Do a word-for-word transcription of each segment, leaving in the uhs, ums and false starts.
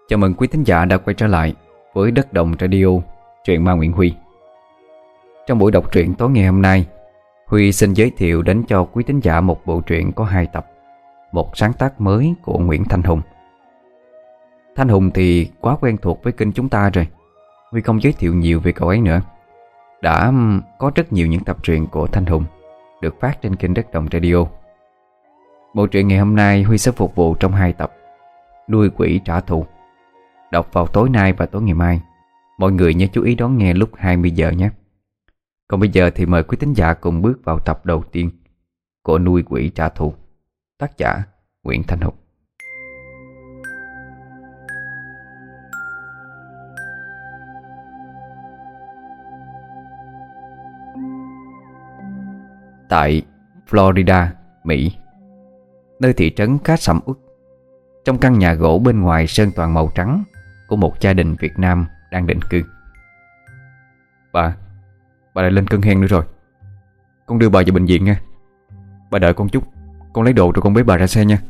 Chào mừng quý thính giả đã quay trở lại với Đất Đồng Radio, truyện ma Nguyễn Huy. Trong buổi đọc truyện tối ngày hôm nay, Huy xin giới thiệu đến cho quý thính giả một bộ truyện có hai tập, một sáng tác mới của Nguyễn Thanh Hùng. Thanh Hùng thì quá quen thuộc với kênh chúng ta rồi, Huy không giới thiệu nhiều về cậu ấy nữa. Đã có rất nhiều những tập truyện của Thanh Hùng được phát trên kênh Đất Đồng Radio. Bộ truyện ngày hôm nay Huy sẽ phục vụ trong hai tập, Nuôi Quỷ Trả Thù, đọc vào tối nay và tối ngày mai. Mọi người nhớ chú ý đón nghe lúc hai mươi giờ nhé. Còn bây giờ thì mời quý thính giả cùng bước vào tập đầu tiên của Nuôi Quỷ Trả Thù, tác giả Nguyễn Thanh Hùng. Tại Florida, Mỹ, nơi thị trấn khá sầm uất, trong căn nhà gỗ bên ngoài sơn toàn màu trắng của một gia đình Việt Nam đang định cư. Bà, bà lại lên cơn hen nữa rồi. Con đưa bà vào bệnh viện nha. Bà đợi con chút, con lấy đồ rồi con bế bà ra xe nha.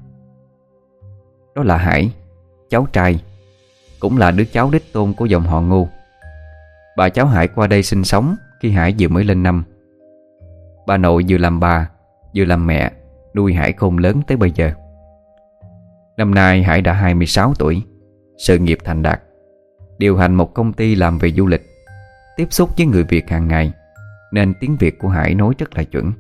Đó là Hải, cháu trai, cũng là đứa cháu đích tôn của dòng họ Ngô. Bà cháu Hải qua đây sinh sống khi Hải vừa mới lên năm. Bà nội vừa làm bà, vừa làm mẹ, nuôi Hải khôn lớn tới bây giờ. Năm nay Hải đã hai mươi sáu tuổi, sự nghiệp thành đạt, điều hành một công ty làm về du lịch, tiếp xúc với người Việt hàng ngày, nên tiếng Việt của Hải nói rất là chuẩn.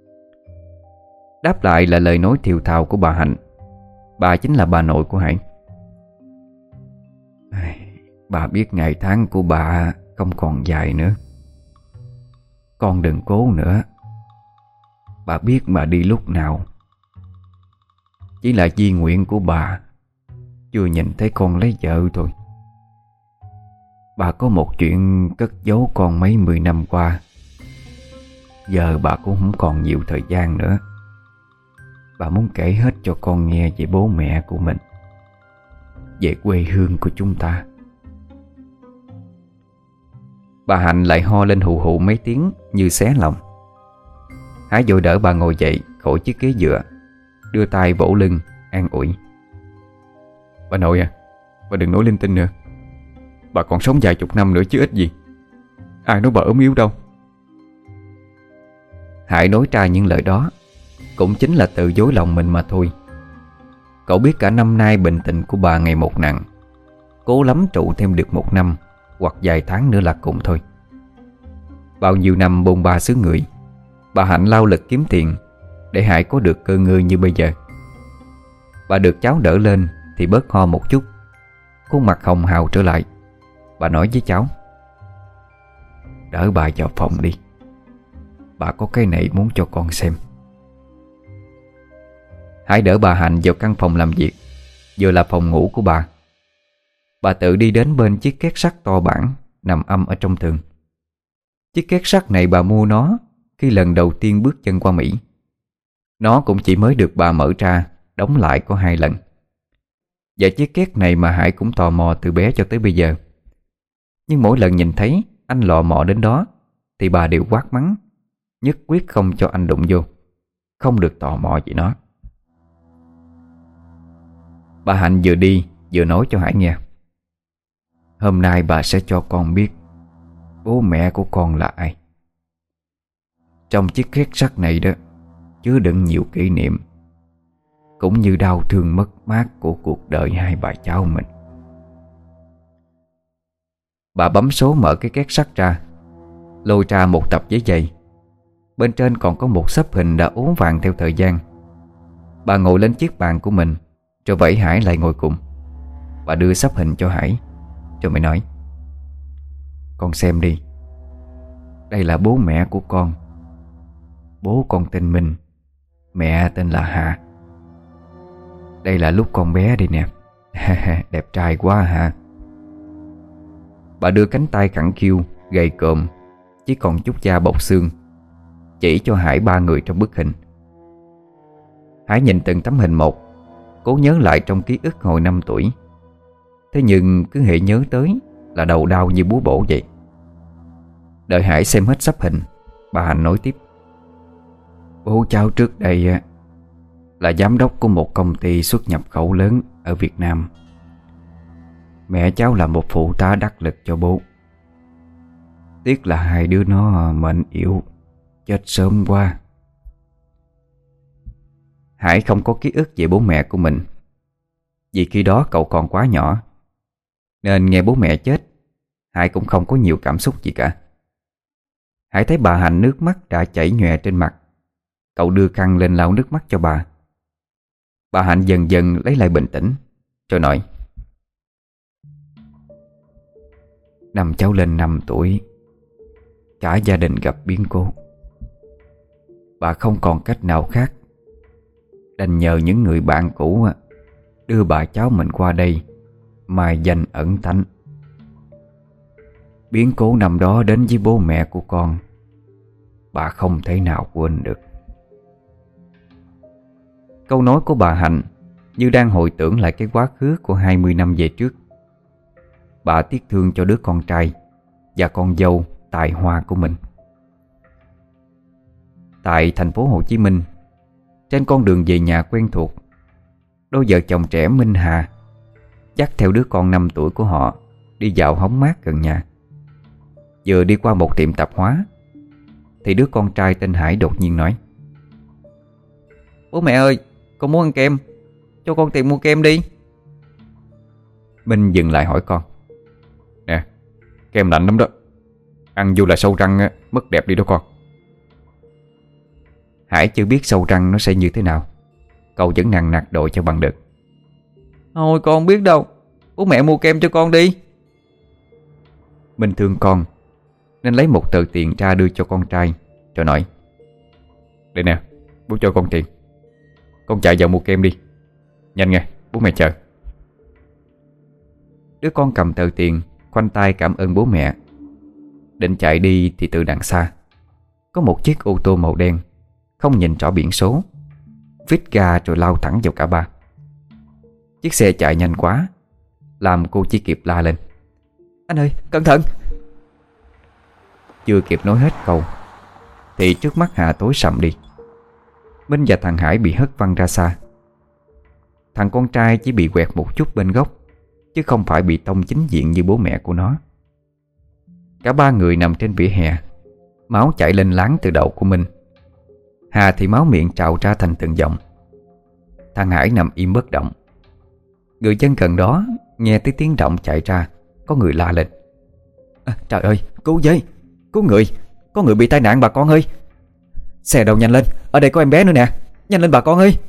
Đáp lại là lời nói thều thào của bà Hạnh. Bà chính là bà nội của Hải. Bà biết ngày tháng của bà không còn dài nữa. Con đừng cố nữa. Bà biết bà đi lúc nào. Chỉ là di nguyện của bà chưa nhìn thấy con lấy vợ thôi. Bà có một chuyện cất giấu con mấy mươi năm qua. Giờ bà cũng không còn nhiều thời gian nữa. Bà muốn kể hết cho con nghe về bố mẹ của mình, về quê hương của chúng ta. Bà Hạnh lại ho lên hù hù mấy tiếng như xé lòng. Hải vội đỡ bà ngồi dậy khỏi chiếc ghế dựa, đưa tay vỗ lưng an ủi. Bà nội à, bà đừng nói linh tinh nữa. Bà còn sống vài chục năm nữa chứ ít gì. Ai nói bà ốm yếu đâu. Hải nói ra những lời đó cũng chính là tự dối lòng mình mà thôi. Cậu biết cả năm nay bệnh tình của bà ngày một nặng, cố lắm trụ thêm được một năm hoặc vài tháng nữa là cùng thôi. Bao nhiêu năm bôn ba xứ người, bà Hạnh lao lực kiếm tiền để Hải có được cơ ngơi như bây giờ. Bà được cháu đỡ lên thì bớt ho một chút, khuôn mặt hồng hào trở lại. Bà nói với cháu: Đỡ bà vào phòng đi, bà có cái này muốn cho con xem. Hải đỡ bà Hạnh vào căn phòng làm việc, vừa là phòng ngủ của bà. Bà tự đi đến bên chiếc két sắt to bản nằm âm ở trong tường. Chiếc két sắt này bà mua nó khi lần đầu tiên bước chân qua Mỹ. Nó cũng chỉ mới được bà mở ra, đóng lại có hai lần. Và chiếc két này mà Hải cũng tò mò từ bé cho tới bây giờ. Nhưng mỗi lần nhìn thấy anh lò mò đến đó thì bà đều quát mắng, nhất quyết không cho anh đụng vô, không được tò mò gì nó. Bà Hạnh vừa đi vừa nói cho Hải nghe: Hôm nay bà sẽ cho con biết bố mẹ của con là ai. Trong chiếc két sắt này đó chứa đựng nhiều kỷ niệm, cũng như đau thương mất mát của cuộc đời hai bà cháu mình. Bà bấm số mở cái két sắt ra, lôi ra một tập giấy dày. Bên trên còn có một xấp hình đã ố vàng theo thời gian. Bà ngồi lên chiếc bàn của mình, rồi vẫy Hải lại ngồi cùng. Bà đưa xấp hình cho Hải, rồi mới nói: Con xem đi. Đây là bố mẹ của con. Bố con tên Minh, mẹ tên là Hà. Đây là lúc con bé đi nè. Đẹp trai quá hả? Bà đưa cánh tay khẳng khiu, gầy cộm, chỉ còn chút da bọc xương, chỉ cho Hải ba người trong bức hình. Hải nhìn từng tấm hình một, cố nhớ lại trong ký ức hồi năm tuổi. Thế nhưng cứ hễ nhớ tới là đầu đau như búa bổ vậy. Đợi Hải xem hết sắp hình, bà Hạnh nói tiếp: Bố cháu trước đây là giám đốc của một công ty xuất nhập khẩu lớn ở Việt Nam. Mẹ cháu là một phụ tá đắc lực cho bố. Tiếc là hai đứa nó mệnh yếu, chết sớm quá. Hải không có ký ức về bố mẹ của mình, vì khi đó cậu còn quá nhỏ, nên nghe bố mẹ chết, Hải cũng không có nhiều cảm xúc gì cả. Hải thấy bà Hạnh nước mắt đã chảy nhòe trên mặt. Cậu đưa khăn lên lau nước mắt cho bà. Bà Hạnh dần dần lấy lại bình tĩnh, rồi nói: Năm cháu lên năm tuổi, cả gia đình gặp biến cố. Bà không còn cách nào khác, đành nhờ những người bạn cũ đưa bà cháu mình qua đây mai danh ẩn tánh. Biến cố năm đó đến với bố mẹ của con, bà không thể nào quên được. Câu nói của bà Hạnh như đang hồi tưởng lại cái quá khứ của hai mươi năm về trước. Bà tiếc thương cho đứa con trai và con dâu tài hoa của mình. Tại thành phố Hồ Chí Minh, trên con đường về nhà quen thuộc, đôi vợ chồng trẻ Minh Hà dắt theo đứa con năm tuổi của họ đi dạo hóng mát gần nhà. Vừa đi qua một tiệm tạp hóa thì đứa con trai tên Hải đột nhiên nói: Bố mẹ ơi, con muốn ăn kem, cho con tiền mua kem đi. Minh dừng lại hỏi con: Nè, kem lạnh lắm đó, ăn vô là sâu răng mất đẹp đi đó con. Hải chưa biết sâu răng nó sẽ như thế nào, cậu vẫn nằng nặc đội cho bằng được: Thôi con không biết đâu, bố mẹ mua kem cho con đi. Minh thương con nên lấy một tờ tiền ra đưa cho con trai, rồi nói: Đây nè, bố cho con tiền, con chạy vào mua kem đi, nhanh nghe, bố mẹ chờ. Đứa con cầm tờ tiền, khoanh tay cảm ơn bố mẹ. Định chạy đi thì từ đằng xa có một chiếc ô tô màu đen, không nhìn rõ biển số, vít ga rồi lao thẳng vào cả ba. Chiếc xe chạy nhanh quá, làm cô chỉ kịp la lên: Anh ơi, cẩn thận! Chưa kịp nói hết câu thì trước mắt Hà tối sầm đi. Minh và thằng Hải bị hất văng ra xa. Thằng con trai chỉ bị quẹt một chút bên gốc, chứ không phải bị tông chính diện như bố mẹ của nó. Cả ba người nằm trên vỉa hè, máu chảy lên láng từ đầu của Minh. Hà thì máu miệng trào ra thành từng dòng. Thằng Hải nằm im bất động. Người dân gần đó nghe tới tiếng động chạy ra, có người la lên: à, Trời ơi, cứu với, cứu người, có người bị tai nạn bà con ơi. Xe đâu, nhanh lên, ở đây có em bé nữa nè, nhanh lên bà con ơi.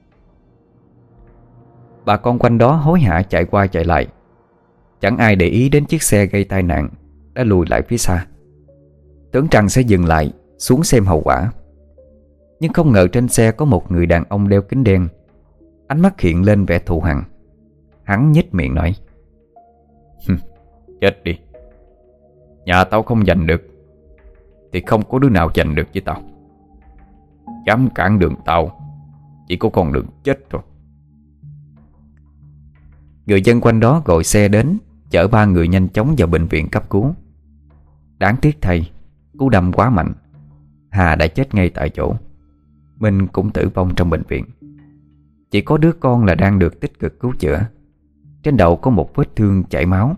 Bà con quanh đó hối hả chạy qua chạy lại. Chẳng ai để ý đến chiếc xe gây tai nạn đã lùi lại phía xa. Tưởng rằng sẽ dừng lại xuống xem hậu quả, nhưng không ngờ trên xe có một người đàn ông đeo kính đen. Ánh mắt hiện lên vẻ thù hằn. Hắn nhếch miệng nói: Chết đi, nhà tao không giành được thì không có đứa nào giành được với tao. Dám cản đường tao, chỉ có con đường chết rồi. Người dân quanh đó gọi xe đến, chở ba người nhanh chóng vào bệnh viện cấp cứu. Đáng tiếc thay, cú đâm quá mạnh, Hà đã chết ngay tại chỗ. Minh cũng tử vong trong bệnh viện. Chỉ có đứa con là đang được tích cực cứu chữa. Trên đầu có một vết thương chảy máu.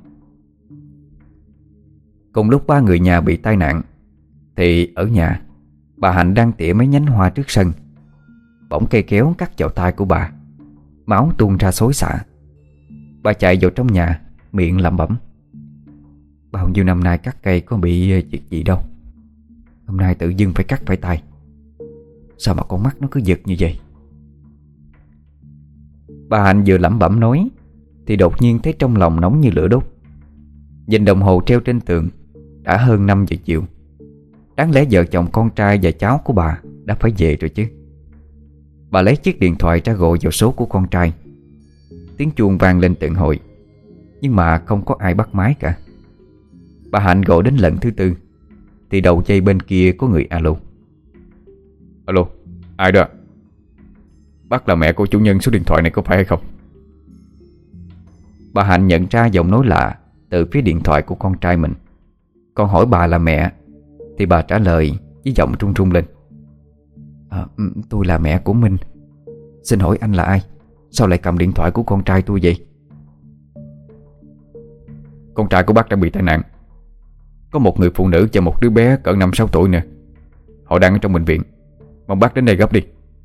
Cùng lúc ba người nhà bị tai nạn thì ở nhà, bà Hạnh đang tỉa mấy nhánh hoa trước sân. Bỗng cây kéo cắt vào tay của bà, máu tuôn ra xối xả. Bà chạy vào trong nhà, miệng lẩm bẩm: Bao nhiêu năm nay cắt cây có bị chuyện gì đâu, hôm nay tự dưng phải cắt phải tay. Sao mà con mắt nó cứ giật như vậy? Bà Hạnh vừa lẩm bẩm nói thì đột nhiên thấy trong lòng nóng như lửa đốt. Nhìn đồng hồ treo trên tường, đã hơn năm giờ chiều. Đáng lẽ vợ chồng con trai và cháu của bà đã phải về rồi chứ. Bà lấy chiếc điện thoại ra gọi vào số của con trai. Tiếng chuông vang lên từng hồi, nhưng mà không có ai bắt máy cả. Bà Hạnh gọi đến lần thứ tư thì đầu dây bên kia có người alo: Alo, ai đó? Bác là mẹ của chủ nhân số điện thoại này có phải hay không? Bà Hạnh nhận ra giọng nói lạ từ phía điện thoại của con trai mình. Còn hỏi bà là mẹ thì bà trả lời với giọng run run lên: à, Tôi là mẹ của Minh. Xin hỏi anh là ai? Sao lại cầm điện thoại của con trai tôi vậy? Con trai của bác đã bị tai nạn. Có một người phụ nữ và một đứa bé cỡ năm sáu tuổi nè. Họ đang ở trong bệnh viện. Mong bác đến đây gấp đi.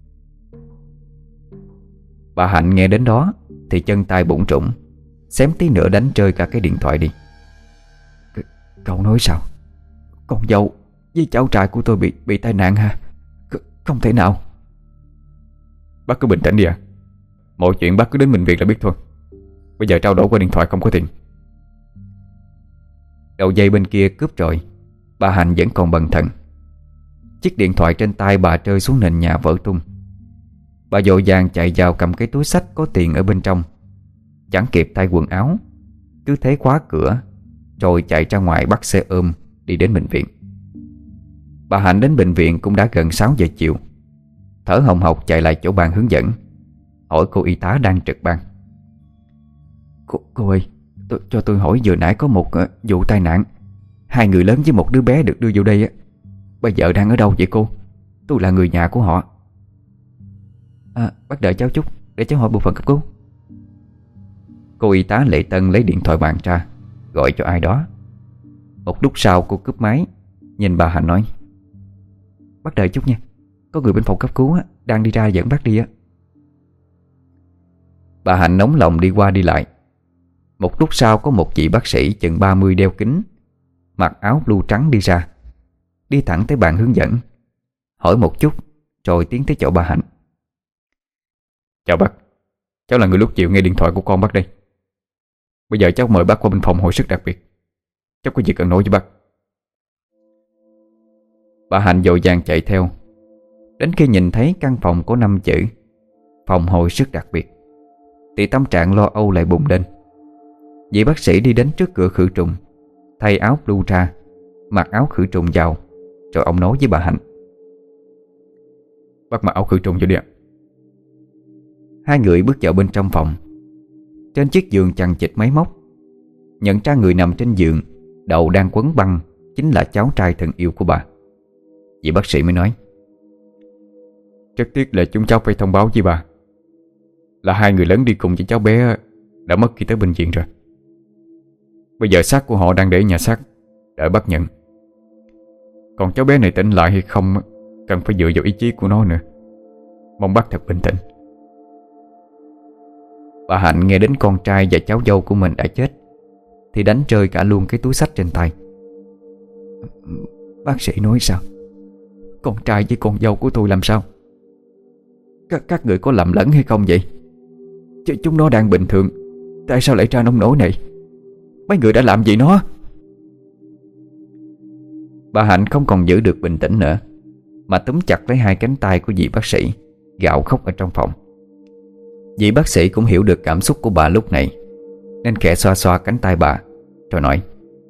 Bà Hạnh nghe đến đó thì chân tay bủn rủn, xém tí nữa đánh rơi cả cái điện thoại đi. C Cậu nói sao? Con dâu với cháu trai của tôi bị bị tai nạn hả? C Không thể nào. Bác cứ bình tĩnh đi ạ. Mọi chuyện bác cứ đến bệnh viện là biết thôi. Bây giờ trao đổi qua điện thoại không có tiền. Đầu dây bên kia cướp rồi, bà Hạnh vẫn còn bần thần. Chiếc điện thoại trên tay bà rơi xuống nền nhà vỡ tung. Bà vội vàng chạy vào cầm cái túi xách có tiền ở bên trong. Chẳng kịp thay quần áo, cứ thế khóa cửa rồi chạy ra ngoài bắt xe ôm đi đến bệnh viện. Bà Hạnh đến bệnh viện cũng đã gần sáu giờ chiều. Thở hồng hộc chạy lại chỗ ban hướng dẫn, hỏi cô y tá đang trực ban. Cô, cô ơi, tôi, cho tôi hỏi vừa nãy có một uh, vụ tai nạn. Hai người lớn với một đứa bé được đưa vô đây á. Bây giờ đang ở đâu vậy cô? Tôi là người nhà của họ. À, bác đợi cháu chút để cháu hỏi bộ phận cấp cứu. Cô y tá Lệ Tân lấy điện thoại bàn ra, gọi cho ai đó. Một lúc sau cô cúp máy, nhìn bà Hạnh nói: Bác đợi chút nha, có người bên phòng cấp cứu á, đang đi ra dẫn bác đi á. Bà Hạnh nóng lòng đi qua đi lại. Một lúc sau có một vị bác sĩ chừng ba mươi đeo kính, mặc áo blue trắng đi ra, đi thẳng tới bàn hướng dẫn, hỏi một chút rồi tiến tới chỗ bà Hạnh. Chào bác, cháu là người lúc chiều nghe điện thoại của con bác đây. Bây giờ cháu mời bác qua bên phòng hồi sức đặc biệt. Cháu có gì cần nói với bác. Bà Hạnh vội vàng chạy theo. Đến khi nhìn thấy căn phòng có năm chữ phòng hồi sức đặc biệt thì tâm trạng lo âu lại bùng lên. Vị bác sĩ đi đến trước cửa khử trùng, thay áo blue ra, mặc áo khử trùng vào, rồi ông nói với bà Hạnh: Bác mặc áo khử trùng cho đi ạ. Hai người bước vào bên trong phòng. Trên chiếc giường chằng chịt máy móc, nhận ra người nằm trên giường, đầu đang quấn băng, chính là cháu trai thân yêu của bà. Vị bác sĩ mới nói: Rất tiếc là chúng cháu phải thông báo với bà là hai người lớn đi cùng với cháu bé đã mất khi tới bệnh viện rồi. Bây giờ xác của họ đang để ở nhà xác, đợi bác nhận. Còn cháu bé này tỉnh lại hay không cần phải dựa vào ý chí của nó nữa. Mong bác thật bình tĩnh. Bà Hạnh nghe đến con trai và cháu dâu của mình đã chết thì đánh rơi cả luôn cái túi xách trên tay. Bác sĩ nói sao? Con trai với con dâu của tôi làm sao? Các, các người có lầm lẫn hay không vậy? Chứ chúng nó đang bình thường, tại sao lại ra nông nổi này? Mấy người đã làm gì nó? Bà Hạnh không còn giữ được bình tĩnh nữa, mà túm chặt lấy hai cánh tay của vị bác sĩ, gào khóc ở trong phòng. Vị bác sĩ cũng hiểu được cảm xúc của bà lúc này, nên khẽ xoa xoa cánh tay bà, rồi nói: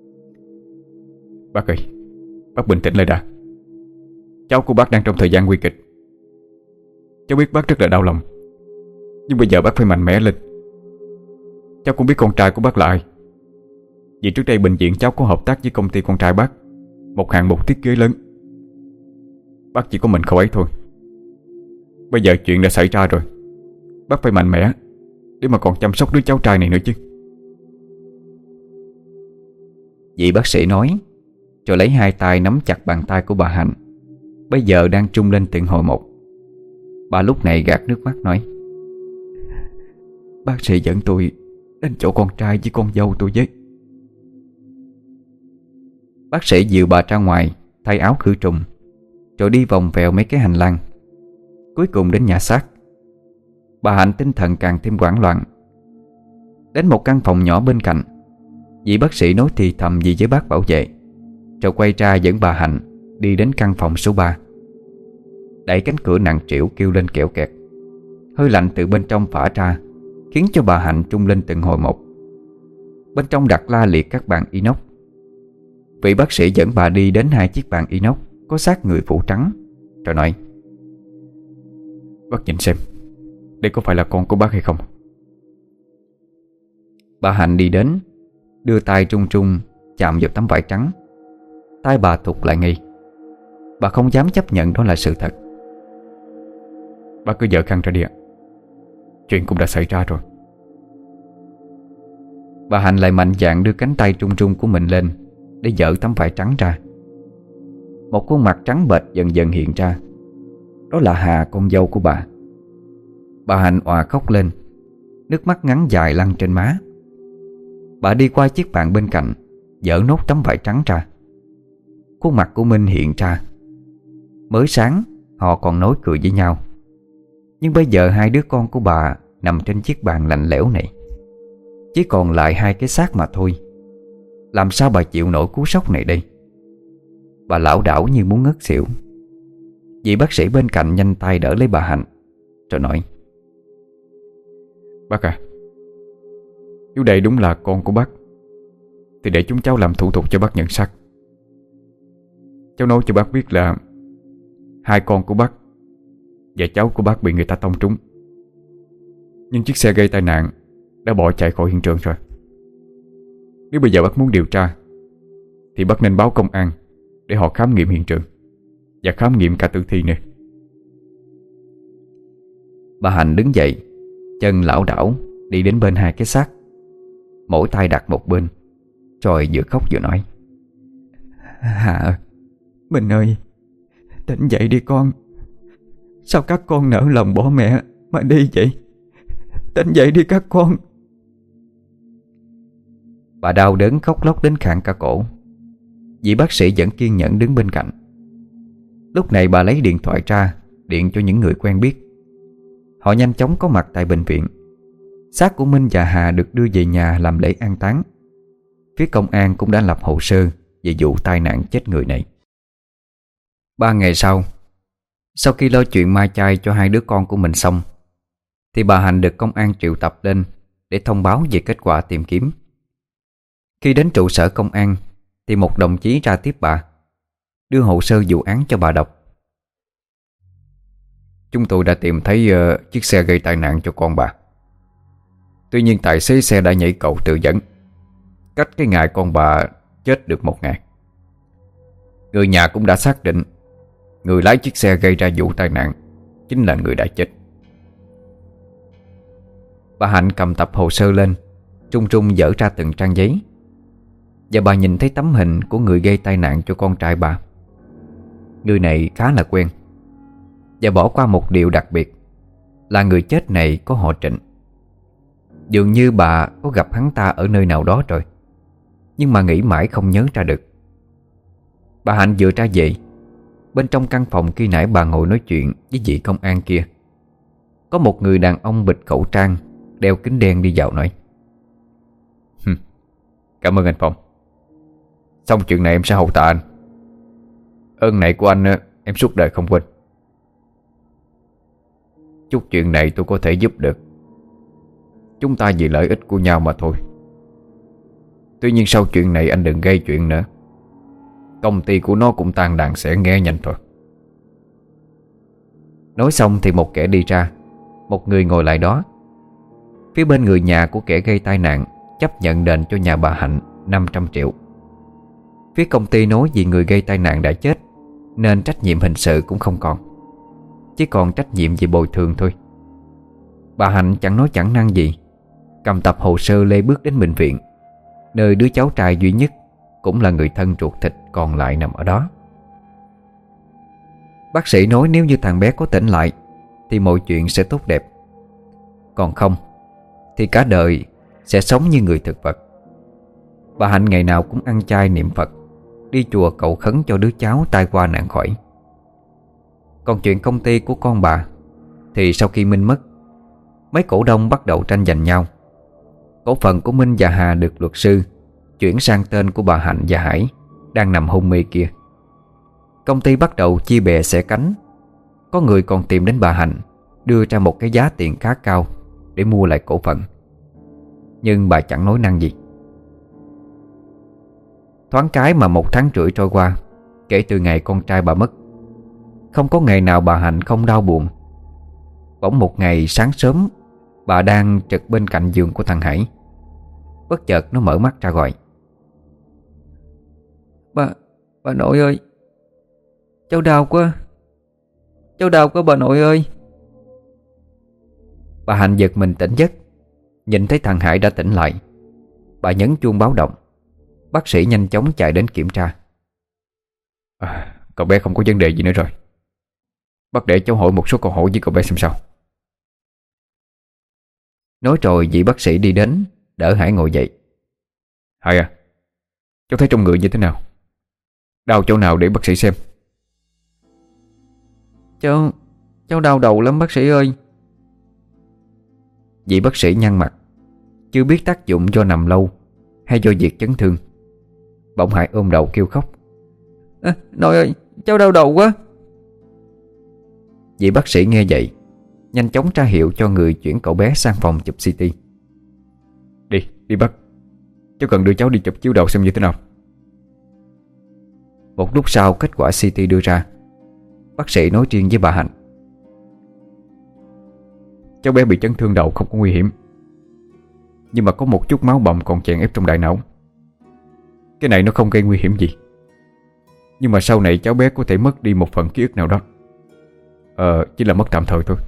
Bác ơi, bác bình tĩnh lại đã. Cháu của bác đang trong thời gian nguy kịch. Cháu biết bác rất là đau lòng, nhưng bây giờ bác phải mạnh mẽ lên. Cháu cũng biết con trai của bác là ai. Vì trước đây bệnh viện cháu có hợp tác với công ty con trai bác một hạng mục thiết kế lớn. Bác chỉ có mình cậu ấy thôi. Bây giờ chuyện đã xảy ra rồi, bác phải mạnh mẽ để mà còn chăm sóc đứa cháu trai này nữa chứ. Vị bác sĩ nói, rồi lấy hai tay nắm chặt bàn tay của bà Hạnh, bây giờ đang trung lên từng hồi một. Bà lúc này gạt nước mắt nói: Bác sĩ dẫn tôi đến chỗ con trai với con dâu tôi với. Bác sĩ dìu bà ra ngoài, thay áo khử trùng, rồi đi vòng vèo mấy cái hành lang, cuối cùng đến nhà xác. Bà Hạnh tinh thần càng thêm hoảng loạn. Đến một căn phòng nhỏ bên cạnh, vị bác sĩ nói thì thầm gì với bác bảo vệ, rồi quay ra dẫn bà Hạnh đi đến căn phòng số ba. Đẩy cánh cửa nặng trĩu kêu lên kẹo kẹt. Hơi lạnh từ bên trong phả ra, khiến cho bà Hạnh trung lên từng hồi một. Bên trong đặt la liệt các bàn inox. Vị bác sĩ dẫn bà đi đến hai chiếc bàn inox có xác người phủ trắng, rồi nói: Bác nhìn xem, đây có phải là con của bác hay không? Bà Hạnh đi đến, đưa tay trung trung chạm vào tấm vải trắng. Tay bà thụt lại ngay. Bà không dám chấp nhận đó là sự thật. Bác cứ dỡ khăn ra đi ạ. Chuyện cũng đã xảy ra rồi. Bà Hạnh lại mạnh dạn đưa cánh tay trung trung của mình lên để dỡ tấm vải trắng ra. Một khuôn mặt trắng bệch dần dần hiện ra. Đó là Hà, con dâu của bà. Bà Hạnh òa khóc lên, nước mắt ngắn dài lăn trên má. Bà đi qua chiếc bàn bên cạnh, dỡ nốt tấm vải trắng ra. Khuôn mặt của Minh hiện ra. Mới sáng họ còn nói cười với nhau, nhưng bây giờ hai đứa con của bà nằm trên chiếc bàn lạnh lẽo này, chỉ còn lại hai cái xác mà thôi. Làm sao bà chịu nổi cú sốc này đây? Bà lảo đảo như muốn ngất xỉu. Vị bác sĩ bên cạnh nhanh tay đỡ lấy bà Hạnh, rồi nói: Bác à, nếu đây đúng là con của bác thì để chúng cháu làm thủ tục cho bác nhận xác. Cháu nói cho bác biết là hai con của bác và cháu của bác bị người ta tông trúng, nhưng chiếc xe gây tai nạn đã bỏ chạy khỏi hiện trường rồi. Nếu bây giờ bác muốn điều tra thì bác nên báo công an để họ khám nghiệm hiện trường và khám nghiệm cả tử thi nữa. Bà Hạnh đứng dậy, chân lảo đảo đi đến bên hai cái xác, mỗi tay đặt một bên, rồi vừa khóc vừa nói: Hà, Minh ơi, tỉnh dậy đi con. Sao các con nỡ lòng bỏ mẹ mà đi vậy? Tỉnh dậy đi các con. Bà đau đớn khóc lóc đến khản cả cổ. Vị bác sĩ vẫn kiên nhẫn đứng bên cạnh. Lúc này bà lấy điện thoại ra, điện cho những người quen biết. Họ nhanh chóng có mặt tại bệnh viện. Xác của Minh và Hà được đưa về nhà làm lễ an táng. Phía công an cũng đã lập hồ sơ về vụ tai nạn chết người này. Ba ngày sau, sau khi lo chuyện mai chay cho hai đứa con của mình xong, thì bà Hạnh được công an triệu tập lên để thông báo về kết quả tìm kiếm. Khi đến trụ sở công an thì một đồng chí ra tiếp bà, đưa hồ sơ vụ án cho bà đọc. Chúng tôi đã tìm thấy uh, chiếc xe gây tai nạn cho con bà. Tuy nhiên tài xế xe đã nhảy cầu tự dẫn, cách cái ngày con bà chết được một ngày. Người nhà cũng đã xác định người lái chiếc xe gây ra vụ tai nạn chính là người đã chết. Bà Hạnh cầm tập hồ sơ lên, trung trung dở ra từng trang giấy. Và bà nhìn thấy tấm hình của người gây tai nạn cho con trai bà. Người này khá là quen. Và bỏ qua một điều đặc biệt là người chết này có họ Trịnh. Dường như bà có gặp hắn ta ở nơi nào đó rồi, nhưng mà nghĩ mãi không nhớ ra được. Bà Hạnh vừa ra về, bên trong căn phòng khi nãy bà ngồi nói chuyện với vị công an kia, có một người đàn ông bịt khẩu trang, đeo kính đen đi vào nói: Cảm ơn anh Phong. Xong chuyện này em sẽ hậu tạ anh. Ơn này của anh em suốt đời không quên. Chút chuyện này tôi có thể giúp được. Chúng ta vì lợi ích của nhau mà thôi. Tuy nhiên sau chuyện này anh đừng gây chuyện nữa. Công ty của nó cũng tan đàn sẽ nghe nhanh thôi. Nói xong thì một kẻ đi ra, một người ngồi lại đó. Phía bên người nhà của kẻ gây tai nạn chấp nhận đền cho nhà bà Hạnh năm trăm triệu. Phía công ty nói vì người gây tai nạn đã chết nên trách nhiệm hình sự cũng không còn, chỉ còn trách nhiệm về bồi thường thôi. Bà Hạnh chẳng nói chẳng năng gì, cầm tập hồ sơ lê bước đến bệnh viện, nơi đứa cháu trai duy nhất cũng là người thân ruột thịt còn lại nằm ở đó. Bác sĩ nói nếu như thằng bé có tỉnh lại thì mọi chuyện sẽ tốt đẹp. Còn không thì cả đời sẽ sống như người thực vật. Bà Hạnh ngày nào cũng ăn chay niệm Phật, đi chùa cầu khấn cho đứa cháu tai qua nạn khỏi. Còn chuyện công ty của con bà thì sau khi Minh mất, mấy cổ đông bắt đầu tranh giành nhau. Cổ phần của Minh và Hà được luật sư chuyển sang tên của bà Hạnh và Hải đang nằm hôn mê kia. Công ty bắt đầu chia bè xẻ cánh. Có người còn tìm đến bà Hạnh, đưa ra một cái giá tiền khá cao để mua lại cổ phần, nhưng bà chẳng nói năng gì. Thoáng cái mà một tháng rưỡi trôi qua kể từ ngày con trai bà mất. Không có ngày nào bà Hạnh không đau buồn. Bỗng một ngày sáng sớm, bà đang trực bên cạnh giường của thằng Hải. Bất chợt nó mở mắt ra gọi: Bà, bà nội ơi, cháu đau quá, cháu đau quá bà nội ơi. Bà Hạnh giật mình tỉnh giấc, nhìn thấy thằng Hải đã tỉnh lại. Bà nhấn chuông báo động. Bác sĩ nhanh chóng chạy đến kiểm tra. à, Cậu bé không có vấn đề gì nữa rồi. Bác để cháu hỏi một số câu hỏi với cậu bé xem sao. Nói rồi vị bác sĩ đi đến, đỡ Hải ngồi dậy. Hải à, cháu thấy trong người như thế nào? Đau chỗ nào để bác sĩ xem? Cháu Cháu đau đầu lắm bác sĩ ơi. Vị bác sĩ nhăn mặt, chưa biết tác dụng do nằm lâu hay do việc chấn thương. Bỗng Hải ôm đầu kêu khóc. à, Nội ơi, cháu đau đầu quá. Vị bác sĩ nghe vậy, nhanh chóng tra hiệu cho người chuyển cậu bé sang phòng chụp xê tê. Đi, đi bác. Cháu cần đưa cháu đi chụp chiếu đầu xem như thế nào. Một lúc sau kết quả xê tê đưa ra, bác sĩ nói riêng với bà Hạnh. Cháu bé bị chấn thương đầu không có nguy hiểm, nhưng mà có một chút máu bầm còn chèn ép trong đại não. Cái này nó không gây nguy hiểm gì, nhưng mà sau này cháu bé có thể mất đi một phần ký ức nào đó. Ờ, chỉ là mất tạm thời thôi.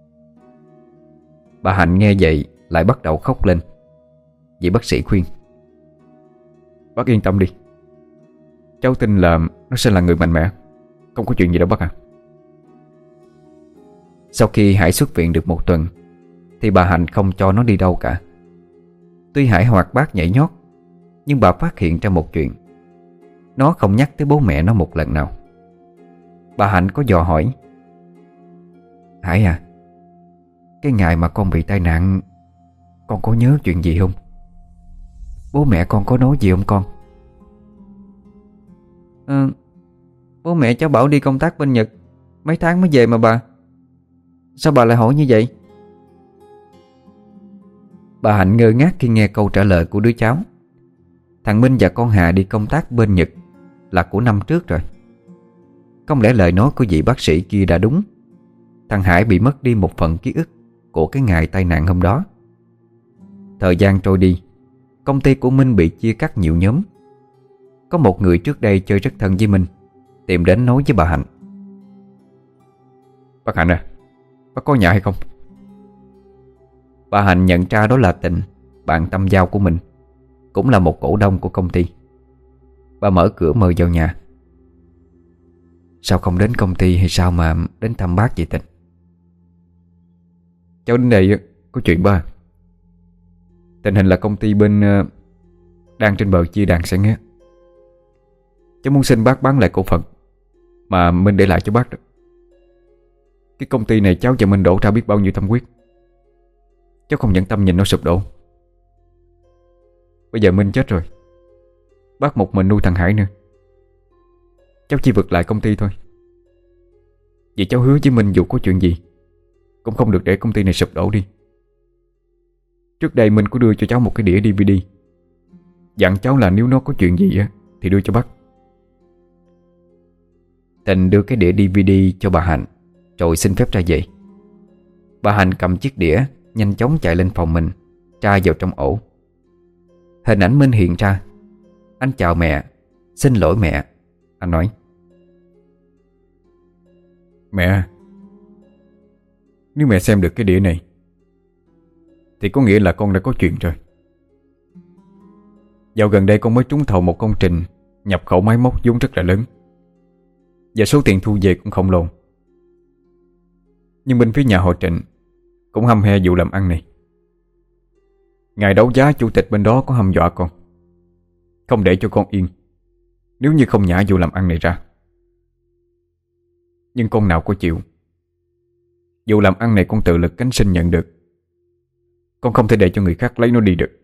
Bà Hạnh nghe vậy lại bắt đầu khóc lên. Vị bác sĩ khuyên. Bác yên tâm đi, cháu tin là nó sẽ là người mạnh mẽ, không có chuyện gì đâu bác à. Sau khi Hải xuất viện được một tuần thì bà Hạnh không cho nó đi đâu cả. Tuy Hải hoạt bát nhảy nhót, nhưng bà phát hiện ra một chuyện: nó không nhắc tới bố mẹ nó một lần nào. Bà Hạnh có dò hỏi: Hải à, cái ngày mà con bị tai nạn, con có nhớ chuyện gì không? Bố mẹ con có nói gì không con? Ừ, bố mẹ cháu bảo đi công tác bên Nhật, mấy tháng mới về mà bà. Sao bà lại hỏi như vậy? Bà Hạnh ngơ ngác khi nghe câu trả lời của đứa cháu. Thằng Minh và con Hà đi công tác bên Nhật là của năm trước rồi. Không lẽ lời nói của vị bác sĩ kia đã đúng? Thằng Hải bị mất đi một phần ký ức của cái ngày tai nạn hôm đó. Thời gian trôi đi, công ty của Minh bị chia cắt nhiều nhóm. Có một người trước đây chơi rất thân với Minh tìm đến nói với bà Hạnh. Bác Hạnh à, bác có nhà hay không? Bà Hạnh nhận ra đó là Tình, bạn tâm giao của mình, cũng là một cổ đông của công ty. Bà mở cửa mời vào nhà. Sao không đến công ty hay sao mà đến thăm bác vậy Tình? Cháu đến đây có chuyện ba. Tình hình là công ty bên đang trên bờ chia đàn xẻ nghé. Cháu muốn xin bác bán lại cổ phần mà Minh để lại cho bác đó. Cái công ty này cháu và Minh đổ ra biết bao nhiêu tâm huyết, cháu không nhận tâm nhìn nó sụp đổ. Bây giờ Minh chết rồi, bác một mình nuôi thằng Hải nữa. Cháu chỉ vực lại công ty thôi. Vì cháu hứa với Minh dù có chuyện gì cũng không được để công ty này sụp đổ đi. Trước đây Minh có đưa cho cháu một cái đĩa đê vê đê, dặn cháu là nếu nó có chuyện gì á thì đưa cho bác. Tình đưa cái đĩa đê vê đê cho bà Hạnh rồi xin phép ra về. Bà Hạnh cầm chiếc đĩa, nhanh chóng chạy lên phòng mình, tra vào trong ổ. Hình ảnh Minh hiện ra. Anh chào mẹ. Xin lỗi mẹ. Anh nói: Mẹ, nếu mẹ xem được cái đĩa này thì có nghĩa là con đã có chuyện rồi. Dạo gần đây con mới trúng thầu một công trình nhập khẩu máy móc vốn rất là lớn, và số tiền thu về cũng khổng lồ. Nhưng bên phía nhà họ Trịnh cũng hăm he vụ làm ăn này. Ngày đấu giá chủ tịch bên đó có hăm dọa con, không để cho con yên nếu như không nhả vụ làm ăn này ra. Nhưng con nào có chịu. Vụ làm ăn này con tự lực cánh sinh nhận được, con không thể để cho người khác lấy nó đi được.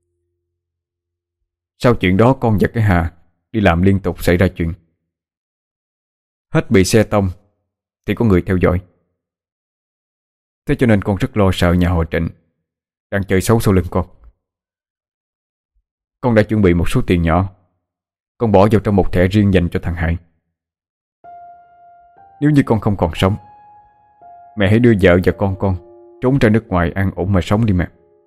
Sau chuyện đó con và cái Hà đi làm liên tục xảy ra chuyện. Hết bị xe tông thì có người theo dõi. Thế cho nên con rất lo sợ nhà họ Trịnh đang chơi xấu sau lưng con. Con đã chuẩn bị một số tiền nhỏ, con bỏ vào trong một thẻ riêng dành cho thằng Hải. Nếu như con không còn sống, mẹ hãy đưa vợ và con con trốn ra nước ngoài an ổn mà sống đi mẹ.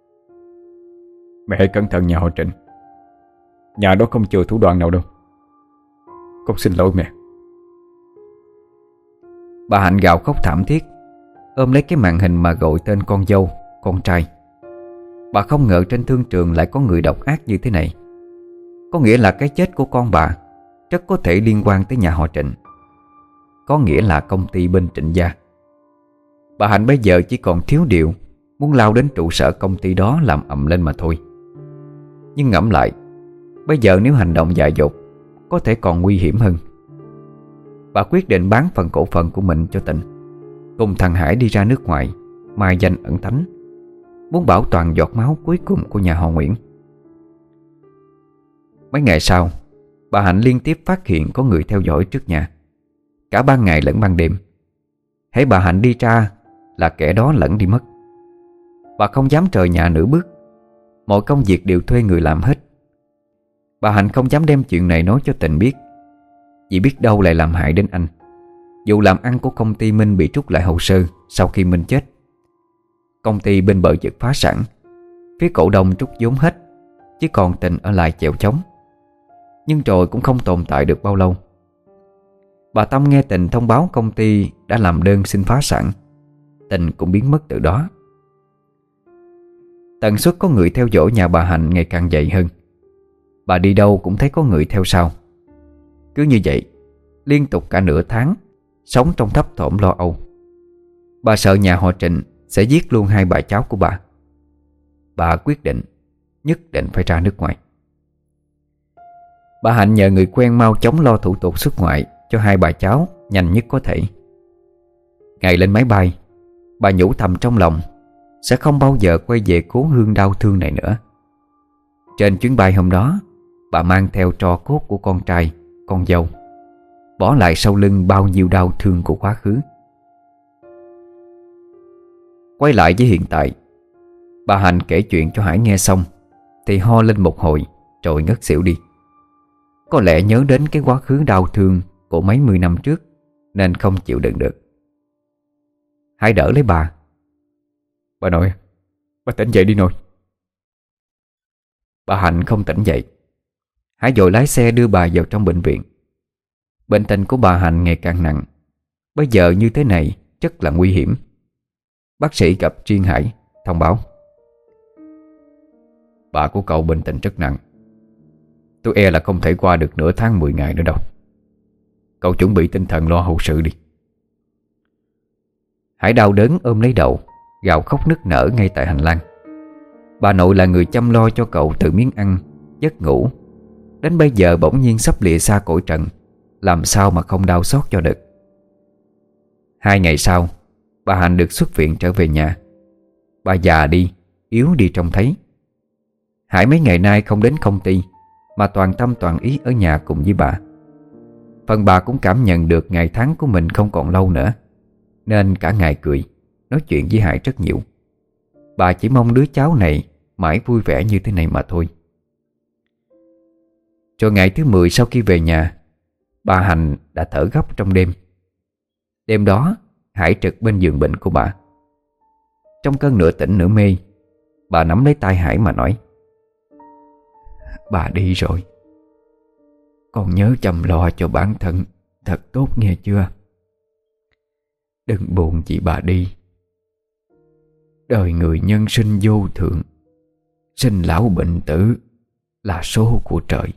Mẹ hãy cẩn thận nhà họ Trịnh, nhà đó không chừa thủ đoạn nào đâu. Con xin lỗi mẹ. Bà Hạnh gào khóc thảm thiết, ôm lấy cái màn hình mà gọi tên con dâu, con trai. Bà không ngờ trên thương trường lại có người độc ác như thế này. Có nghĩa là cái chết của con bà rất có thể liên quan tới nhà họ Trịnh. Có nghĩa là công ty bên Trịnh gia. Bà Hạnh bây giờ chỉ còn thiếu điều muốn lao đến trụ sở công ty đó làm ầm lên mà thôi. Nhưng ngẫm lại, bây giờ nếu hành động dại dột có thể còn nguy hiểm hơn. Bà quyết định bán phần cổ phần của mình cho Tịnh, cùng thằng Hải đi ra nước ngoài mai danh ẩn thánh, muốn bảo toàn giọt máu cuối cùng của nhà họ Nguyễn. Mấy ngày sau, bà Hạnh liên tiếp phát hiện có người theo dõi trước nhà, cả ban ngày lẫn ban đêm. Hễ bà Hạnh đi ra là kẻ đó lẫn đi mất. Bà không dám rời nhà nửa bước, mọi công việc đều thuê người làm hết. Bà Hạnh không dám đem chuyện này nói cho Tịnh biết, vì biết đâu lại làm hại đến anh. Dù làm ăn của công ty Minh bị trút lại hồ sơ sau khi Minh chết, công ty bên bờ vực phá sản, phía cổ đông trút vốn hết, chỉ còn Tịnh ở lại chèo chống. Nhưng rồi cũng không tồn tại được bao lâu. Bà Tâm nghe Tịnh thông báo công ty đã làm đơn xin phá sản, Tịnh cũng biến mất từ đó. Tần suất có người theo dõi nhà bà Hạnh ngày càng dày hơn. Bà đi đâu cũng thấy có người theo sau. Cứ như vậy, liên tục cả nửa tháng, sống trong thấp thỏm lo âu. Bà sợ nhà họ Trịnh sẽ giết luôn hai bà cháu của bà. Bà quyết định nhất định phải ra nước ngoài. Bà Hạnh nhờ người quen mau chóng lo thủ tục xuất ngoại cho hai bà cháu nhanh nhất có thể. Ngày lên máy bay, bà nhủ thầm trong lòng sẽ không bao giờ quay về cố hương đau thương này nữa. Trên chuyến bay hôm đó, bà mang theo tro cốt của con trai, con dâu, bỏ lại sau lưng bao nhiêu đau thương của quá khứ. Quay lại với hiện tại, bà Hạnh kể chuyện cho Hải nghe xong thì ho lên một hồi rồi ngất xỉu đi. Có lẽ nhớ đến cái quá khứ đau thương của mấy mươi năm trước nên không chịu đựng được. Hải đỡ lấy bà. Bà nội, bà tỉnh dậy đi nội. Bà Hạnh không tỉnh dậy. Hải vội lái xe đưa bà vào trong bệnh viện. Bệnh tình của bà Hạnh ngày càng nặng. Bây giờ như thế này rất là nguy hiểm. Bác sĩ gặp riêng Hải, thông báo: bà của cậu bệnh tình rất nặng, tôi e là không thể qua được nửa tháng mười ngày nữa đâu. Cậu chuẩn bị tinh thần lo hậu sự đi. Hải đau đớn ôm lấy đầu, gào khóc nức nở ngay tại hành lang. Bà nội là người chăm lo cho cậu từ miếng ăn, giấc ngủ, đến bây giờ bỗng nhiên sắp lìa xa cõi trần, làm sao mà không đau xót cho được. Hai ngày sau, bà Hạnh được xuất viện trở về nhà. Bà già đi, yếu đi trông thấy. Hải mấy ngày nay không đến công ty, mà toàn tâm toàn ý ở nhà cùng với bà. Phần bà cũng cảm nhận được ngày tháng của mình không còn lâu nữa, nên cả ngày cười, nói chuyện với Hải rất nhiều. Bà chỉ mong đứa cháu này mãi vui vẻ như thế này mà thôi. Rồi ngày thứ mười sau khi về nhà, bà Hạnh đã thở gấp trong đêm. Đêm đó, Hải trực bên giường bệnh của bà. Trong cơn nửa tỉnh nửa mê, bà nắm lấy tay Hải mà nói: bà đi rồi, con nhớ chăm lo cho bản thân thật tốt nghe chưa? Đừng buồn chị bà đi. Đời người nhân sinh vô thường, sinh lão bệnh tử là số của trời.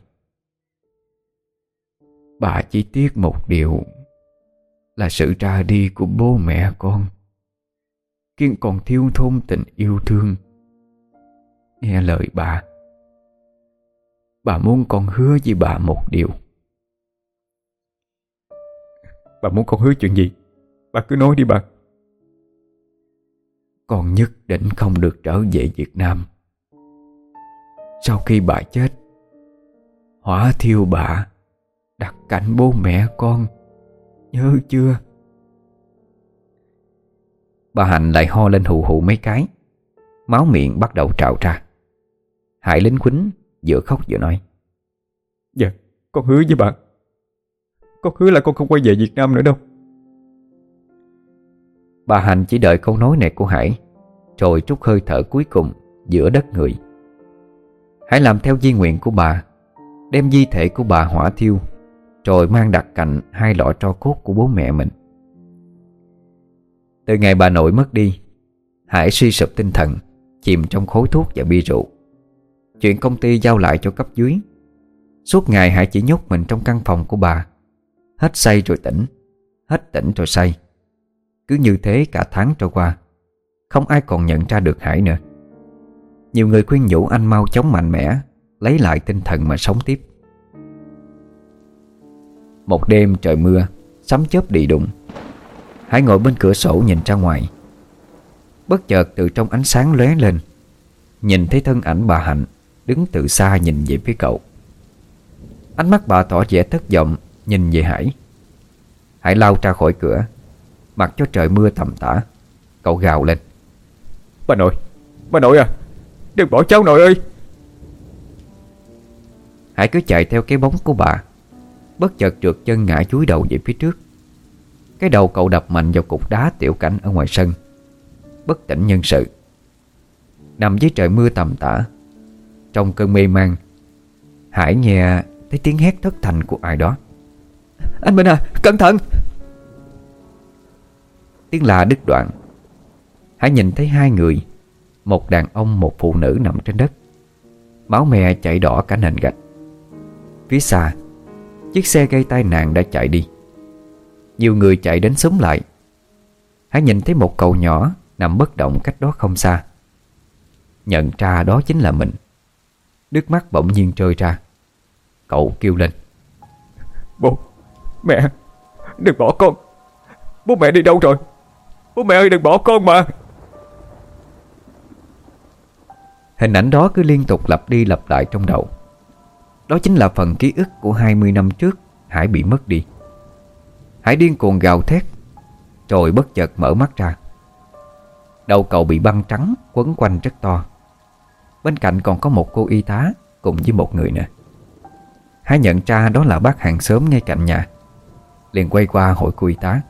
Bà chỉ tiếc một điều là sự ra đi của bố mẹ con khiến con thiếu thốn tình yêu thương. Nghe lời bà, bà muốn con hứa với bà một điều. Bà muốn con hứa chuyện gì? Bà cứ nói đi bà. Con nhất định không được trở về Việt Nam. Sau khi bà chết, hỏa thiêu bà đặt cạnh bố mẹ con, nhớ chưa? Bà Hạnh lại ho lên hù hù mấy cái, máu miệng bắt đầu trào ra. Hải lính quýnh vừa khóc vừa nói: dạ, con hứa với bà. Con hứa là con không quay về Việt Nam nữa đâu. Bà Hạnh chỉ đợi câu nói này của Hải, rồi trút hơi thở cuối cùng giữa đất người. Hải làm theo di nguyện của bà, đem di thể của bà hỏa thiêu, rồi mang đặt cạnh hai lọ tro cốt của bố mẹ mình. Từ ngày bà nội mất đi, Hải suy sụp tinh thần, chìm trong khói thuốc và bia rượu. Chuyện công ty giao lại cho cấp dưới. Suốt ngày Hải chỉ nhốt mình trong căn phòng của bà, hết say rồi tỉnh, hết tỉnh rồi say. Cứ như thế cả tháng trôi qua, không ai còn nhận ra được Hải nữa. Nhiều người khuyên nhủ anh mau chóng mạnh mẽ, lấy lại tinh thần mà sống tiếp. Một đêm trời mưa, sấm chớp đi đụng. Hải ngồi bên cửa sổ nhìn ra ngoài. Bất chợt từ trong ánh sáng lóe lên, nhìn thấy thân ảnh bà Hạnh đứng từ xa nhìn về phía cậu. Ánh mắt bà tỏ vẻ thất vọng nhìn về Hải. Hải lao ra khỏi cửa, mặc cho trời mưa tầm tã. Cậu gào lên: Bà nội, bà nội à, đừng bỏ cháu nội ơi. Hải cứ chạy theo cái bóng của bà, bất chợt trượt chân ngã chúi đầu về phía trước. Cái đầu cậu đập mạnh vào cục đá tiểu cảnh ở ngoài sân, bất tỉnh nhân sự. Nằm dưới trời mưa tầm tã, trong cơn mê man, Hải nghe thấy tiếng hét thất thanh của ai đó: Anh Minh à, cẩn thận! Tiếng la đứt đoạn. Hải nhìn thấy hai người, một đàn ông một phụ nữ nằm trên đất, máu me chảy đỏ cả nền gạch. Phía xa, chiếc xe gây tai nạn đã chạy đi. Nhiều người chạy đến xúm lại. Hải nhìn thấy một cậu nhỏ nằm bất động cách đó không xa. Nhận ra đó chính là mình. Nước mắt bỗng nhiên rơi ra. Cậu kêu lên: Bố, mẹ, đừng bỏ con. Bố mẹ đi đâu rồi? Bố mẹ ơi, đừng bỏ con mà. Hình ảnh đó cứ liên tục lặp đi lặp lại trong đầu. Đó chính là phần ký ức của hai mươi năm trước Hải bị mất đi. Hải điên cuồng gào thét, rồi bất chợt mở mắt ra. Đầu cậu bị băng trắng quấn quanh rất to. Bên cạnh còn có một cô y tá cùng với một người nữa. Hải nhận ra đó là bác hàng xóm ngay cạnh nhà, liền quay qua hỏi cô y tá: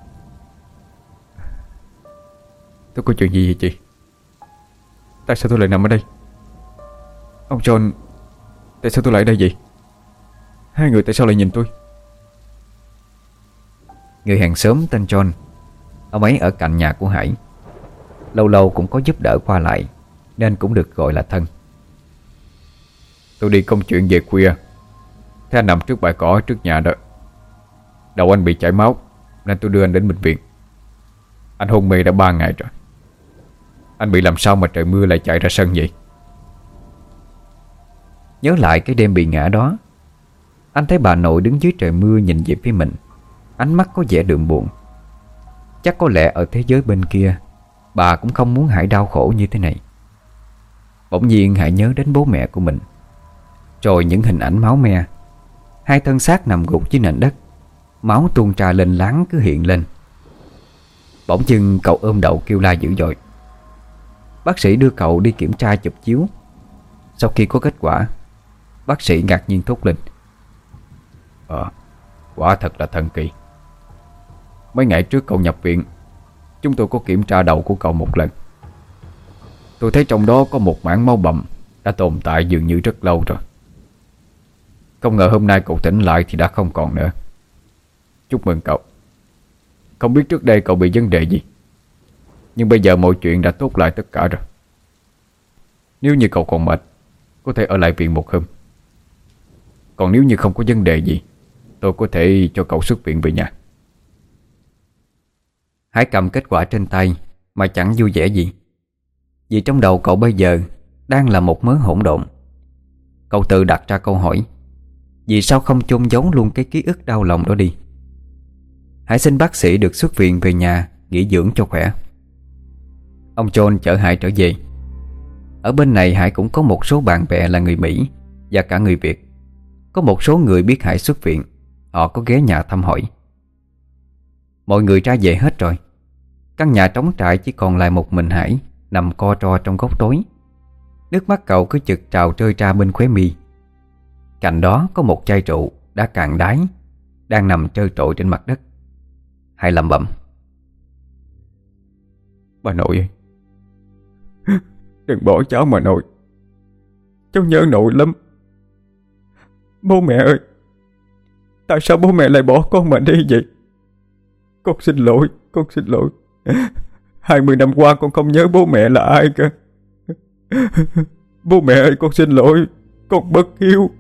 Tôi có chuyện gì vậy chị? Tại sao tôi lại nằm ở đây? Ông John, tại sao tôi lại ở đây vậy? Hai người tại sao lại nhìn tôi? Người hàng xóm tên John. Ông ấy ở cạnh nhà của Hải, lâu lâu cũng có giúp đỡ qua lại, nên cũng được gọi là thân. Tôi đi công chuyện về khuya, thế anh nằm trước bãi cỏ trước nhà đó. Đầu anh bị chảy máu, nên tôi đưa anh đến bệnh viện. Anh hôn mê đã ba ngày rồi. Anh bị làm sao mà trời mưa lại chạy ra sân vậy? Nhớ lại cái đêm bị ngã đó, anh thấy bà nội đứng dưới trời mưa nhìn về phía mình, ánh mắt có vẻ đượm buồn. Chắc có lẽ ở thế giới bên kia, bà cũng không muốn Hải đau khổ như thế này. Bỗng nhiên Hải nhớ đến bố mẹ của mình, rồi những hình ảnh máu me. Hai thân xác nằm gục dưới nền đất, máu tuôn trà lên láng cứ hiện lên. Bỗng dưng cậu ôm đầu kêu la dữ dội. Bác sĩ đưa cậu đi kiểm tra chụp chiếu. Sau khi có kết quả, bác sĩ ngạc nhiên thốt lên: Ờ, quả thật là thần kỳ. Mấy ngày trước cậu nhập viện, chúng tôi có kiểm tra đầu của cậu một lần. Tôi thấy trong đó có một mảng máu bầm đã tồn tại dường như rất lâu rồi. Không ngờ hôm nay cậu tỉnh lại thì đã không còn nữa. Chúc mừng cậu. Không biết trước đây cậu bị vấn đề gì, nhưng bây giờ mọi chuyện đã tốt lại tất cả rồi. Nếu như cậu còn mệt, có thể ở lại viện một hôm. Còn nếu như không có vấn đề gì, tôi có thể cho cậu xuất viện về nhà. Hải cầm kết quả trên tay mà chẳng vui vẻ gì, vì trong đầu cậu bây giờ đang là một mớ hỗn độn. Cậu tự đặt ra câu hỏi: vì sao không chôn giấu luôn cái ký ức đau lòng đó đi? Hải xin bác sĩ được xuất viện về nhà nghỉ dưỡng cho khỏe. Ông John chở Hải trở về. Ở bên này Hải cũng có một số bạn bè là người Mỹ và cả người Việt. Có một số người biết Hải xuất viện, họ có ghé nhà thăm hỏi. Mọi người ra về hết rồi. Căn nhà trống trải chỉ còn lại một mình Hải nằm co ro trong góc tối. Nước mắt cậu cứ chực trào rơi ra bên khóe mi. Cạnh đó có một chai rượu đã cạn đáy, đang nằm trơ trội trên mặt đất. Hải lẩm bẩm: Bà nội ơi, đừng bỏ cháu mà nội. Cháu nhớ nội lắm. Bố mẹ ơi, tại sao bố mẹ lại bỏ con mà đi vậy? Con xin lỗi, con xin lỗi. Hai mươi năm qua con không nhớ bố mẹ là ai cơ. Bố mẹ ơi, con xin lỗi, con bất hiếu.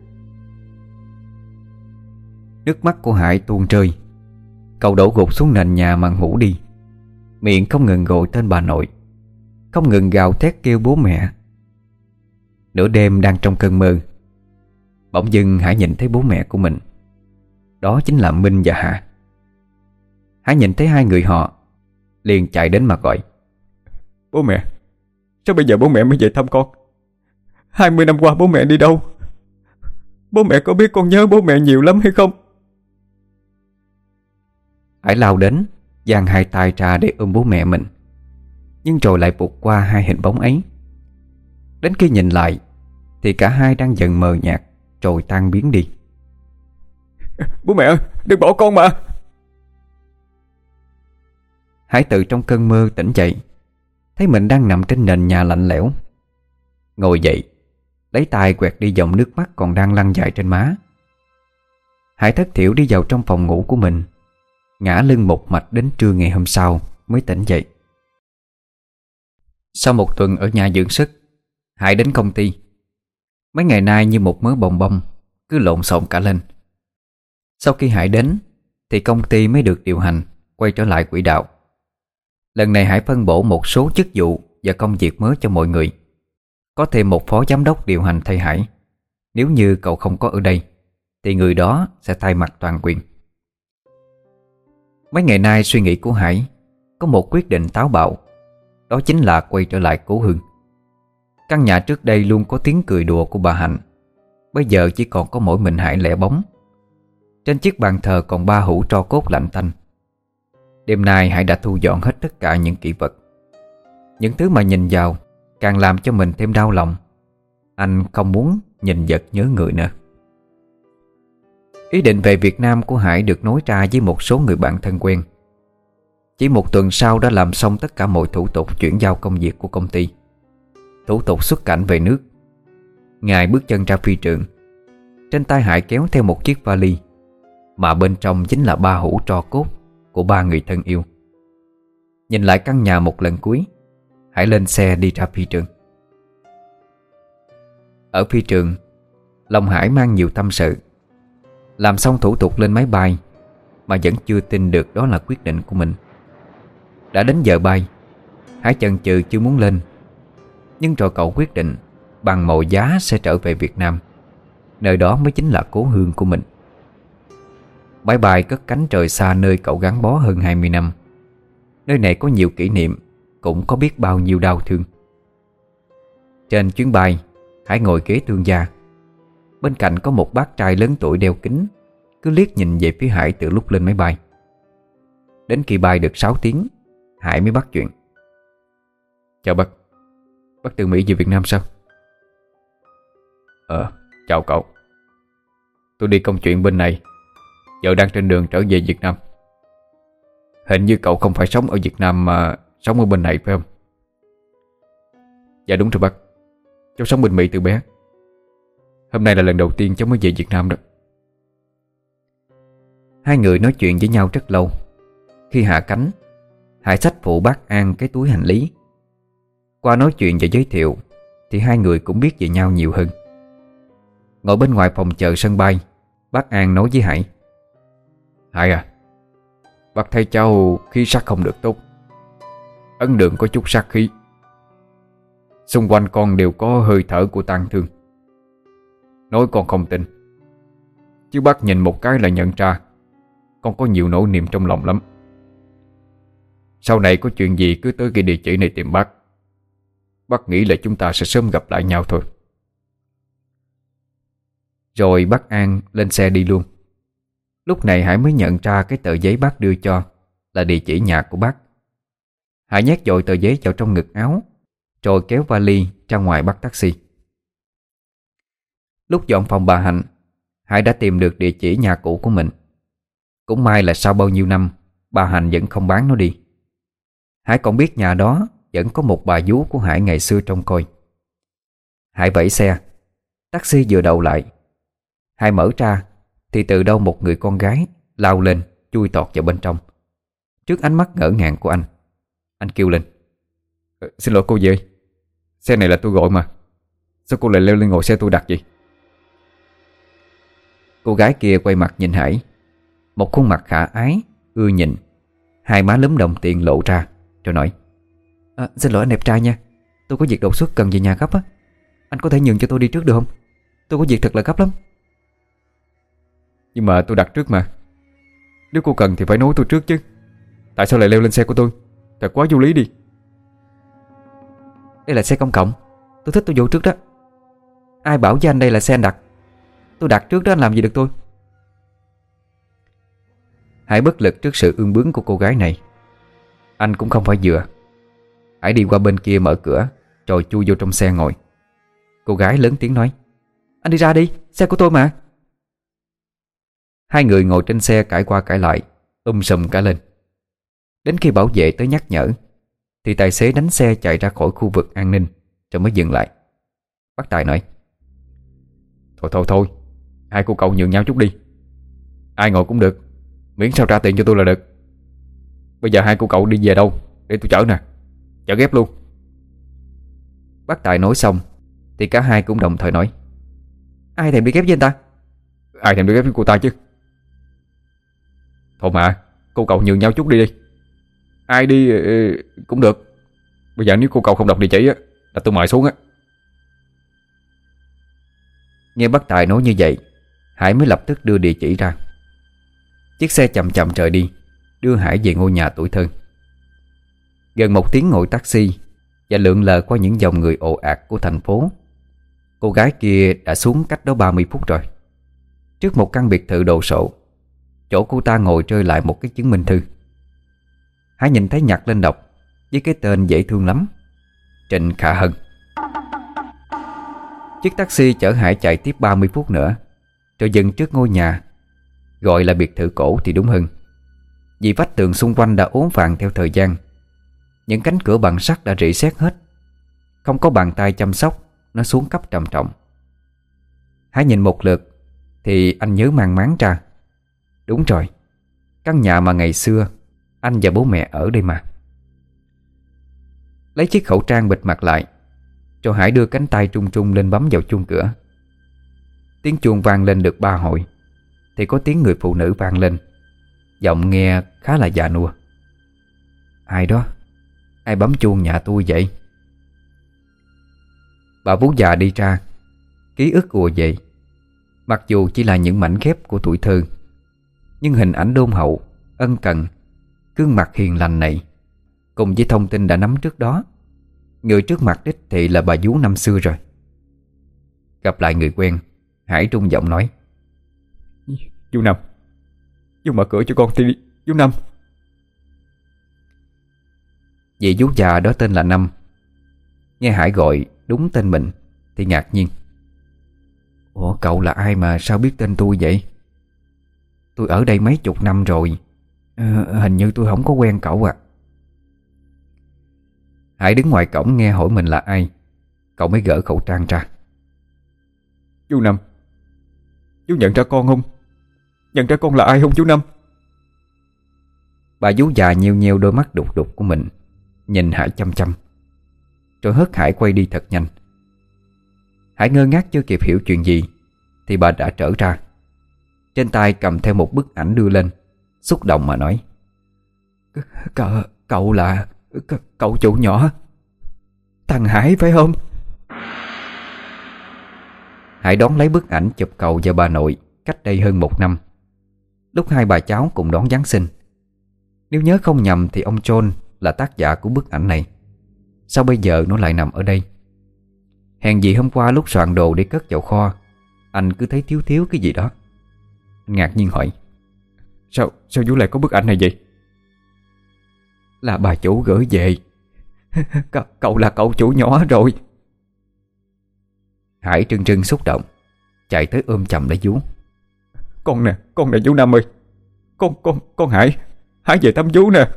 Nước mắt của Hải tuôn rơi. Cậu đổ gục xuống nền nhà mà ngủ đi, miệng không ngừng gọi tên bà nội, không ngừng gào thét kêu bố mẹ. Nửa đêm đang trong cơn mơ, bỗng dưng Hải nhìn thấy bố mẹ của mình. Đó chính là Minh và Hà. Hải nhìn thấy hai người họ, liền chạy đến mà gọi: Bố mẹ, sao bây giờ bố mẹ mới về thăm con? Hai mươi năm qua bố mẹ đi đâu? Bố mẹ có biết con nhớ bố mẹ nhiều lắm hay không? Hải lao đến, giang hai tay ra để ôm bố mẹ mình, nhưng rồi lại vụt qua hai hình bóng ấy. Đến khi nhìn lại thì cả hai đang dần mờ nhạt rồi tan biến đi. Bố mẹ ơi, đừng bỏ con mà! Hải từ trong cơn mơ tỉnh dậy, thấy mình đang nằm trên nền nhà lạnh lẽo. Ngồi dậy, lấy tay quẹt đi dòng nước mắt còn đang lăn dài trên má. Hải thất thểu đi vào trong phòng ngủ của mình, ngã lưng một mạch đến trưa ngày hôm sau mới tỉnh dậy. Sau một tuần ở nhà dưỡng sức, Hải đến công ty. Mấy ngày nay như một mớ bồng bông, cứ lộn xộn cả lên. Sau khi Hải đến thì công ty mới được điều hành, quay trở lại quỹ đạo. Lần này Hải phân bổ một số chức vụ và công việc mới cho mọi người. Có thêm một phó giám đốc điều hành thay Hải. Nếu như cậu không có ở đây thì người đó sẽ thay mặt toàn quyền. Mấy ngày nay suy nghĩ của Hải có một quyết định táo bạo. Đó chính là quay trở lại cố hương. Căn nhà trước đây luôn có tiếng cười đùa của bà Hạnh, bây giờ chỉ còn có mỗi mình Hải lẻ bóng. Trên chiếc bàn thờ còn ba hũ tro cốt lạnh tanh. Đêm nay Hải đã thu dọn hết tất cả những kỷ vật. Những thứ mà nhìn vào càng làm cho mình thêm đau lòng. Anh không muốn nhìn vật nhớ người nữa. Ý định về Việt Nam của Hải được nối ra với một số người bạn thân quen. Chỉ một tuần sau đã làm xong tất cả mọi thủ tục chuyển giao công việc của công ty, thủ tục xuất cảnh về nước. Ngài bước chân ra phi trường. Trên tay Hải kéo theo một chiếc vali, mà bên trong chính là ba hũ tro cốt của ba người thân yêu. Nhìn lại căn nhà một lần cuối, Hải lên xe đi ra phi trường. Ở phi trường, lòng Hải mang nhiều tâm sự. Làm xong thủ tục lên máy bay mà vẫn chưa tin được đó là quyết định của mình. Đã đến giờ bay, Hải chần chừ chưa muốn lên. Nhưng rồi cậu quyết định bằng mọi giá sẽ trở về Việt Nam, nơi đó mới chính là cố hương của mình. Máy bay cất cánh trời xa nơi cậu gắn bó hơn hai mươi năm. Nơi này có nhiều kỷ niệm, cũng có biết bao nhiêu đau thương. Trên chuyến bay, Hải ngồi ghế thương gia. Bên cạnh có một bác trai lớn tuổi đeo kính, cứ liếc nhìn về phía Hải từ lúc lên máy bay. Đến khi bay được sáu tiếng, Hải mới bắt chuyện. Chào bác. Bác từ Mỹ về Việt Nam sao? Ờ, chào cậu. Tôi đi công chuyện bên này, giờ đang trên đường trở về Việt Nam. Hình như cậu không phải sống ở Việt Nam mà sống ở bên này phải không? Dạ đúng rồi bác. Cháu sống bên Mỹ từ bé. Hôm nay là lần đầu tiên cháu mới về Việt Nam đó. Hai người nói chuyện với nhau rất lâu. Khi hạ cánh, Hải xách phụ bác An cái túi hành lý. Qua nói chuyện và giới thiệu thì hai người cũng biết về nhau nhiều hơn. Ngồi bên ngoài phòng chờ sân bay, bác An nói với Hải: Hải à, bác thấy cháu khí sắc không được tốt. Ấn Đường có chút sát khí. Xung quanh con đều có hơi thở của tang thương. Nói con không tin, chứ bác nhìn một cái là nhận ra con có nhiều nỗi niềm trong lòng lắm. Sau này có chuyện gì cứ tới cái địa chỉ này tìm bác. Bác nghĩ là chúng ta sẽ sớm gặp lại nhau thôi. Rồi bác An lên xe đi luôn. Lúc này Hải mới nhận ra cái tờ giấy bác đưa cho là địa chỉ nhà của bác. Hải nhét dội tờ giấy vào trong ngực áo, rồi kéo vali ra ngoài bắt taxi. Lúc dọn phòng bà Hạnh, Hải đã tìm được địa chỉ nhà cũ của mình. Cũng may là sau bao nhiêu năm, bà Hạnh vẫn không bán nó đi. Hải còn biết nhà đó vẫn có một bà vú của Hải ngày xưa trông coi. Hải vẫy xe, taxi vừa đậu lại. Hải mở ra thì từ đâu một người con gái lao lên, chui tọt vào bên trong. Trước ánh mắt ngỡ ngàng của anh, anh kêu lên: Xin lỗi cô dì ơi, Xe này là tôi gọi mà. Sao cô lại leo lên ngồi xe tôi đặt vậy? Cô gái kia quay mặt nhìn Hải, một khuôn mặt khả ái, ưa nhìn, hai má lúm đồng tiền lộ ra, rồi nói: à, Xin lỗi anh đẹp trai nha, tôi có việc đột xuất cần về nhà gấp á. Anh có thể nhường cho tôi đi trước được không? Tôi có việc thật là gấp lắm. Nhưng mà tôi đặt trước mà. Nếu cô cần thì phải nói tôi trước chứ. Tại sao lại leo lên xe của tôi? Thật quá vô lý đi. Đây là xe công cộng, tôi thích tôi vô trước đó. Ai bảo với anh đây là xe anh đặt? Tôi đặt trước đó, anh làm gì được tôi? Hải bất lực trước sự ương bướng của cô gái này. Anh cũng không phải dựa. Hải đi qua bên kia mở cửa, rồi chui vô trong xe ngồi. Cô gái lớn tiếng nói: Anh đi ra đi, xe của tôi mà. Hai người ngồi trên xe cãi qua cãi lại, um sùm cả lên. Đến khi bảo vệ tới nhắc nhở thì tài xế đánh xe chạy ra khỏi khu vực an ninh, rồi mới dừng lại. Bác Tài nói: Thôi thôi thôi, hai cô cậu nhường nhau chút đi. Ai ngồi cũng được, miễn sao trả tiền cho tôi là được. Bây giờ hai cô cậu đi về đâu để tôi chở nè? Chở ghép luôn. Bác Tài nói xong thì cả hai cũng đồng thời nói: Ai thèm đi ghép với anh ta? Ai thèm đi ghép với cô ta chứ? Thôi mà, cô cậu nhường nhau chút đi đi. Ai đi ừ, cũng được. Bây giờ nếu cô cậu không đọc địa chỉ á là tôi mời xuống á. Nghe bác Tài nói như vậy, Hải mới lập tức đưa địa chỉ ra. Chiếc xe chậm chậm rời đi, đưa Hải về ngôi nhà tuổi thơ. Gần một tiếng ngồi taxi và lượn lờ qua những dòng người ồ ạt của thành phố, cô gái kia đã xuống cách đó ba mươi phút rồi. Trước một căn biệt thự đồ sộ, chỗ cô ta ngồi rơi lại một cái chứng minh thư. Hải nhìn thấy nhặt lên đọc với cái tên dễ thương lắm: Trịnh Khả Hân. Chiếc taxi chở Hải chạy tiếp ba mươi phút nữa, rồi dừng trước ngôi nhà. Gọi là biệt thự cổ thì đúng hơn, vì vách tường xung quanh đã ố vàng theo thời gian. Những cánh cửa bằng sắt đã rỉ sét hết, không có bàn tay chăm sóc, nó xuống cấp trầm trọng. Hải nhìn một lượt thì anh nhớ mang máng ra. Đúng rồi, căn nhà mà ngày xưa anh và bố mẹ ở đây mà. Lấy chiếc khẩu trang bịt mặt lại, rồi Hải đưa cánh tay trung trung lên bấm vào chuông cửa. Tiếng chuông vang lên được ba hồi thì có tiếng người phụ nữ vang lên, giọng nghe khá là già nua: Ai đó? Ai bấm chuông nhà tôi vậy? Bà vú già đi ra, ký ức ùa về. Mặc dù chỉ là những mảnh ghép của tuổi thơ, nhưng hình ảnh đôn hậu, ân cần, gương mặt hiền lành này, cùng với thông tin đã nắm trước đó, người trước mặt đích thị là bà vú năm xưa rồi. Gặp lại người quen, Hải trung giọng nói: Chú Năm, chú mở cửa cho con đi, chú Năm. Vị vú già đó tên là Năm. Nghe Hải gọi đúng tên mình thì ngạc nhiên: Ủa, cậu là ai mà sao biết tên tôi vậy? Tôi ở đây mấy chục năm rồi, à, hình như tôi không có quen cậu à. Hải đứng ngoài cổng nghe hỏi mình là ai, cậu mới gỡ khẩu trang ra. Chú Năm, chú nhận ra con không? Nhận ra con là ai không chú Năm? Bà vú già nheo nheo đôi mắt đục đục của mình, nhìn Hải chăm chăm, rồi hớt Hải quay đi thật nhanh. Hải ngơ ngác chưa kịp hiểu chuyện gì thì bà đã trở ra. Trên tay cầm theo một bức ảnh đưa lên, xúc động mà nói: Cậu, cậu là cậu chủ nhỏ, thằng Hải phải không? Hải đón lấy bức ảnh chụp cậu và bà nội cách đây hơn một năm, lúc hai bà cháu cùng đón Giáng sinh. Nếu nhớ không nhầm thì ông John là tác giả của bức ảnh này. Sao bây giờ nó lại nằm ở đây? Hèn gì hôm qua lúc soạn đồ để cất vào kho, anh cứ thấy thiếu thiếu cái gì đó. Anh ngạc nhiên hỏi: Sao, sao chú lại có bức ảnh này vậy? Là bà chủ gửi về. C- Cậu là cậu chủ nhỏ rồi. Hải trưng trưng xúc động, chạy tới ôm chầm lấy vú. Con nè, con nè chú Năm ơi. Con, con, con Hải Hải về thăm vú nè.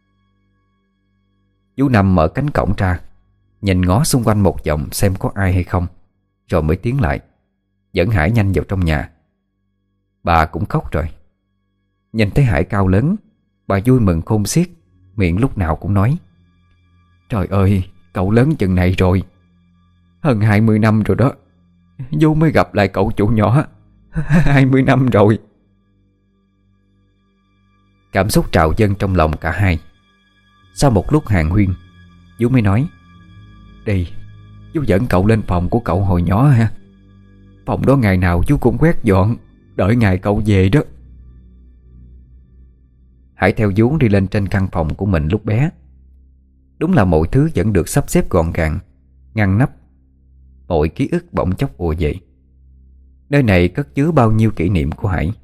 Vú Năm mở cánh cổng ra, nhìn ngó xung quanh một vòng xem có ai hay không, rồi mới tiến lại, dẫn Hải nhanh vào trong nhà. Bà cũng khóc rồi. Nhìn thấy Hải cao lớn, bà vui mừng khôn xiết, miệng lúc nào cũng nói: Trời ơi, cậu lớn chừng này rồi Hơn hai mươi năm rồi đó. Vú mới gặp lại cậu chủ nhỏ. Hai mươi năm rồi. Cảm xúc trào dâng trong lòng cả hai. Sau một lúc hàn huyên, vú mới nói: Đi, vú dẫn cậu lên phòng của cậu hồi nhỏ ha. Phòng đó ngày nào vú cũng quét dọn, đợi ngày cậu về đó. Hải theo vú đi lên trên căn phòng của mình lúc bé. Đúng là mọi thứ vẫn được sắp xếp gọn gàng, ngăn nắp. Mọi ký ức bỗng chốc ùa về. Nơi này cất chứa bao nhiêu kỷ niệm của Hải.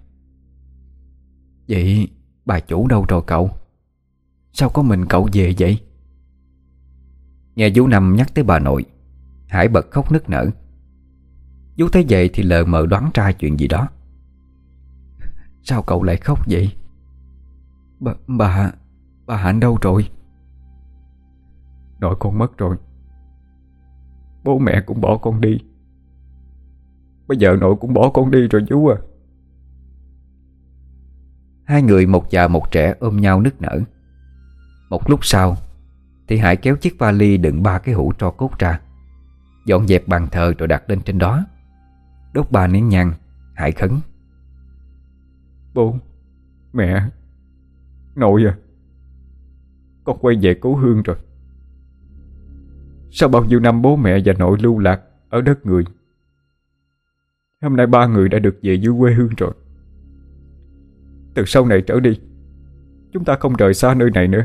Vậy bà chủ đâu rồi cậu? Sao có mình cậu về vậy? Nghe vú Năm nhắc tới bà nội, Hải bật khóc nức nở. Vú thấy vậy thì lờ mờ đoán ra chuyện gì đó. Sao cậu lại khóc vậy? Bà, bà, bà Hạnh đâu rồi? Nội con mất rồi. Bố mẹ cũng bỏ con đi. Bây giờ nội cũng bỏ con đi rồi chú à. Hai người một già một trẻ ôm nhau nức nở. Một lúc sau thì Hải kéo chiếc vali đựng ba cái hũ tro cốt ra, dọn dẹp bàn thờ rồi đặt lên trên đó. Đốt ba nén nhang, Hải khấn: Bố, mẹ, nội à, con quay về cố hương rồi. Sau bao nhiêu năm bố mẹ và nội lưu lạc ở đất người, hôm nay ba người đã được về dưới quê hương rồi. Từ sau này trở đi, chúng ta không rời xa nơi này nữa.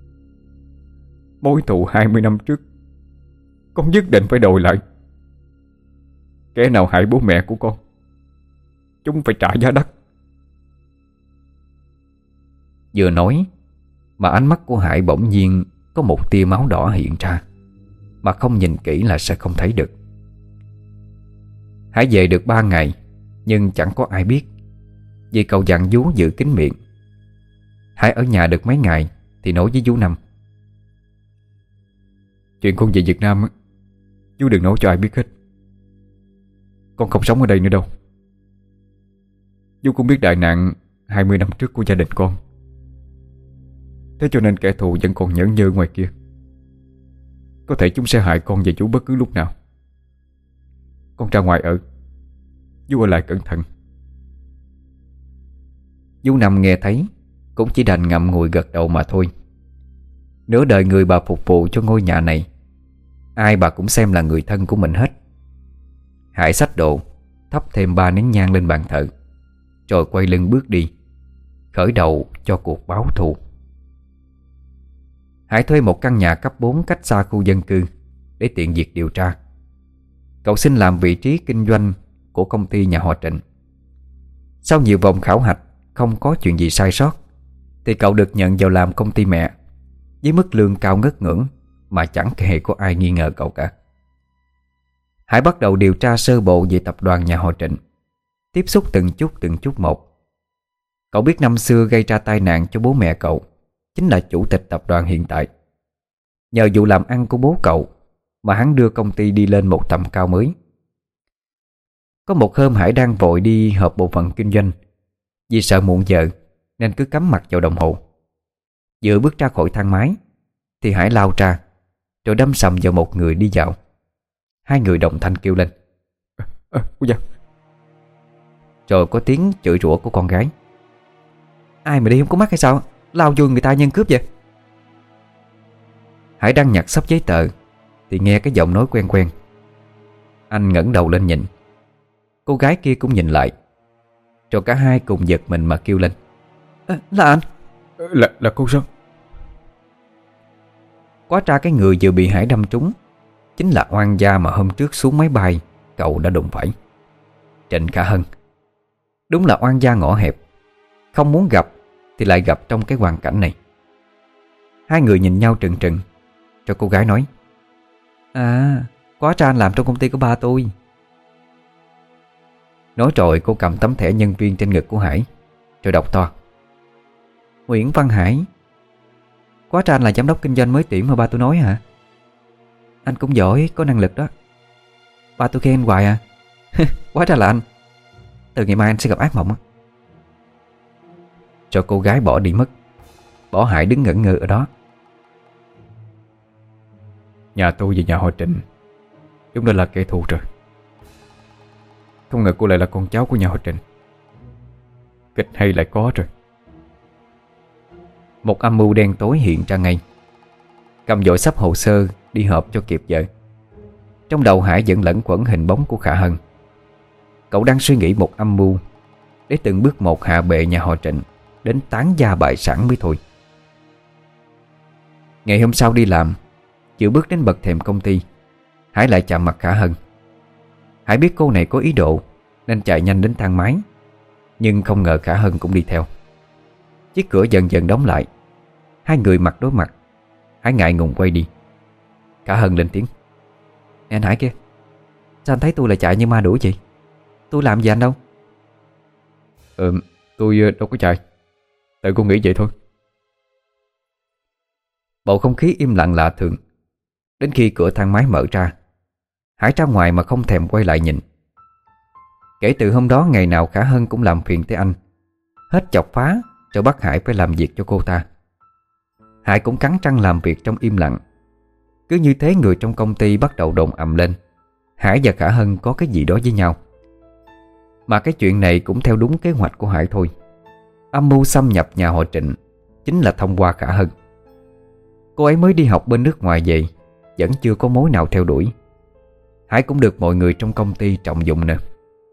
Mối thù hai mươi năm trước con nhất định phải đòi lại. Kẻ nào hại bố mẹ của con, chúng phải trả giá đắt. Vừa nói mà ánh mắt của Hải bỗng nhiên có một tia máu đỏ hiện ra, mà không nhìn kỹ là sẽ không thấy được. Hải về được ba ngày, nhưng chẳng có ai biết, vì cậu dặn vú giữ kín miệng. Hải ở nhà được mấy ngày thì nói với vú Năm: Chuyện con về Việt Nam, chú đừng nói cho ai biết hết. Con không sống ở đây nữa đâu. Chú cũng biết đại nạn hai mươi năm trước của gia đình con. Thế cho nên kẻ thù vẫn còn nhẫn nhơ ngoài kia. Có thể chúng sẽ hại con và chú bất cứ lúc nào. Con ra ngoài ở, chú ở lại cẩn thận. Vú Năm nghe thấy cũng chỉ đành ngậm ngùi gật đầu mà thôi. Nửa đời người bà phục vụ cho ngôi nhà này, ai bà cũng xem là người thân của mình hết. Hải xách đồ, thắp thêm ba nén nhang lên bàn thờ, rồi quay lưng bước đi, khởi đầu cho cuộc báo thù. Hải thuê một căn nhà cấp bốn cách xa khu dân cư để tiện việc điều tra. Cậu xin làm vị trí kinh doanh của công ty nhà họ Trịnh. Sau nhiều vòng khảo hạch không có chuyện gì sai sót, thì cậu được nhận vào làm công ty mẹ với mức lương cao ngất ngưỡng mà chẳng hề có ai nghi ngờ cậu cả. Hải bắt đầu điều tra sơ bộ về tập đoàn nhà họ Trịnh, tiếp xúc từng chút từng chút một. Cậu biết năm xưa gây ra tai nạn cho bố mẹ cậu chính là chủ tịch tập đoàn hiện tại. Nhờ vụ làm ăn của bố cậu mà hắn đưa công ty đi lên một tầm cao mới. Có một hôm Hải đang vội đi họp bộ phận kinh doanh, vì sợ muộn giờ nên cứ cắm mặt vào đồng hồ. Vừa bước ra khỏi thang máy thì Hải lao ra, rồi đâm sầm vào một người đi dạo. Hai người đồng thanh kêu lên: à, à, ôi da. Rồi có tiếng chửi rủa của con gái: Ai mà đi không có mắt hay sao, lao vô người ta nhân cướp vậy? Hải đang nhặt sắp giấy tờ thì nghe cái giọng nói quen quen. Anh ngẩng đầu lên nhìn. Cô gái kia cũng nhìn lại, rồi cả hai cùng giật mình mà kêu lên: à, Là anh? Là, là cô sao? Quá ra cái người vừa bị Hải đâm trúng chính là oan gia mà hôm trước xuống máy bay cậu đã đụng phải, Trịnh Khả Hân. Đúng là oan gia ngõ hẹp, không muốn gặp thì lại gặp trong cái hoàn cảnh này. Hai người nhìn nhau trừng trừng, rồi cô gái nói: À, quá ra anh làm trong công ty của ba tôi. Nói rồi cô cầm tấm thẻ nhân viên trên ngực của Hải, rồi đọc to: Nguyễn Văn Hải. Quá ra anh là giám đốc kinh doanh mới tuyển mà ba tôi nói hả? Anh cũng giỏi, có năng lực đó. Ba tôi khen anh hoài à. Quá ra là anh. Từ ngày mai anh sẽ gặp ác mộng á. Cho cô gái bỏ đi mất, bỏ Hải đứng ngẩn ngơ ở đó. Nhà tôi và nhà họ Trịnh Chúng đã là kẻ thù rồi. Không ngờ cô lại là con cháu của nhà họ Trịnh. Kịch hay lại có rồi. Một âm mưu đen tối hiện ra ngay. Cầm dội sắp hồ sơ đi họp cho kịp giờ. Trong đầu Hải vẫn lẫn quẩn hình bóng của Khả Hân. Cậu đang suy nghĩ một âm mưu để từng bước một hạ bệ nhà họ Trịnh đến tán gia bại sản mới thôi. Ngày hôm sau đi làm, chưa bước đến bậc thềm công ty, Hải lại chạm mặt Khả Hân. Hải biết cô này có ý đồ nên chạy nhanh đến thang máy, nhưng không ngờ Khả Hân cũng đi theo. Chiếc cửa dần dần đóng lại. Hai người mặt đối mặt. Hải ngại ngùng quay đi. Khả Hân lên tiếng: "Nè anh Hải kia, sao anh thấy tôi lại chạy như ma đuổi chị? Tôi làm gì anh đâu." Ừ, tôi đâu có chạy. Tự cô nghĩ vậy thôi." Bầu không khí im lặng lạ thường. Đến khi cửa thang máy mở ra, Hải ra ngoài mà không thèm quay lại nhìn. Kể từ hôm đó, ngày nào Khả Hân cũng làm phiền tới anh, hết chọc phá rồi bắt Hải phải làm việc cho cô ta. Hải cũng cắn răng làm việc trong im lặng. Cứ như thế người trong công ty bắt đầu đồn ầm lên Hải và Khả Hân có cái gì đó với nhau. Mà cái chuyện này cũng theo đúng kế hoạch của Hải thôi. Âm mưu xâm nhập nhà họ Trịnh chính là thông qua Khả Hân. Cô ấy mới đi học bên nước ngoài về, vẫn chưa có mối nào theo đuổi. Hải cũng được mọi người trong công ty trọng dụng nè.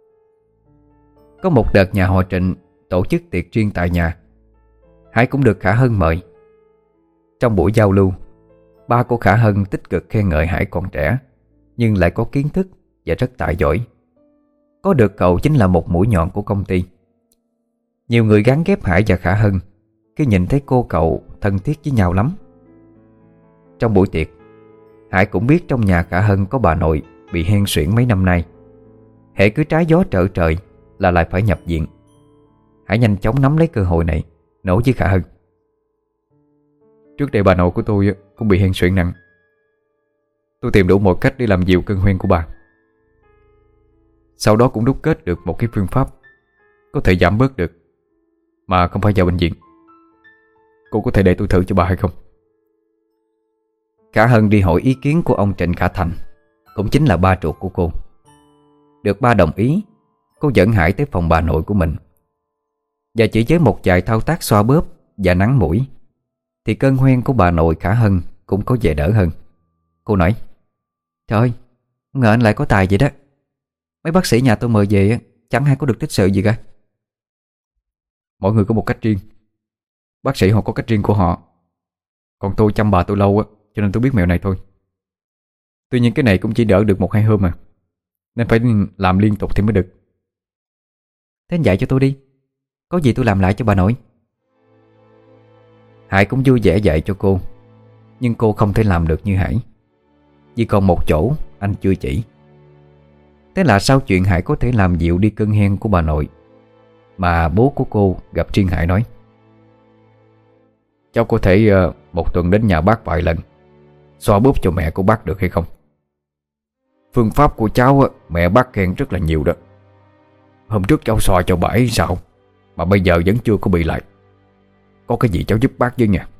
Có một đợt nhà họ Trịnh tổ chức tiệc riêng tại nhà. Hải cũng được Khả Hân mời. Trong buổi giao lưu, ba của Khả Hân tích cực khen ngợi Hải còn trẻ nhưng lại có kiến thức và rất tài giỏi. Có được cậu chính là một mũi nhọn của công ty. Nhiều người gắn ghép Hải và Khả Hân khi nhìn thấy cô cậu thân thiết với nhau lắm. Trong buổi tiệc, Hải cũng biết trong nhà Khả Hân có bà nội bị hen suyễn mấy năm nay. Hễ cứ trái gió trở trời là lại phải nhập viện. Hải nhanh chóng nắm lấy cơ hội này, nói với Khả Hân: "Trước đây bà nội của tôi cũng bị hen suyễn nặng. Tôi tìm đủ mọi cách để làm dịu cơn hoen của bà. Sau đó cũng đúc kết được một cái phương pháp có thể giảm bớt được mà không phải vào bệnh viện. Cô có thể để tôi thử cho bà hay không?" Khả Hân đi hỏi ý kiến của ông Trịnh Khả Thành, cũng chính là ba ruột của cô. Được ba đồng ý, cô dẫn Hải tới phòng bà nội của mình. Và chỉ với một vài thao tác xoa bóp và nắng mũi thì cơn hoen của bà nội Khả Hân cũng có vẻ đỡ hơn. Cô nói: "Trời ơi, không ngờ anh lại có tài vậy đó. Mấy bác sĩ nhà tôi mời về chẳng hay có được tích sự gì cả." "Mỗi người có một cách riêng. Bác sĩ họ có cách riêng của họ. Còn tôi chăm bà tôi lâu á, cho nên tôi biết mẹo này thôi. Tuy nhiên cái này cũng chỉ đỡ được một hai hôm mà, nên phải làm liên tục thì mới được." "Thế anh dạy cho tôi đi, có gì tôi làm lại cho bà nội." Hải cũng vui vẻ dạy cho cô, nhưng cô không thể làm được như Hải, vì còn một chỗ anh chưa chỉ. Thế là sau chuyện Hải có thể làm dịu đi cơn hen của bà nội, mà bố của cô gặp riêng Hải nói: "Cháu có thể uh, một tuần đến nhà bác vài lần, xoa bóp cho mẹ của bác được hay không? Phương pháp của cháu uh, mẹ bác khen rất là nhiều đó. Hôm trước cháu xoa cho bà ấy sao mà bây giờ vẫn chưa có bị lại. Có cái gì cháu giúp bác với nha."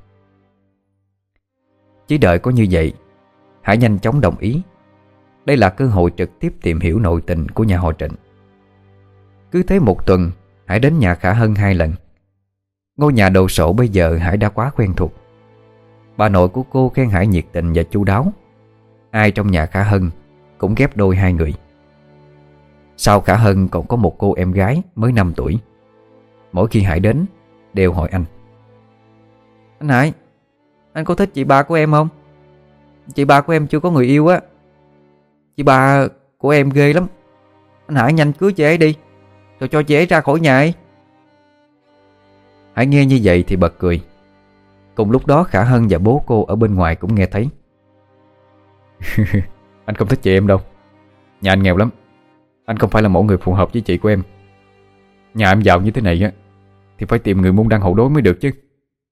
Chỉ đợi có như vậy, Hải nhanh chóng đồng ý. Đây là cơ hội trực tiếp tìm hiểu nội tình của nhà họ Trịnh. Cứ thế một tuần, Hải đến nhà Khả Hân hai lần. Ngôi nhà đồ sộ bây giờ Hải đã quá quen thuộc. Bà nội của cô khen Hải nhiệt tình và chu đáo. Ai trong nhà Khả Hân cũng ghép đôi hai người. Sau Khả Hân còn có một cô em gái mới năm tuổi. Mỗi khi Hải đến đều hỏi anh: "Anh Hải, anh có thích chị ba của em không? Chị ba của em chưa có người yêu á. Chị ba của em ghê lắm. Anh Hải nhanh cưới chị ấy đi, rồi cho chị ấy ra khỏi nhà ấy." Hải nghe như vậy thì bật cười. Cùng lúc đó Khả Hân và bố cô ở bên ngoài cũng nghe thấy. "Anh không thích chị em đâu. Nhà anh nghèo lắm. Anh không phải là mẫu người phù hợp với chị của em. Nhà em giàu như thế này á thì phải tìm người môn đăng hộ đối mới được chứ."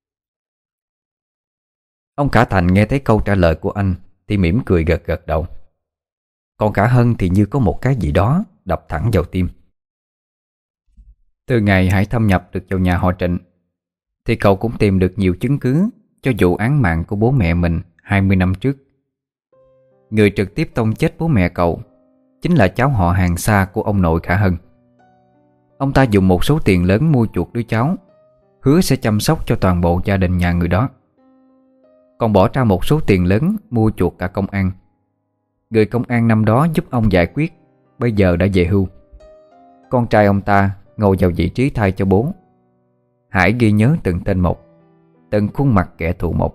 Ông Khả Thành nghe thấy câu trả lời của anh thì mỉm cười gật gật đầu. Còn Khả Hân thì như có một cái gì đó đập thẳng vào tim. Từ ngày Hải thâm nhập được vào nhà họ Trịnh thì cậu cũng tìm được nhiều chứng cứ cho vụ án mạng của bố mẹ mình hai mươi năm trước. Người trực tiếp tông chết bố mẹ cậu chính là cháu họ hàng xa của ông nội Khả Hân. Ông ta dùng một số tiền lớn mua chuộc đứa cháu, hứa sẽ chăm sóc cho toàn bộ gia đình nhà người đó. Còn bỏ ra một số tiền lớn mua chuộc cả công an. Người công an năm đó giúp ông giải quyết bây giờ đã về hưu. Con trai ông ta ngồi vào vị trí thay cho bố. Hải ghi nhớ từng tên một, từng khuôn mặt kẻ thù một.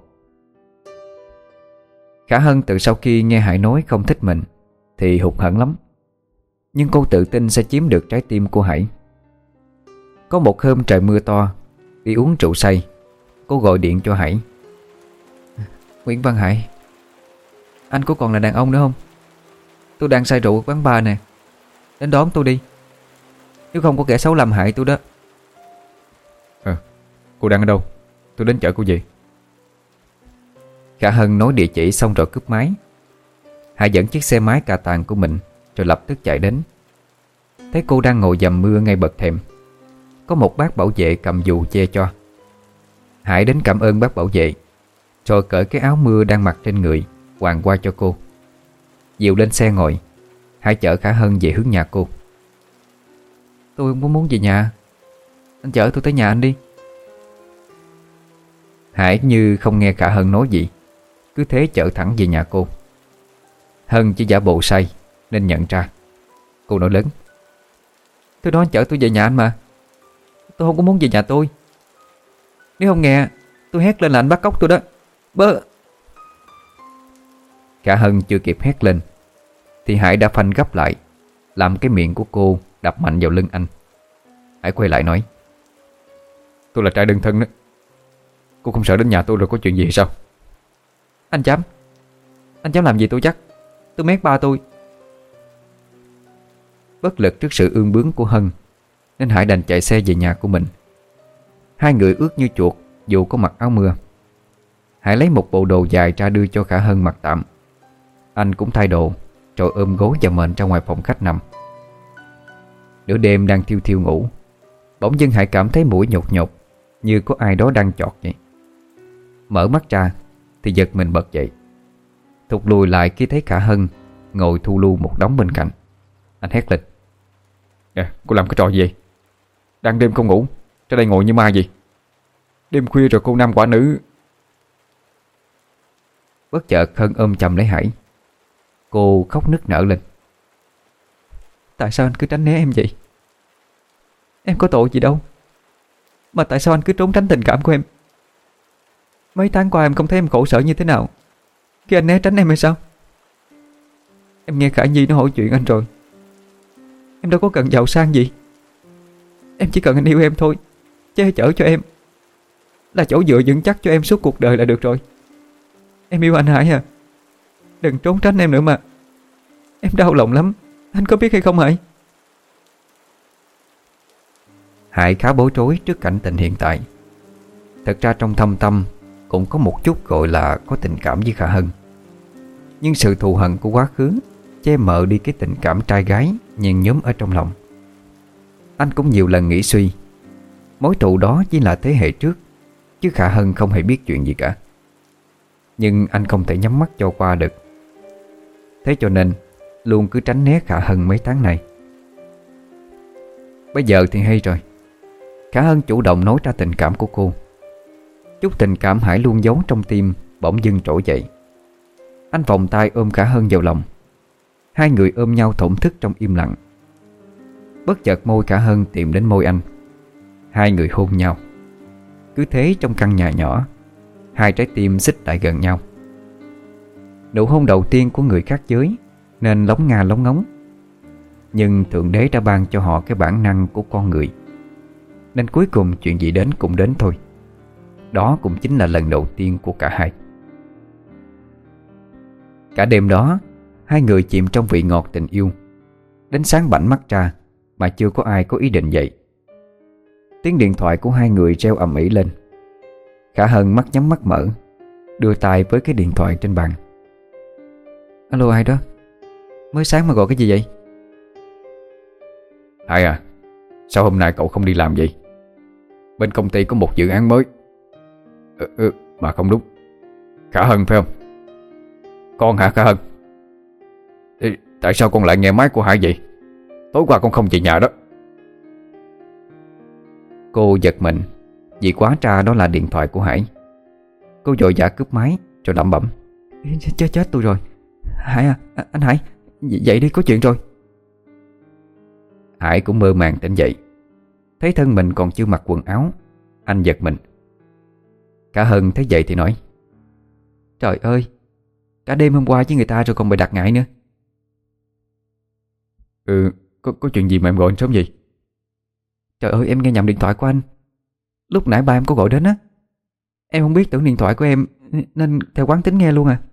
Khả Hân từ sau khi nghe Hải nói không thích mình thì hụt hẫng lắm. Nhưng cô tự tin sẽ chiếm được trái tim của Hải. Có một hôm trời mưa to, đi uống rượu say, cô gọi điện cho Hải. Nguyễn Văn Hải, anh có còn là đàn ông nữa không? Tôi đang say rượu ở quán bar nè, đến đón tôi đi. Nếu không có kẻ xấu làm hại tôi đó. Ờ, cô đang ở đâu? Tôi đến chở cô về. Khả Hân nói địa chỉ xong rồi cúp máy. Hải dẫn chiếc xe máy cà tàng của mình rồi lập tức chạy đến. Thấy cô đang ngồi dầm mưa ngay bậc thềm. Có một bác bảo vệ cầm dù che cho. Hải đến cảm ơn bác bảo vệ, rồi cởi cái áo mưa đang mặc trên người quàng qua cho cô. Dìu lên xe ngồi, Hải chở Khả Hân về hướng nhà cô. Tôi không có muốn về nhà, anh chở tôi tới nhà anh đi. Hải như không nghe Khả Hân nói gì, cứ thế chở thẳng về nhà cô. Hân chỉ giả bộ say nên nhận ra. Cô nói lớn: Tôi nói anh chở tôi về nhà anh mà. Tôi không có muốn về nhà tôi. Nếu không nghe tôi hét lên là anh bắt cóc tôi đó. Bơ. Khả Hân chưa kịp hét lên thì Hải đã phanh gấp lại, làm cái miệng của cô đập mạnh vào lưng anh. Hải quay lại nói: Tôi là trai đơn thân đó. Cô không sợ đến nhà tôi rồi có chuyện gì hay sao? Anh dám. Anh dám làm gì tôi chắc. Tôi mét ba tôi. Bất lực trước sự ương bướng của Hân nên Hải đành chạy xe về nhà của mình. Hai người ướt như chuột dù có mặc áo mưa. Hải lấy một bộ đồ dài ra đưa cho Khả Hân mặc tạm. Anh cũng thay đồ rồi ôm gối và mền ra ngoài phòng khách nằm. Nửa đêm đang thiêu thiêu ngủ, bỗng dưng Hải cảm thấy mũi nhột nhột, như có ai đó đang chọt vậy. Mở mắt ra thì giật mình bật dậy, thụt lùi lại khi thấy Khả Hân ngồi thu lu một đống bên cạnh. Anh hét lên: Nè, cô làm cái trò gì vậy? Đang đêm không ngủ, ra đây ngồi như ma gì? Đêm khuya rồi cô nam quả nữ. Bất chợt Hân ôm chầm lấy Hải. Cô khóc nức nở lên: Tại sao anh cứ tránh né em vậy? Em có tội gì đâu, mà tại sao anh cứ trốn tránh tình cảm của em? Mấy tháng qua em không thấy em khổ sở như thế nào khi anh né tránh em hay sao? Em nghe Khả Nhi nó hỏi chuyện anh rồi. Em đâu có cần giàu sang gì. Em chỉ cần anh yêu em thôi, che chở cho em, là chỗ dựa vững chắc cho em suốt cuộc đời là được rồi. Em yêu anh Hải à, đừng trốn tránh em nữa mà. Em đau lòng lắm, anh có biết hay không Hải? Hải khá bối rối trước cảnh tình hiện tại. Thật ra trong thâm tâm cũng có một chút gọi là có tình cảm với Khả Hân. Nhưng sự thù hận của quá khứ che mờ đi cái tình cảm trai gái nhen nhóm ở trong lòng. Anh cũng nhiều lần nghĩ suy, mối thù đó chỉ là thế hệ trước, chứ Khả Hân không hề biết chuyện gì cả. Nhưng anh không thể nhắm mắt cho qua được. Thế cho nên luôn cứ tránh né Khả Hân mấy tháng này. Bây giờ thì hay rồi. Khả Hân chủ động nói ra tình cảm của cô. Chút tình cảm Hải luôn giấu trong tim bỗng dưng trỗi dậy. Anh vòng tay ôm Khả Hân vào lòng. Hai người ôm nhau thổn thức trong im lặng. Bất chợt môi Khả Hân tìm đến môi anh. Hai người hôn nhau. Cứ thế trong căn nhà nhỏ, hai trái tim xích lại gần nhau. Nụ hôn đầu tiên của người khác giới nên lóng nga lóng ngóng. Nhưng Thượng Đế đã ban cho họ cái bản năng của con người, nên cuối cùng chuyện gì đến cũng đến thôi. Đó cũng chính là lần đầu tiên của cả hai. Cả đêm đó, hai người chìm trong vị ngọt tình yêu. Đến sáng bảnh mắt ra mà chưa có ai có ý định dậy. Tiếng điện thoại của hai người reo ầm ĩ lên. Khả Hân mắt nhắm mắt mở, đưa tay với cái điện thoại trên bàn. Alo, ai đó? Mới sáng mà gọi cái gì vậy? Hải à, sao hôm nay cậu không đi làm vậy? Bên công ty có một dự án mới. Ừ, ừ, mà không đúng. Khả Hân phải không? Con hả Khả Hân? Tại sao con lại nghe máy của Hải vậy? Tối qua con không về nhà đó. Cô giật mình vì quá tra đó là điện thoại của Hải. Cô vội vã cướp máy rồi lẩm bẩm: Chết chết tôi rồi. Hải à, anh Hải, dậy đi, có chuyện rồi. Hải cũng mơ màng tỉnh dậy, thấy thân mình còn chưa mặc quần áo. Anh giật mình. Cả Hân thấy vậy thì nói: Trời ơi, cả đêm hôm qua với người ta rồi còn bị đặt ngại nữa. Ừ, có, có chuyện gì mà em gọi anh sớm vậy? Trời ơi, em nghe nhầm điện thoại của anh. Lúc nãy ba em có gọi đến á. Em không biết, tưởng điện thoại của em nên theo quán tính nghe luôn à.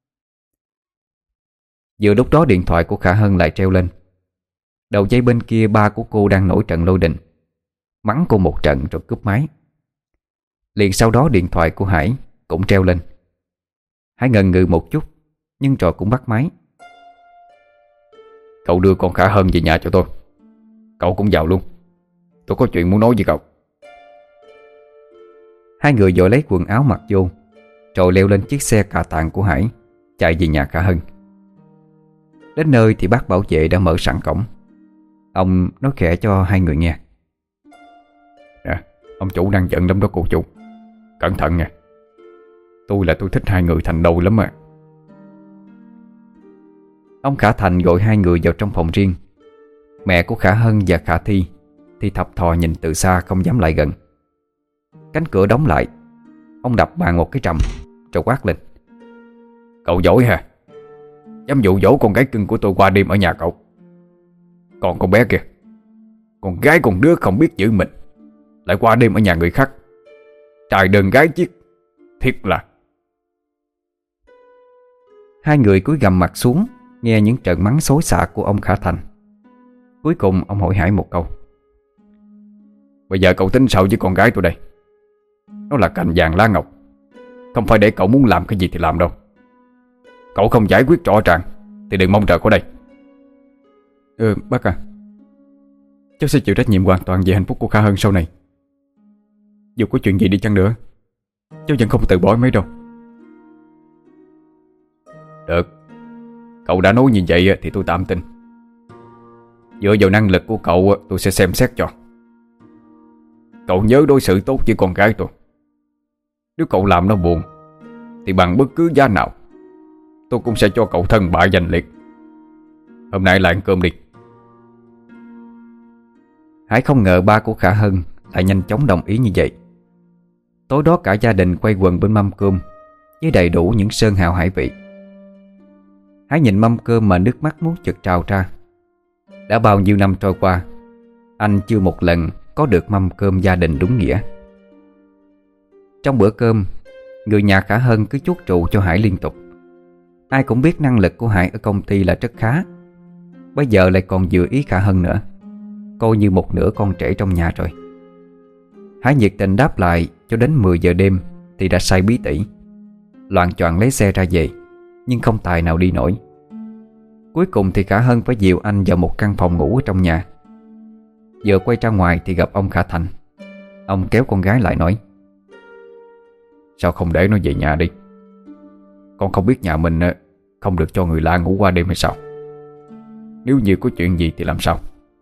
Vừa lúc đó điện thoại của Khả Hân lại treo lên. Đầu dây bên kia ba của cô đang nổi trận lôi đình, mắng cô một trận rồi cúp máy. Liền sau đó điện thoại của Hải cũng treo lên. Hải ngần ngừ một chút nhưng rồi cũng bắt máy. Cậu đưa con Khả Hân về nhà cho tôi. Cậu cũng vào luôn. Tôi có chuyện muốn nói với cậu. Hai người vội lấy quần áo mặc vô, rồi leo lên chiếc xe cà tàng của Hải, chạy về nhà Khả Hân. Đến nơi thì bác bảo vệ đã mở sẵn cổng. Ông nói khẽ cho hai người nghe: Nè, ông chủ đang giận lắm đó cô chủ. Cẩn thận nha. Tôi là tôi thích hai người thành đôi lắm mà. Ông Khả Thành gọi hai người vào trong phòng riêng. Mẹ của Khả Hân và Khả Thi thì thập thò nhìn từ xa không dám lại gần. Cánh cửa đóng lại. Ông đập bàn một cái trầm rồi quát lên: Cậu giỏi hả? Dám dụ dỗ con gái cưng của tôi qua đêm ở nhà cậu. Còn con bé kìa, con gái con đứa không biết giữ mình, lại qua đêm ở nhà người khác. Trai đơn gái chiếc, thiệt là. Hai người cúi gằm mặt xuống nghe những trận mắng xối xả của ông Khả Thành. Cuối cùng ông hỏi Hải một câu: Bây giờ cậu tính sao với con gái tôi đây? Nó là cành vàng lá ngọc, không phải để cậu muốn làm cái gì thì làm đâu. Cậu không giải quyết rõ ràng thì đừng mong chờ có đây. Ừ bác à, cháu sẽ chịu trách nhiệm hoàn toàn về hạnh phúc của Khả Hân sau này. Dù có chuyện gì đi chăng nữa, cháu vẫn không từ bỏ mấy đâu. Được, cậu đã nói như vậy thì tôi tạm tin. Dựa vào năng lực của cậu tôi sẽ xem xét cho. Cậu nhớ đối xử tốt với con gái tôi. Nếu cậu làm nó buồn thì bằng bất cứ giá nào tôi cũng sẽ cho cậu thân bại danh liệt. Hôm nay lại ăn cơm đi. Hải không ngờ ba của Khả Hân lại nhanh chóng đồng ý như vậy. Tối đó cả gia đình quay quần bên mâm cơm với đầy đủ những sơn hào hải vị. Hải nhìn mâm cơm mà nước mắt muốn chực trào ra. Đã bao nhiêu năm trôi qua, anh chưa một lần có được mâm cơm gia đình đúng nghĩa. Trong bữa cơm, người nhà Khả Hân cứ chuốt trụ cho Hải liên tục. Ai cũng biết năng lực của Hải ở công ty là rất khá, bây giờ lại còn vừa ý Khả Hân nữa, coi như một nửa con trẻ trong nhà rồi. Hải nhiệt tình đáp lại cho đến mười giờ đêm thì đã say bí tỉ, loạng choạng lấy xe ra về, nhưng không tài nào đi nổi. Cuối cùng thì Khả Hân phải dìu anh vào một căn phòng ngủ ở trong nhà. Vừa quay ra ngoài thì gặp ông Khả Thành. Ông kéo con gái lại nói: Sao không để nó về nhà đi? Con không biết nhà mình không được cho người lạ ngủ qua đêm hay sao? Nếu như có chuyện gì thì làm sao?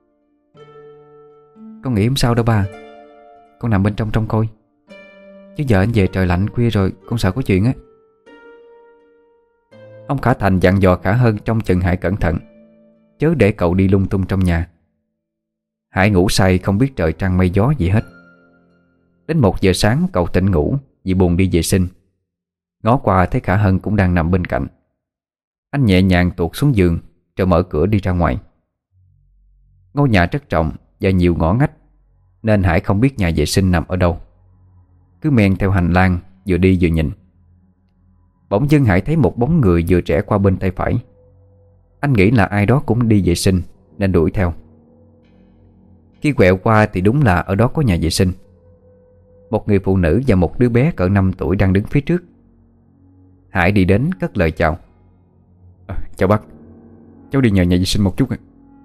Con nghĩ không sao đâu ba. Con nằm bên trong trông coi. Chứ giờ anh về trời lạnh khuya rồi, con sợ có chuyện á. Ông Khả Thành dặn dò Khả Hân trông chừng Hải cẩn thận, chớ để cậu đi lung tung trong nhà. Hải ngủ say không biết trời trăng mây gió gì hết. Đến một giờ sáng cậu tỉnh ngủ vì buồn đi vệ sinh. Ngó qua thấy Khả Hân cũng đang nằm bên cạnh. Anh nhẹ nhàng tuột xuống giường rồi mở cửa đi ra ngoài. Ngôi nhà rất rộng và nhiều ngõ ngách, nên Hải không biết nhà vệ sinh nằm ở đâu. Cứ men theo hành lang, vừa đi vừa nhìn. Bỗng dưng Hải thấy một bóng người vừa rẽ qua bên tay phải. Anh nghĩ là ai đó cũng đi vệ sinh nên đuổi theo. Khi quẹo qua thì đúng là ở đó có nhà vệ sinh. Một người phụ nữ và một đứa bé cỡ năm tuổi đang đứng phía trước. Hải đi đến cất lời chào: à, Chào bác, cháu đi nhờ nhà vệ sinh một chút.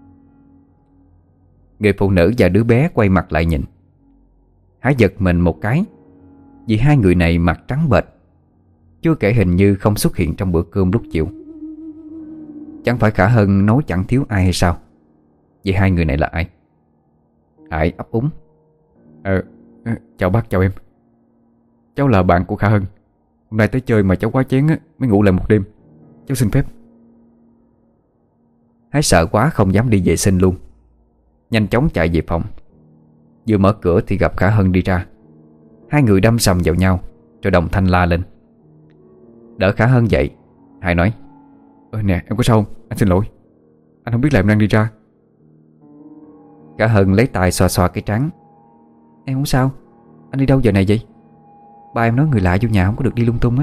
Người phụ nữ và đứa bé quay mặt lại nhìn. Hải giật mình một cái, vì hai người này mặt trắng bệch, chưa kể hình như không xuất hiện trong bữa cơm lúc chiều. Chẳng phải Khả Hân nói chẳng thiếu ai hay sao? Vậy hai người này là ai? Hải ấp úng. Ờ, chào bác, chào em. Cháu là bạn của Khả Hân. Hôm nay tới chơi mà cháu quá chén á, mới ngủ lại một đêm. Cháu xin phép. Hải sợ quá không dám đi vệ sinh luôn. Nhanh chóng chạy về phòng. Vừa mở cửa thì gặp Khả Hân đi ra. Hai người đâm sầm vào nhau, rồi đồng thanh la lên. Đỡ Khả Hân dậy, Hải nói: Ơ nè, em có sao không? Anh xin lỗi. Anh không biết là em đang đi ra. Khả Hân lấy tay xoa xoa cái trán. Em không sao. Anh đi đâu giờ này vậy? Ba em nói người lạ vô nhà không có được đi lung tung á.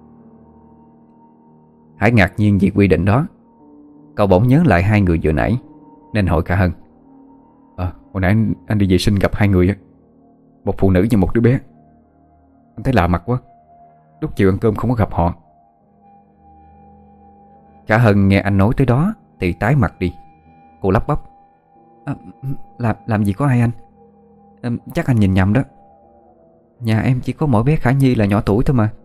Hải ngạc nhiên vì quy định đó. Cậu bỗng nhớ lại hai người vừa nãy, nên hỏi Khả Hân: Ờ, hồi nãy anh, anh đi vệ sinh gặp hai người á, một phụ nữ và một đứa bé. Anh thấy lạ mặt quá. Lúc chiều ăn cơm không có gặp họ. Khả Hân nghe anh nói tới đó thì tái mặt đi. Cô lắp bắp: à, làm, làm gì có ai anh? à, Chắc anh nhìn nhầm đó. Nhà em chỉ có mỗi bé Khả Nhi là nhỏ tuổi thôi mà.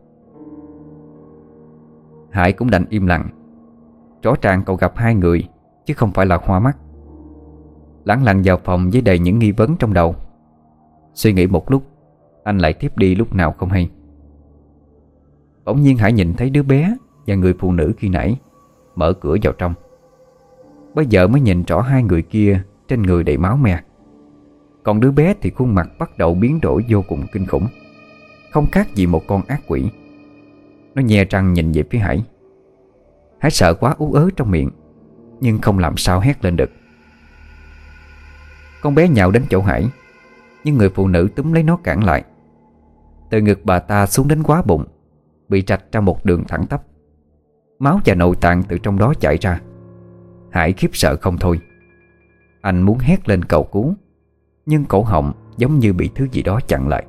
Hải cũng đành im lặng. Rõ ràng cậu gặp hai người chứ không phải là hoa mắt. Lẳng lặng vào phòng với đầy những nghi vấn trong đầu. Suy nghĩ một lúc, anh lại tiếp đi lúc nào không hay. Bỗng nhiên Hải nhìn thấy đứa bé và người phụ nữ khi nãy mở cửa vào trong. Bây giờ mới nhìn rõ hai người kia trên người đầy máu me. Còn đứa bé thì khuôn mặt bắt đầu biến đổi vô cùng kinh khủng, không khác gì một con ác quỷ. Nó nhe răng nhìn về phía Hải. Hải sợ quá ú ớ trong miệng, nhưng không làm sao hét lên được. Con bé nhào đến chỗ Hải, nhưng người phụ nữ túm lấy nó cản lại. Từ ngực bà ta xuống đến quá bụng bị rạch ra một đường thẳng tắp. Máu và nội tạng từ trong đó chảy ra. Hải khiếp sợ không thôi. Anh muốn hét lên cầu cứu, nhưng cổ họng giống như bị thứ gì đó chặn lại.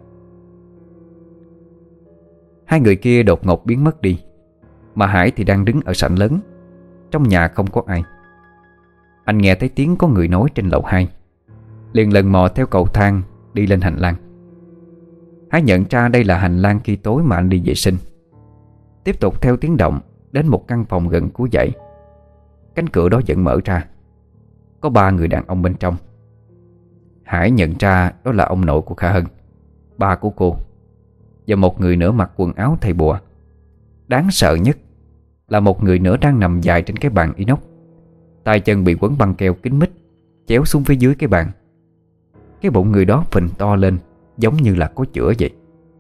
Hai người kia đột ngột biến mất đi, mà Hải thì đang đứng ở sảnh lớn. Trong nhà không có ai. Anh nghe thấy tiếng có người nói trên lầu hai, liền lần mò theo cầu thang đi lên hành lang. Hải nhận ra đây là hành lang khi tối mà anh đi vệ sinh. Tiếp tục theo tiếng động đến một căn phòng gần cuối dãy. Cánh cửa đó vẫn mở ra. Có ba người đàn ông bên trong. Hải nhận ra đó là ông nội của Khả Hân, ba của cô, và một người nữa mặc quần áo thầy bùa. Đáng sợ nhất là một người nữa đang nằm dài trên cái bàn inox, tay chân bị quấn băng keo kín mít chéo xuống phía dưới cái bàn. Cái bụng người đó phình to lên, giống như là có chữa vậy.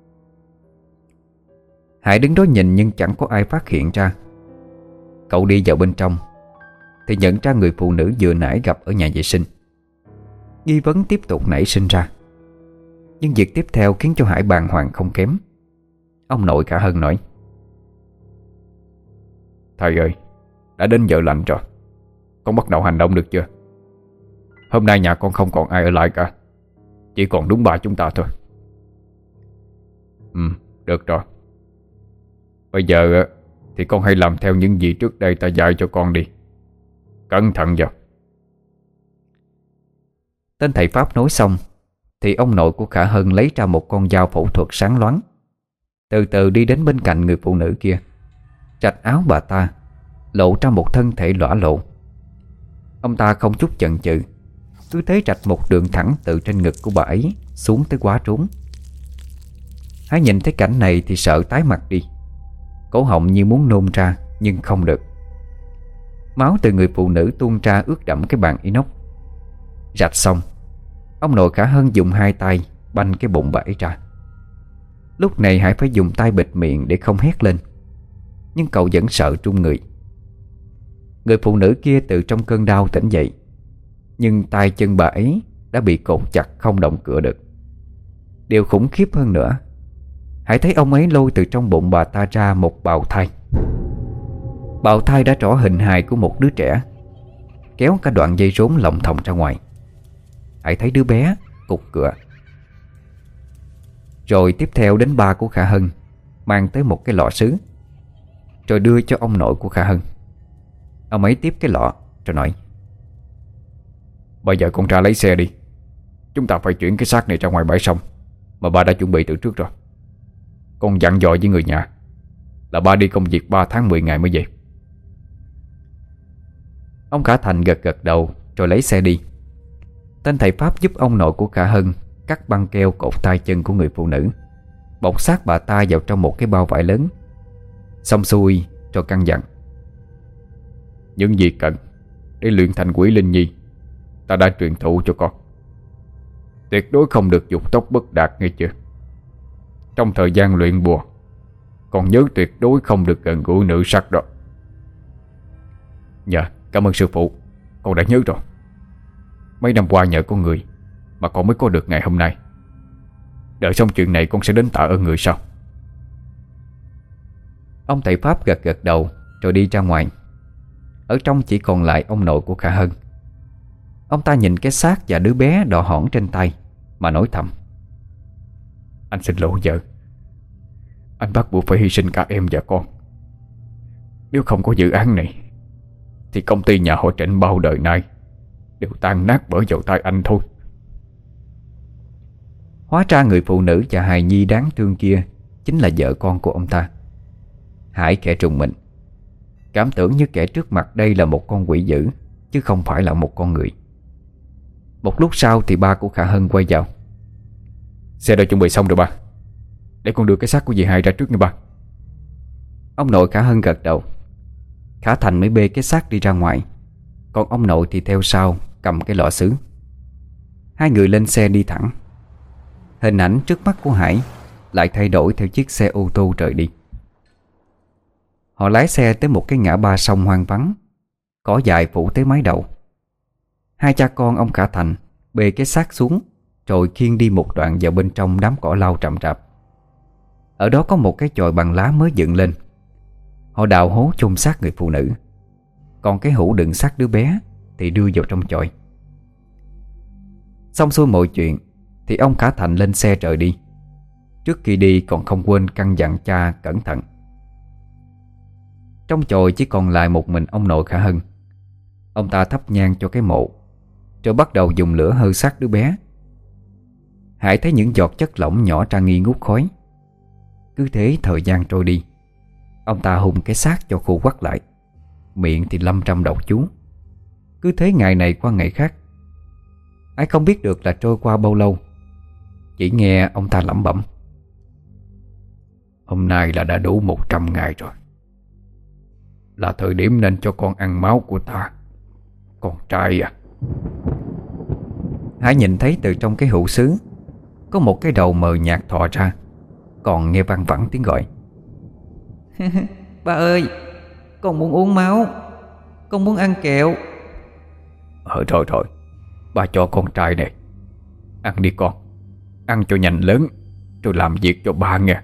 Hải đứng đó nhìn nhưng chẳng có ai phát hiện ra. Cậu đi vào bên trong thì nhận ra người phụ nữ vừa nãy gặp ở nhà vệ sinh. Nghi vấn tiếp tục nảy sinh ra. Nhưng việc tiếp theo khiến cho Hải bàng hoàng không kém. Ông nội Khả Hân nói: Thầy ơi, đã đến giờ lạnh rồi, con bắt đầu hành động được chưa? Hôm nay nhà con không còn ai ở lại cả, chỉ còn đúng ba chúng ta thôi. Ừ, được rồi. Bây giờ thì con hãy làm theo những gì trước đây ta dạy cho con đi. Cẩn thận vào. Tên thầy Pháp nói xong thì ông nội của Khả Hân lấy ra một con dao phẫu thuật sáng loáng, từ từ đi đến bên cạnh người phụ nữ kia, rạch áo bà ta, lộ ra một thân thể lõa lộ. Ông ta không chút chần chừ, cứ thế rạch một đường thẳng từ trên ngực của bà ấy xuống tới quá trốn. Hải nhìn thấy cảnh này thì sợ tái mặt đi. Cổ họng như muốn nôn ra nhưng không được. Máu từ người phụ nữ tuôn ra ướt đẫm cái bàn inox. Rạch xong, ông nội Khả Hân dùng hai tay banh cái bụng bà ấy ra. Lúc này Hải phải dùng tay bịt miệng để không hét lên, nhưng cậu vẫn sợ run người. Người phụ nữ kia từ trong cơn đau tỉnh dậy, nhưng tay chân bà ấy đã bị cột chặt không động cựa được. Điều khủng khiếp hơn nữa, Hải thấy ông ấy lôi từ trong bụng bà ta ra một bào thai. Bào thai đã rõ hình hài của một đứa trẻ, kéo cả đoạn dây rốn lọng thòng ra ngoài. Hải thấy đứa bé cục cựa. Rồi tiếp theo đến ba của Khả Hân mang tới một cái lọ sứ, rồi đưa cho ông nội của Khả Hân. Ông ấy tiếp cái lọ rồi nói: Bây giờ con ra lấy xe đi. Chúng ta phải chuyển cái xác này ra ngoài bãi sông mà ba đã chuẩn bị từ trước rồi. Con dặn dò với người nhà là ba đi công việc ba tháng mười ngày mới về. Ông Khả Thành gật gật đầu rồi lấy xe đi. Tên thầy Pháp giúp ông nội của Khả Hân cắt băng keo cột tay chân của người phụ nữ, bọc xác bà ta vào trong một cái bao vải lớn. Xong xuôi rồi căn dặn: những gì cần để luyện thành quỷ linh nhi ta đã truyền thụ cho con. Tuyệt đối không được dục tốc bất đạt, nghe chưa? Trong thời gian luyện bùa, con nhớ tuyệt đối không được gần gũi nữ sắc đó. Dạ, cảm ơn sư phụ, con đã nhớ rồi. Mấy năm qua nhờ con người mà con mới có được ngày hôm nay. Đợi xong chuyện này con sẽ đến tạ ơn người sau. Ông thầy Pháp gật gật đầu rồi đi ra ngoài. Ở trong chỉ còn lại ông nội của Khả Hân. Ông ta nhìn cái xác và đứa bé đỏ hỏn trên tay mà nói thầm: anh xin lỗi vợ. Anh bắt buộc phải hy sinh cả em và con. Nếu không có dự án này thì công ty nhà họ Trịnh bao đời nay đều tan nát bởi vào tay anh thôi. Hóa ra người phụ nữ và hài nhi đáng thương kia chính là vợ con của ông ta. Hải khẽ trùng mình, cảm tưởng như kẻ trước mặt đây là một con quỷ dữ chứ không phải là một con người. Một lúc sau thì ba của Khả Hân quay vào: xe đã chuẩn bị xong rồi ba, để con đưa cái xác của dì Hai ra trước nha ba. Ông nội Khả Hân gật đầu. Khả Thành mới bê cái xác đi ra ngoài, còn ông nội thì theo sau cầm cái lọ sứ. Hai người lên xe đi thẳng. Hình ảnh trước mắt của Hải lại thay đổi theo chiếc xe ô tô rời đi. Họ lái xe tới một cái ngã ba sông hoang vắng, cỏ dại phủ tới mái đầu. Hai cha con ông Khả Thành bê cái xác xuống rồi khiêng đi một đoạn vào bên trong đám cỏ lau rậm rạp. Ở đó có một cái chòi bằng lá mới dựng lên. Họ đào hố chôn xác người phụ nữ, còn cái hũ đựng xác đứa bé thì đưa vào trong chòi. Xong xuôi mọi chuyện thì ông Khả Thành lên xe rời đi. Trước khi đi còn không quên căn dặn cha cẩn thận. Trong chòi chỉ còn lại một mình ông nội Khả Hân. Ông ta thắp nhang cho cái mộ, rồi bắt đầu dùng lửa hơ xác đứa bé. Hải thấy những giọt chất lỏng nhỏ ra nghi ngút khói. Cứ thế thời gian trôi đi. Ông ta hùng cái xác cho khô quắt lại, miệng thì lâm trăm đọc chú. Cứ thế ngày này qua ngày khác. Ai không biết được là trôi qua bao lâu. Chỉ nghe ông ta lẩm bẩm: hôm nay là đã đủ một trăm ngày rồi, là thời điểm nên cho con ăn máu của ta, con trai à. Hải nhìn thấy từ trong cái hũ sứ có một cái đầu mờ nhạt thò ra, còn nghe văng vẳng tiếng gọi: ba ơi, con muốn uống máu, con muốn ăn kẹo. Ờ rồi rồi, ba cho con trai này. Ăn đi con, ăn cho nhanh lớn, rồi làm việc cho ba nghe.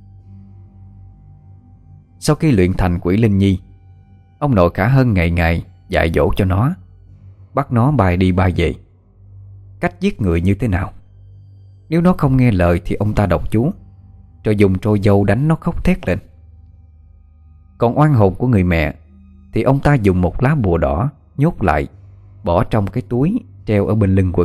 Sau khi luyện thành quỷ linh nhi, ông nội Khả Hân ngày ngày dạy dỗ cho nó, bắt nó bay đi bay về. Cách giết người như thế nào, nếu nó không nghe lời thì ông ta đọc chú, rồi dùng trôi dâu đánh nó khóc thét lên. Còn oan hồn của người mẹ thì ông ta dùng một lá bùa đỏ nhốt lại, bỏ trong cái túi treo ở bên lưng quần.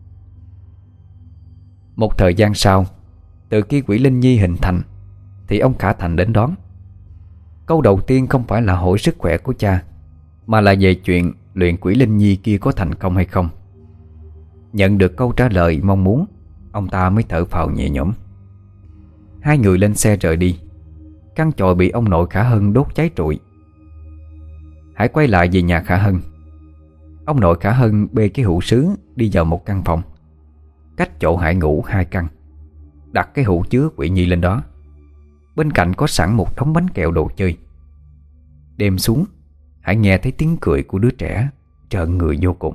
Một thời gian sau, từ khi quỷ linh nhi hình thành thì ông Khả Thành đến đón. Câu đầu tiên không phải là hỏi sức khỏe của cha, mà là về chuyện luyện quỷ linh nhi kia có thành công hay không. Nhận được câu trả lời mong muốn, ông ta mới thở phào nhẹ nhõm. Hai người lên xe rời đi. Căn chòi bị ông nội Khả Hân đốt cháy trụi. Hải quay lại về nhà Khả Hân. Ông nội Khả Hân bê cái hũ sứ đi vào một căn phòng, cách chỗ Hải ngủ hai căn, đặt cái hũ chứa quỷ nhi lên đó. Bên cạnh có sẵn một đống bánh kẹo đồ chơi. Đêm xuống, Hải nghe thấy tiếng cười của đứa trẻ, trợn người vô cùng.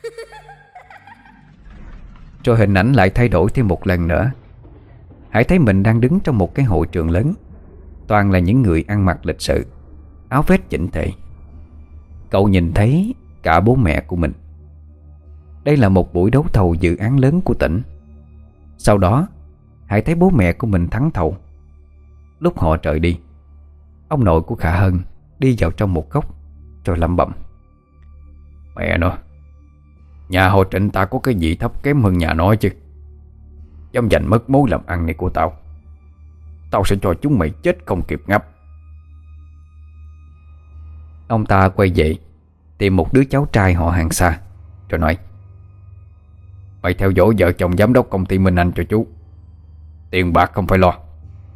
Rồi hình ảnh lại thay đổi thêm một lần nữa. Hải thấy mình đang đứng trong một cái hội trường lớn, toàn là những người ăn mặc lịch sự, áo vest chỉnh tề. Cậu nhìn thấy cả bố mẹ của mình. Đây là một buổi đấu thầu dự án lớn của tỉnh. Sau đó Hải thấy bố mẹ của mình thắng thầu. Lúc họ rời đi, ông nội của Khả Hân đi vào trong một góc, rồi lẩm bẩm: mẹ nó, nhà họ Trịnh ta có cái gì thấp kém hơn nhà nó chứ. Dám giành mất mối làm ăn này của tao, tao sẽ cho chúng mày chết không kịp ngấp. Ông ta quay về, tìm một đứa cháu trai họ hàng xa, rồi nói: Mày theo dõi vợ chồng giám đốc công ty Minh Anh cho chú, tiền bạc không phải lo.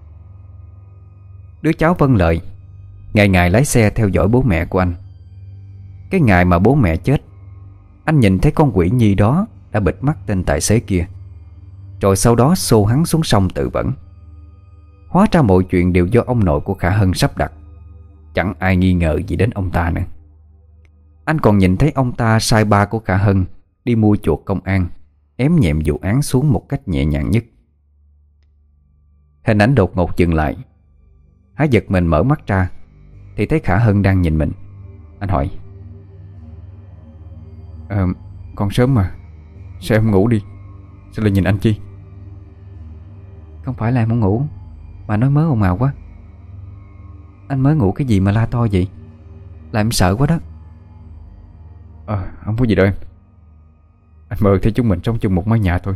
Đứa cháu vâng lời, ngày ngày lái xe theo dõi bố mẹ của anh. Cái ngày mà bố mẹ chết, anh nhìn thấy con quỷ nhi đó đã bịt mắt tên tài xế kia, rồi sau đó xô hắn xuống sông tự vẫn. Hóa ra mọi chuyện đều do ông nội của Khả Hân sắp đặt. Chẳng ai nghi ngờ gì đến ông ta nữa. Anh còn nhìn thấy ông ta sai ba của Khả Hân đi mua chuộc công an, ém nhẹm vụ án xuống một cách nhẹ nhàng nhất. Hình ảnh đột ngột dừng lại. Hải giật mình mở mắt ra thì thấy Khả Hân đang nhìn mình. Anh hỏi: à, Còn sớm mà, sao em ngủ đi? Sao lại nhìn anh chi? Không phải là em không ngủ, mà nói mớ ồn ào quá. Anh mới ngủ cái gì mà la to vậy? Làm em sợ quá đó. À, không có gì đâu em. Anh mơ thấy chúng mình sống chung một mái nhà thôi.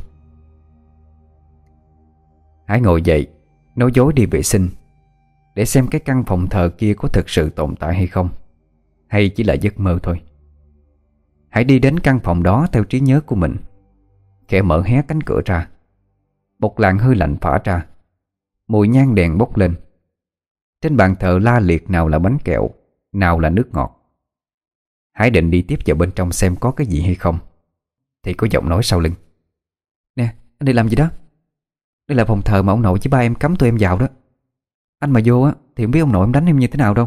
Hải ngồi dậy, nói dối đi vệ sinh để xem cái căn phòng thờ kia có thực sự tồn tại hay không, hay chỉ là giấc mơ thôi. Hải đi đến căn phòng đó theo trí nhớ của mình, khẽ mở hé cánh cửa ra. Một làn hơi lạnh phả ra, mùi nhang đèn bốc lên. Trên bàn thờ la liệt nào là bánh kẹo, nào là nước ngọt. Hải định đi tiếp vào bên trong xem có cái gì hay không, thì có giọng nói sau lưng: Nè, anh đi làm gì đó? Đây là phòng thờ mà ông nội với ba em cấm tụi em vào đó. Anh mà vô á thì không biết ông nội em đánh em như thế nào đâu.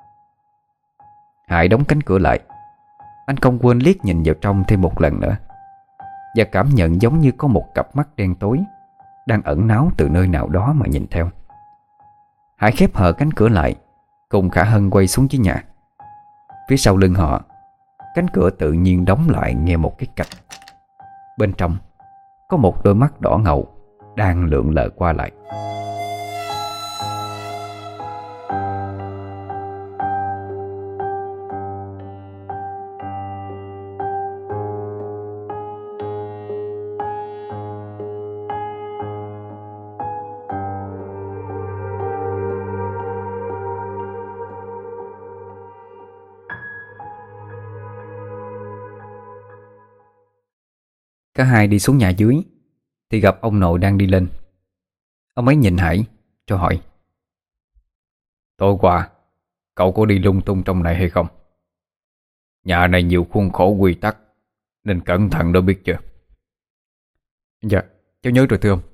Hải đóng cánh cửa lại. Anh không quên liếc nhìn vào trong thêm một lần nữa, và cảm nhận giống như có một cặp mắt đen tối đang ẩn náu từ nơi nào đó mà nhìn theo. Hải khép hờ cánh cửa lại, cùng Khả Hân quay xuống dưới nhà. Phía sau lưng họ, cánh cửa tự nhiên đóng lại nghe một cái cạch. Bên trong có một đôi mắt đỏ ngầu đang lượn lờ qua lại. Cả hai đi xuống nhà dưới thì gặp ông nội đang đi lên. Ông ấy nhìn Hải rồi hỏi: Tối qua cậu có đi lung tung trong này hay không? Nhà này nhiều khuôn khổ quy tắc, nên cẩn thận đó biết chưa? Dạ, cháu nhớ rồi thưa ông.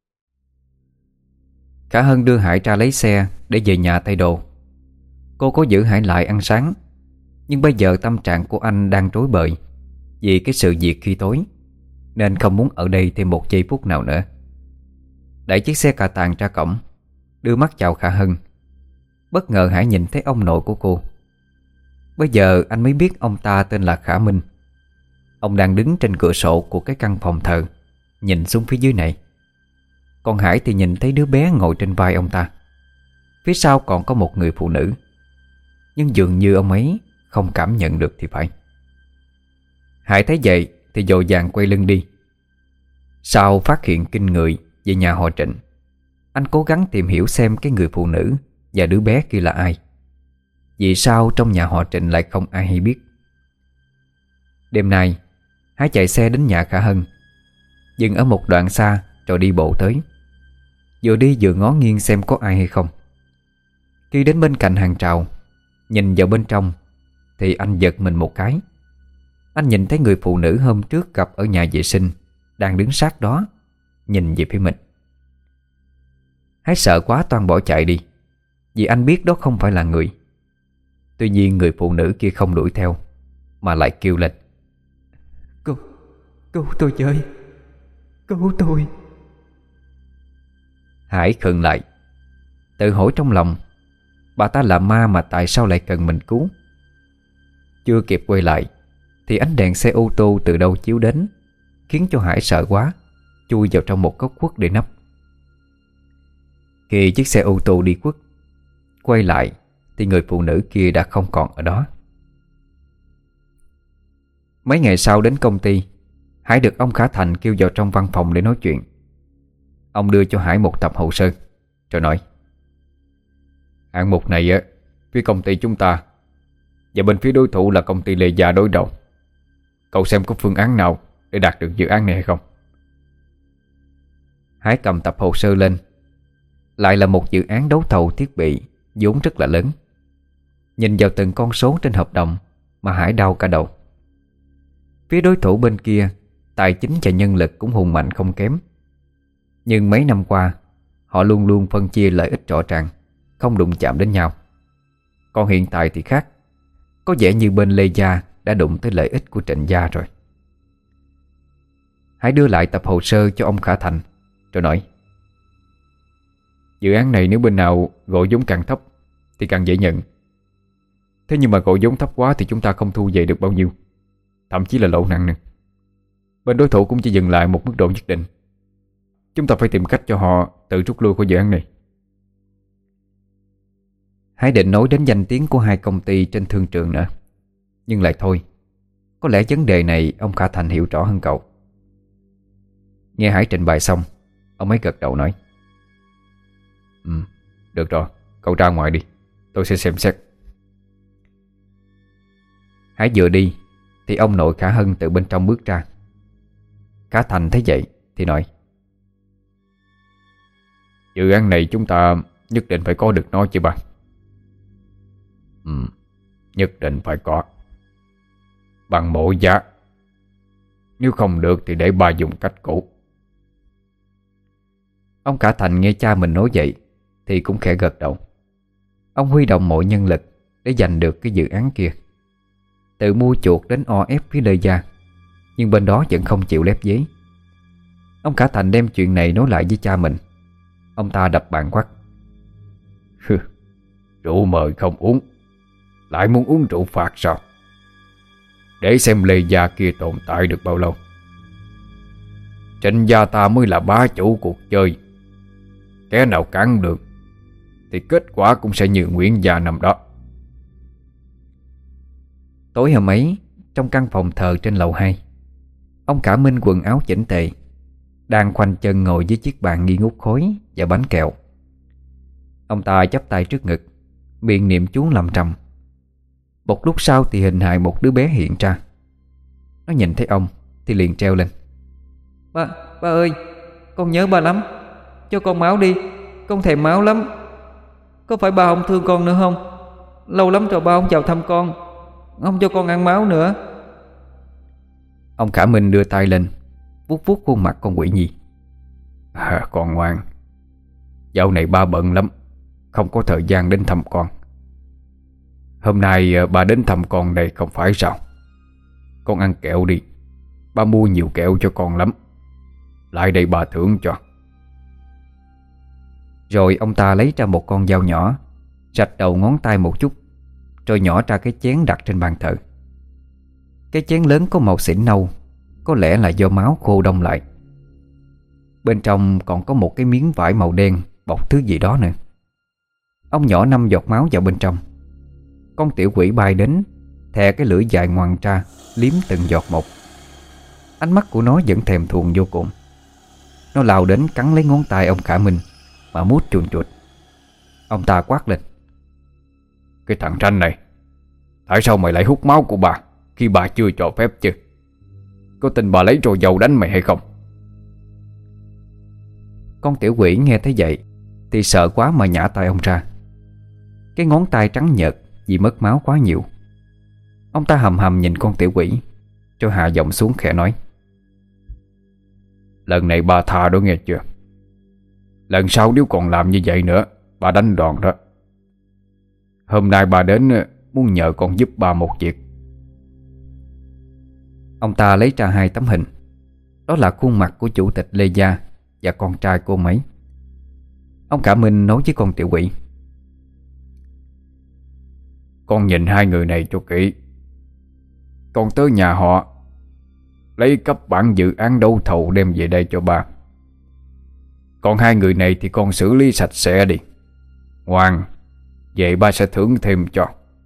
Khả Hân đưa Hải ra lấy xe để về nhà thay đồ. Cô có giữ Hải lại ăn sáng, nhưng bây giờ tâm trạng của anh đang rối bời vì cái sự việc khi tối, nên không muốn ở đây thêm một giây phút nào nữa. Đẩy chiếc xe cà tàng ra cổng, đưa mắt chào Khả Hân. Bất ngờ Hải nhìn thấy ông nội của cô. Bây giờ anh mới biết ông ta tên là Khả Minh. Ông đang đứng trên cửa sổ của cái căn phòng thờ, nhìn xuống phía dưới này. Còn Hải thì nhìn thấy đứa bé ngồi trên vai ông ta. Phía sau còn có một người phụ nữ, nhưng dường như ông ấy không cảm nhận được thì phải. Hải thấy vậy thì vội vàng quay lưng đi. Sau phát hiện kinh người về nhà họ Trịnh, anh cố gắng tìm hiểu xem cái người phụ nữ và đứa bé kia là ai. Vì sao trong nhà họ Trịnh lại không ai hay biết. Đêm nay Hải chạy xe đến nhà Khả Hân, dừng ở một đoạn xa rồi đi bộ tới. Vừa đi vừa ngó nghiêng xem có ai hay không. Khi đến bên cạnh hàng rào, nhìn vào bên trong thì anh giật mình một cái. Anh nhìn thấy người phụ nữ hôm trước gặp ở nhà vệ sinh đang đứng sát đó, nhìn về phía mình. Hải sợ quá toan bỏ chạy đi, vì anh biết đó không phải là người. Tuy nhiên người phụ nữ kia không đuổi theo, mà lại kêu lên: Cứu, cứu tôi với, cứu tôi. Hải khựng lại, tự hỏi trong lòng, bà ta là ma mà tại sao lại cần mình cứu. Chưa kịp quay lại thì ánh đèn xe ô tô từ đâu chiếu đến, khiến cho Hải sợ quá, chui vào trong một góc khuất để nấp. Khi chiếc xe ô tô đi khuất, quay lại thì người phụ nữ kia đã không còn ở đó. Mấy ngày sau đến công ty, Hải được ông Khả Thành kêu vào trong văn phòng để nói chuyện. Ông đưa cho Hải một tập hồ sơ rồi nói: Hạng mục này á, phía công ty chúng ta và bên phía đối thủ là công ty Lê Gia đối đầu. Cậu xem có phương án nào để đạt được dự án này hay không? Hải cầm tập hồ sơ lên. Lại là một dự án đấu thầu thiết bị vốn rất là lớn. Nhìn vào từng con số trên hợp đồng mà Hải đau cả đầu. Phía đối thủ bên kia, tài chính và nhân lực cũng hùng mạnh không kém. Nhưng mấy năm qua, họ luôn luôn phân chia lợi ích rõ ràng, không đụng chạm đến nhau. Còn hiện tại thì khác. Có vẻ như bên Lê Gia đã đụng tới lợi ích của Trịnh Gia rồi. Hải đưa lại tập hồ sơ cho ông Khả Thành, rồi nói: Dự án này nếu bên nào gọi vốn càng thấp thì càng dễ nhận. Thế nhưng mà gọi vốn thấp quá thì chúng ta không thu về được bao nhiêu, thậm chí là lỗ nặng nữa. Bên đối thủ cũng chỉ dừng lại một mức độ nhất định. Chúng ta phải tìm cách cho họ tự rút lui khỏi dự án này. Hải định nói đến danh tiếng của hai công ty trên thương trường nữa, nhưng lại thôi. Có lẽ vấn đề này ông Khả Thành hiểu rõ hơn cậu. Nghe Hải trình bày xong, ông ấy gật đầu nói: Ừ, được rồi, cậu ra ngoài đi, tôi sẽ xem xét. Hải vừa đi thì ông nội Khả Hân từ bên trong bước ra. Khả Thành thấy vậy thì nói: Dự án này chúng ta nhất định phải có được nó chứ ba? Ừ, nhất định phải có, bằng mọi giá. Nếu không được thì để ba dùng cách cũ. Ông Khả Thành nghe cha mình nói vậy thì cũng khẽ gật đầu. Ông huy động mọi nhân lực để giành được cái dự án kia. Tự mua chuộc đến o ép phía Lê Gia, nhưng bên đó vẫn không chịu lép vế. Ông Khả Thành đem chuyện này nói lại với cha mình. Ông ta đập bàn quát: Rượu mời không uống, lại muốn uống rượu phạt sao? Để xem Lê Gia kia tồn tại được bao lâu. Trịnh gia ta mới là bá chủ cuộc chơi. Kẻ nào cản được thì kết quả cũng sẽ như Nguyễn gia năm đó. Tối hôm ấy, trong căn phòng thờ trên lầu hai, ông Cả Minh quần áo chỉnh tề, đang khoanh chân ngồi với chiếc bàn nghi ngút khói và bánh kẹo. Ông ta chắp tay trước ngực, miệng niệm chú lầm trầm. Một lúc sau thì hình hài một đứa bé hiện ra. Nó nhìn thấy ông thì liền treo lên: Ba, ba ơi, con nhớ ba lắm. Cho con máu đi, con thèm máu lắm. Có phải ba không thương con nữa không? Lâu lắm rồi ba không vào thăm con, không cho con ăn máu nữa. Ông Khả Minh đưa tay lên, vuốt vuốt khuôn mặt con quỷ nhi. À, con ngoan, dạo này ba bận lắm, không có thời gian đến thăm con. Hôm nay ba đến thăm con đây không phải sao? Con ăn kẹo đi, ba mua nhiều kẹo cho con lắm. Lại đây ba thưởng cho. Rồi ông ta lấy ra một con dao nhỏ, rạch đầu ngón tay một chút, rồi nhỏ ra cái chén đặt trên bàn thờ. Cái chén lớn có màu xỉn nâu, có lẽ là do máu khô đông lại. Bên trong còn có một cái miếng vải màu đen bọc thứ gì đó nữa. Ông nhỏ năm giọt máu vào bên trong. Con tiểu quỷ bay đến, thè cái lưỡi dài ngoằn ra, liếm từng giọt một. Ánh mắt của nó vẫn thèm thuồng vô cùng. Nó lao đến cắn lấy ngón tay ông Khả Minh mà mút chuồn chuột. Ông ta quát lên: Cái thằng ranh này, tại sao mày lại hút máu của bà khi bà chưa cho phép chứ? Có tin bà lấy roi dầu đánh mày hay không? Con tiểu quỷ nghe thấy vậy thì sợ quá mà nhả tay ông ra. Cái ngón tay trắng nhợt vì mất máu quá nhiều. Ông ta hầm hầm nhìn con tiểu quỷ, cho hạ giọng xuống khẽ nói: Lần này bà tha đó nghe chưa? Lần sau nếu còn làm như vậy nữa, bà đánh đòn đó. Hôm nay bà đến muốn nhờ con giúp bà một việc. Ông ta lấy ra hai tấm hình. Đó là khuôn mặt của chủ tịch Lê Gia và con trai cô ấy. Ông Cả Minh nói với con tiểu quỷ: Con nhìn hai người này cho kỹ. Con tới nhà họ lấy cấp bản dự án đấu thầu đem về đây cho bà. Còn hai người này thì con xử lý sạch sẽ đi. Ngoan, vậy ba sẽ thưởng thêm cho.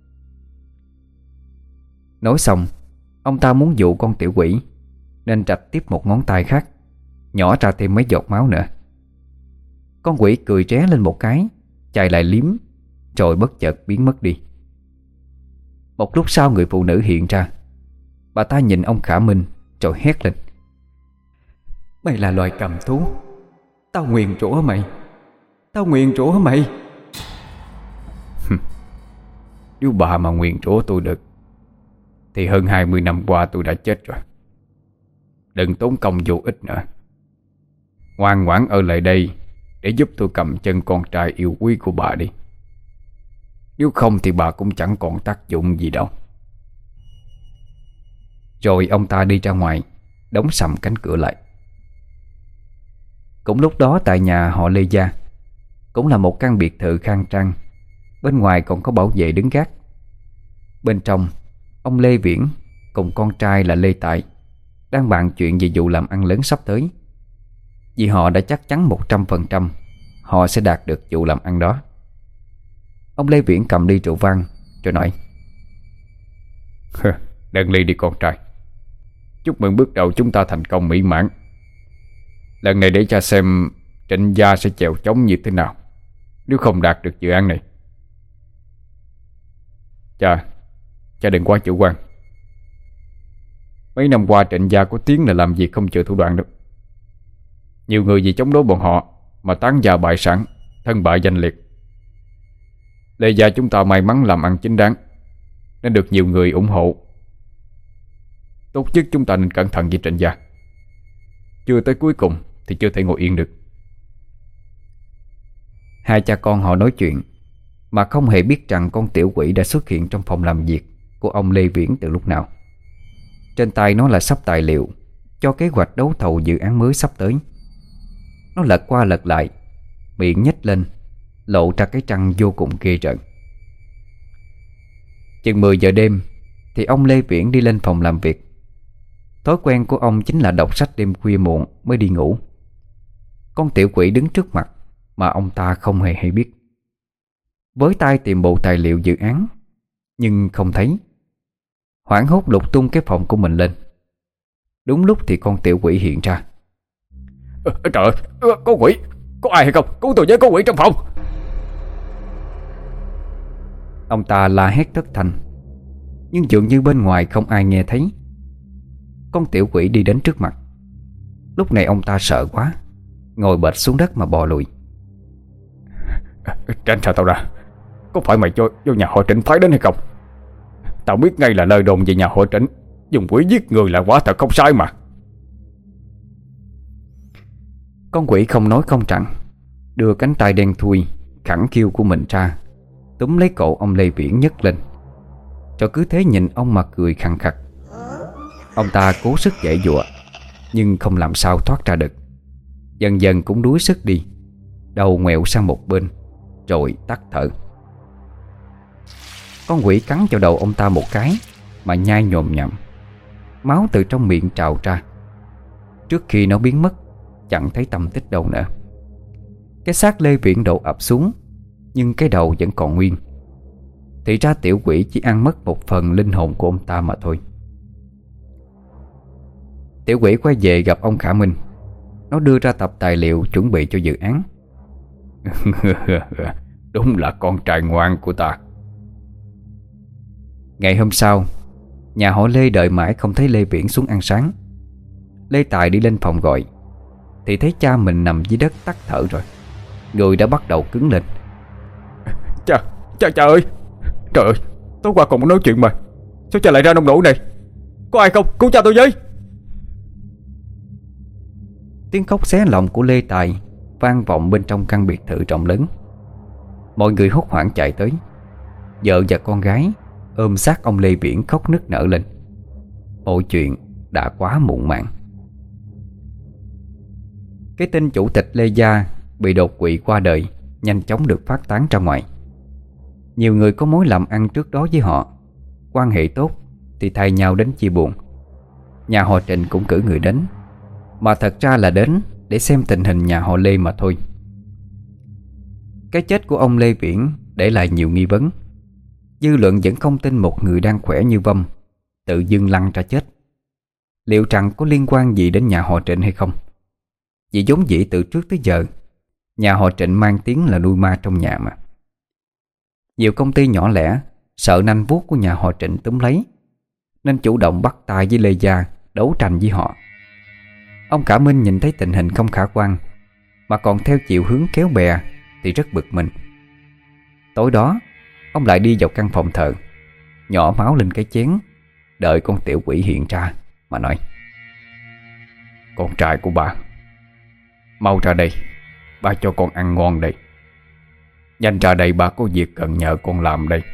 Nói xong, ông ta muốn dụ con tiểu quỷ, nên rạch tiếp một ngón tay khác, nhỏ ra thêm mấy giọt máu nữa. Con quỷ cười tré lên một cái, chạy lại liếm, rồi bất chợt biến mất đi. Một lúc sau người phụ nữ hiện ra. Bà ta nhìn ông Khả Minh rồi hét lên: "Mày là loài cầm thú, tao nguyền rủa mày, tao nguyền rủa mày." Nếu bà mà nguyền rủa tôi được thì hơn hai mươi năm qua tôi đã chết rồi. Đừng tốn công vô ích nữa. Ngoan ngoãn ở lại đây để giúp tôi cầm chân con trai yêu quý của bà đi. Nếu không thì bà cũng chẳng còn tác dụng gì đâu. Rồi ông ta đi ra ngoài, đóng sầm cánh cửa lại. Cũng lúc đó tại nhà họ Lê Gia, cũng là một căn biệt thự khang trang. Bên ngoài còn có bảo vệ đứng gác. Bên trong, ông Lê Viễn cùng con trai là Lê Tài đang bàn chuyện về vụ làm ăn lớn sắp tới. Vì họ đã chắc chắn một trăm phần trăm họ sẽ đạt được vụ làm ăn đó. Ông Lê Viễn cầm ly rượu vang rồi nói: "Đừng ly đi con trai. Chúc mừng bước đầu chúng ta thành công mỹ mãn. Lần này để cha xem Trịnh gia sẽ chèo chống như thế nào nếu không đạt được dự án này." Cha, cha đừng quá chủ quan. Mấy năm qua Trịnh gia có tiếng là làm việc không chừa thủ đoạn đâu. Nhiều người vì chống đối bọn họ mà tán gia bại sản, thân bại danh liệt. Lê gia chúng ta may mắn làm ăn chính đáng nên được nhiều người ủng hộ. Tốt nhất chúng ta nên cẩn thận với Trịnh gia. Chưa tới cuối cùng thì chưa thể ngồi yên được. Hai cha con họ nói chuyện mà không hề biết rằng con tiểu quỷ đã xuất hiện trong phòng làm việc của ông Lê Viễn từ lúc nào. Trên tay nó là sắp tài liệu cho kế hoạch đấu thầu dự án mới sắp tới. Nó lật qua lật lại, miệng nhếch lên, lộ ra cái răng vô cùng ghê rợn. Chừng mười giờ đêm thì ông Lê Viễn đi lên phòng làm việc. Thói quen của ông chính là đọc sách đêm khuya muộn mới đi ngủ. Con tiểu quỷ đứng trước mặt mà ông ta không hề hay biết. Với tay tìm bộ tài liệu dự án nhưng không thấy. Hoảng hốt lục tung cái phòng của mình lên. Đúng lúc thì con tiểu quỷ hiện ra. Ờ, Trời ơi, có quỷ. Có ai hay không? Cứu tôi với, có quỷ trong phòng. Ông ta la hét thất thanh, nhưng dường như bên ngoài không ai nghe thấy. Con tiểu quỷ đi đến trước mặt. Lúc này ông ta sợ quá, ngồi bệt xuống đất mà bò lùi. Tránh sao tao ra? Có phải mày cho vô nhà họ Trịnh phái đến hay không? Tao biết ngay là lời đồn về nhà họ Trịnh dùng quỷ giết người là quả thật không sai mà. Con quỷ không nói không rằng, đưa cánh tay đen thui khẳng khiu của mình ra, túm lấy cổ ông Lê Viễn nhấc lên, rồi cứ thế nhìn ông mà cười khằng khặc. Ông ta cố sức giãy giụa nhưng không làm sao thoát ra được. Dần dần cũng đuối sức đi, đầu ngoẹo sang một bên rồi tắt thở. Con quỷ cắn vào đầu ông ta một cái mà nhai nhồm nhậm. Máu từ trong miệng trào ra. Trước khi nó biến mất, chẳng thấy tăm tích đâu nữa. Cái xác Lê Viễn đổ ập xuống, nhưng cái đầu vẫn còn nguyên. Thì ra tiểu quỷ chỉ ăn mất một phần linh hồn của ông ta mà thôi. Tiểu quỷ quay về gặp ông Khả Minh. Nó đưa ra tập tài liệu chuẩn bị cho dự án. Đúng là con trai ngoan của ta. Ngày hôm sau, nhà họ Lê đợi mãi không thấy Lê Viễn xuống ăn sáng. Lê Tài đi lên phòng gọi thì thấy cha mình nằm dưới đất tắt thở rồi. Người đã bắt đầu cứng lên. Cha, cha, cha ơi. Trời ơi, tối qua còn muốn nói chuyện mà. Sao cha lại ra nông nổi này? Có ai không? Cứu cha tôi với. Tiếng khóc xé lòng của Lê Tài vang vọng bên trong căn biệt thự rộng lớn. Mọi người hốt hoảng chạy tới. Vợ và con gái ôm sát ông Lê Viễn khóc nức nở lên. Mọi chuyện đã quá muộn màng. Cái tin chủ tịch Lê Gia bị đột quỵ qua đời nhanh chóng được phát tán ra ngoài. Nhiều người có mối làm ăn trước đó với họ, quan hệ tốt thì thay nhau đến chia buồn. Nhà họ Trịnh cũng cử người đến, mà thật ra là đến để xem tình hình nhà họ Lê mà thôi. Cái chết của ông Lê Viễn để lại nhiều nghi vấn. Dư luận vẫn không tin một người đang khỏe như vâm tự dưng lăn ra chết. Liệu rằng có liên quan gì đến nhà họ Trịnh hay không? Vì giống dĩ từ trước tới giờ nhà họ Trịnh mang tiếng là nuôi ma trong nhà mà. Nhiều công ty nhỏ lẻ sợ nanh vuốt của nhà họ Trịnh túm lấy, nên chủ động bắt tay với Lê Gia đấu tranh với họ. Ông Cả Minh nhìn thấy tình hình không khả quan, mà còn theo chiều hướng kéo bè, thì rất bực mình. Tối đó, ông lại đi vào căn phòng thờ, nhỏ máu lên cái chén, đợi con tiểu quỷ hiện ra mà nói: "Con trai của bà, mau ra đây, ba cho con ăn ngon đây. Nhanh ra đây, ba có việc cần nhờ con làm đây."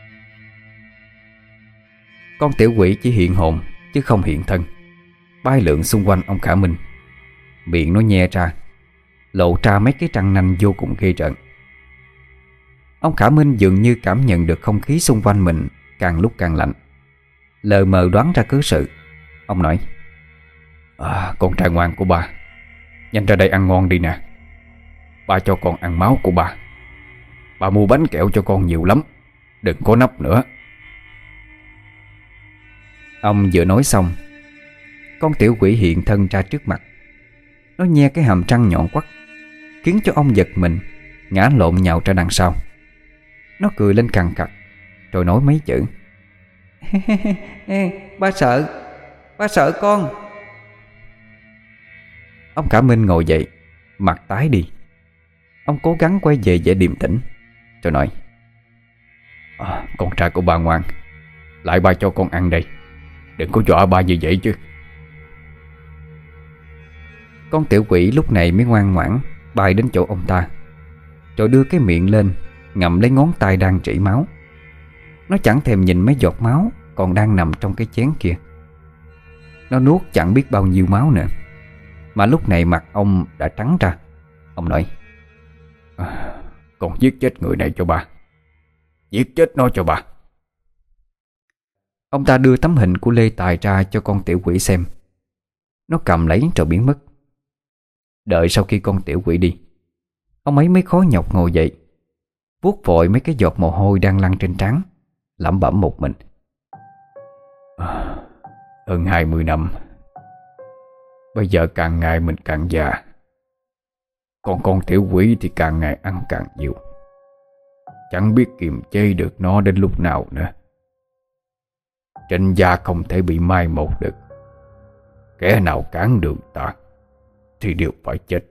Con tiểu quỷ chỉ hiện hồn chứ không hiện thân, bay lượn xung quanh ông Khả Minh. Miệng nó nhe ra, lộ ra mấy cái răng nanh vô cùng ghê rợn. Ông Khả Minh dường như cảm nhận được không khí xung quanh mình càng lúc càng lạnh, lờ mờ đoán ra cớ sự. Ông nói: à, "Con trai ngoan của ba, nhanh ra đây ăn ngon đi nè. Ba cho con ăn máu của ba. Ba mua bánh kẹo cho con nhiều lắm, đừng có nấp nữa." Ông vừa nói xong, con tiểu quỷ hiện thân ra trước mặt. Nó nhe cái hàm răng nhọn quắt, khiến cho ông giật mình, ngã lộn nhào ra đằng sau. Nó cười lên cằn cặt, rồi nói mấy chữ: "Ba sợ, ba sợ con." Ông Cả Minh ngồi dậy, mặt tái đi. Ông cố gắng quay về vẻ điềm tĩnh, rồi nói: à, "Con trai của ba ngoan, lại ba cho con ăn đây. Đừng có dọa ba như vậy chứ." Con tiểu quỷ lúc này mới ngoan ngoãn bay đến chỗ ông ta, rồi đưa cái miệng lên, ngậm lấy ngón tay đang rỉ máu. Nó chẳng thèm nhìn mấy giọt máu còn đang nằm trong cái chén kia. Nó nuốt chẳng biết bao nhiêu máu nữa, mà lúc này mặt ông đã trắng ra. Ông nói: à, "Con giết chết người này cho ba, giết chết nó cho ba." Ông ta đưa tấm hình của Lê Tài ra cho con tiểu quỷ xem. Nó cầm lấy rồi biến mất. Đợi sau khi con tiểu quỷ đi, ông ấy mới khó nhọc ngồi dậy, vuốt vội mấy cái giọt mồ hôi đang lăn trên trán, lẩm bẩm một mình: à, hơn hai mươi năm, bây giờ càng ngày mình càng già, còn con tiểu quỷ thì càng ngày ăn càng nhiều. Chẳng biết kiềm chế được nó đến lúc nào nữa. Trịnh gia không thể bị mai một được. Kẻ nào cản đường ta thì đều phải chết.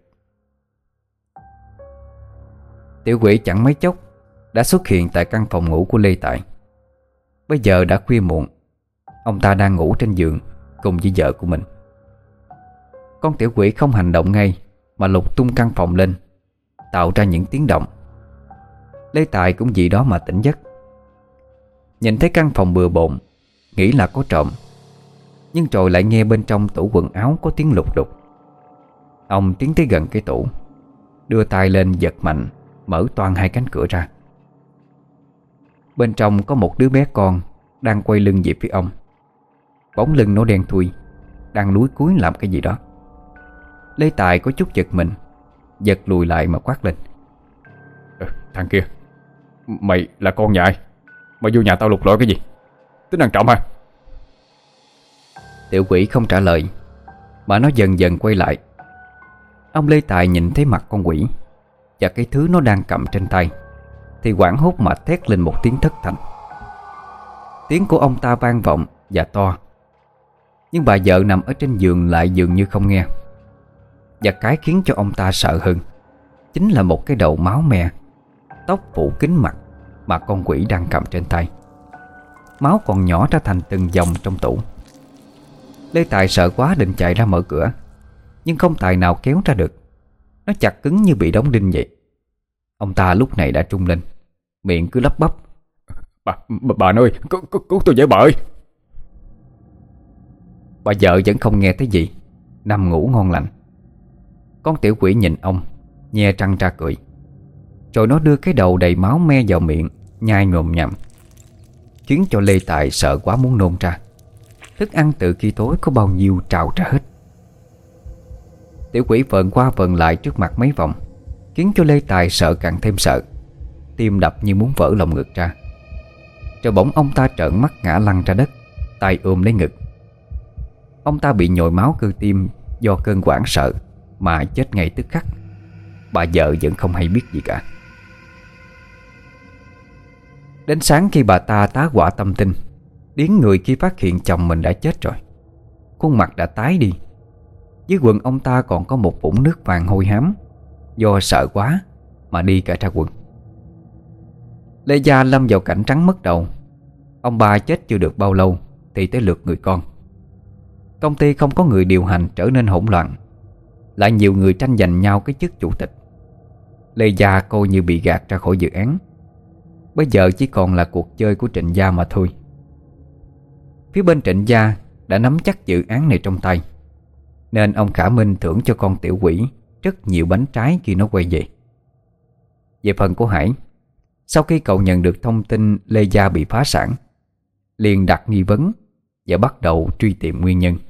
Tiểu quỷ chẳng mấy chốc đã xuất hiện tại căn phòng ngủ của Lê Tài. Bây giờ đã khuya muộn, ông ta đang ngủ trên giường cùng với vợ của mình. Con tiểu quỷ không hành động ngay, mà lục tung căn phòng lên, tạo ra những tiếng động. Lê Tài cũng vì đó mà tỉnh giấc. Nhìn thấy căn phòng bừa bộn, nghĩ là có trộm, nhưng rồi lại nghe bên trong tủ quần áo có tiếng lục đục. Ông tiến tới gần cái tủ, đưa tay lên giật mạnh, mở toang hai cánh cửa ra. Bên trong có một đứa bé con đang quay lưng về phía ông. Bóng lưng nó đen thui, đang lúi cúi làm cái gì đó. Lê Tài có chút giật mình, giật lùi lại mà quát lên: ờ, "Thằng kia, mày là con nhà ai? Mày vô nhà tao lục lọi cái gì? Tính ăn trộm hả?" Tiểu quỷ không trả lời, mà nó dần dần quay lại. Ông Lê Tài nhìn thấy mặt con quỷ và cái thứ nó đang cầm trên tay, thì hoảng hốt mà thét lên một tiếng thất thanh. Tiếng của ông ta vang vọng và to, nhưng bà vợ nằm ở trên giường lại dường như không nghe. Và cái khiến cho ông ta sợ hơn chính là một cái đầu máu me, tóc phủ kín mặt mà con quỷ đang cầm trên tay. Máu còn nhỏ ra thành từng dòng trong tủ. Lê Tài sợ quá định chạy ra mở cửa, nhưng không tài nào kéo ra được. Nó chặt cứng như bị đóng đinh vậy. Ông ta lúc này đã trung lên, miệng cứ lắp bắp: Bà, bà, bà ơi, cứu, cứu, cứu tôi với bà ơi." Bà vợ vẫn không nghe thấy gì, nằm ngủ ngon lành. Con tiểu quỷ nhìn ông, nhe răng ra cười. Rồi nó đưa cái đầu đầy máu me vào miệng, nhai nhồm nhằm, khiến cho Lê Tài sợ quá muốn nôn ra. Thức ăn từ khi tối có bao nhiêu trào ra hết. Tiểu quỷ vờn qua vờn lại trước mặt mấy vòng, khiến cho Lê Tài sợ càng thêm sợ, tim đập như muốn vỡ lồng ngực ra. Rồi bỗng ông ta trợn mắt ngã lăn ra đất, tay ôm lấy ngực. Ông ta bị nhồi máu cơ tim do cơn hoảng sợ mà chết ngay tức khắc. Bà vợ vẫn không hay biết gì cả. Đến sáng khi bà ta tá hỏa tâm tinh, điếng người khi phát hiện chồng mình đã chết rồi. Khuôn mặt đã tái đi. Dưới quần ông ta còn có một vũng nước vàng hôi hám, do sợ quá mà đi cả ra quần. Lê Gia lâm vào cảnh trắng mất đầu. Ông ba chết chưa được bao lâu thì tới lượt người con. Công ty không có người điều hành, trở nên hỗn loạn. Lại nhiều người tranh giành nhau cái chức chủ tịch. Lê Gia coi như bị gạt ra khỏi dự án. Bây giờ chỉ còn là cuộc chơi của Trịnh Gia mà thôi. Phía bên Trịnh Gia đã nắm chắc dự án này trong tay, nên ông Khả Minh thưởng cho con tiểu quỷ rất nhiều bánh trái khi nó quay về. Về phần của Hải, sau khi cậu nhận được thông tin Lê Gia bị phá sản, liền đặt nghi vấn và bắt đầu truy tìm nguyên nhân.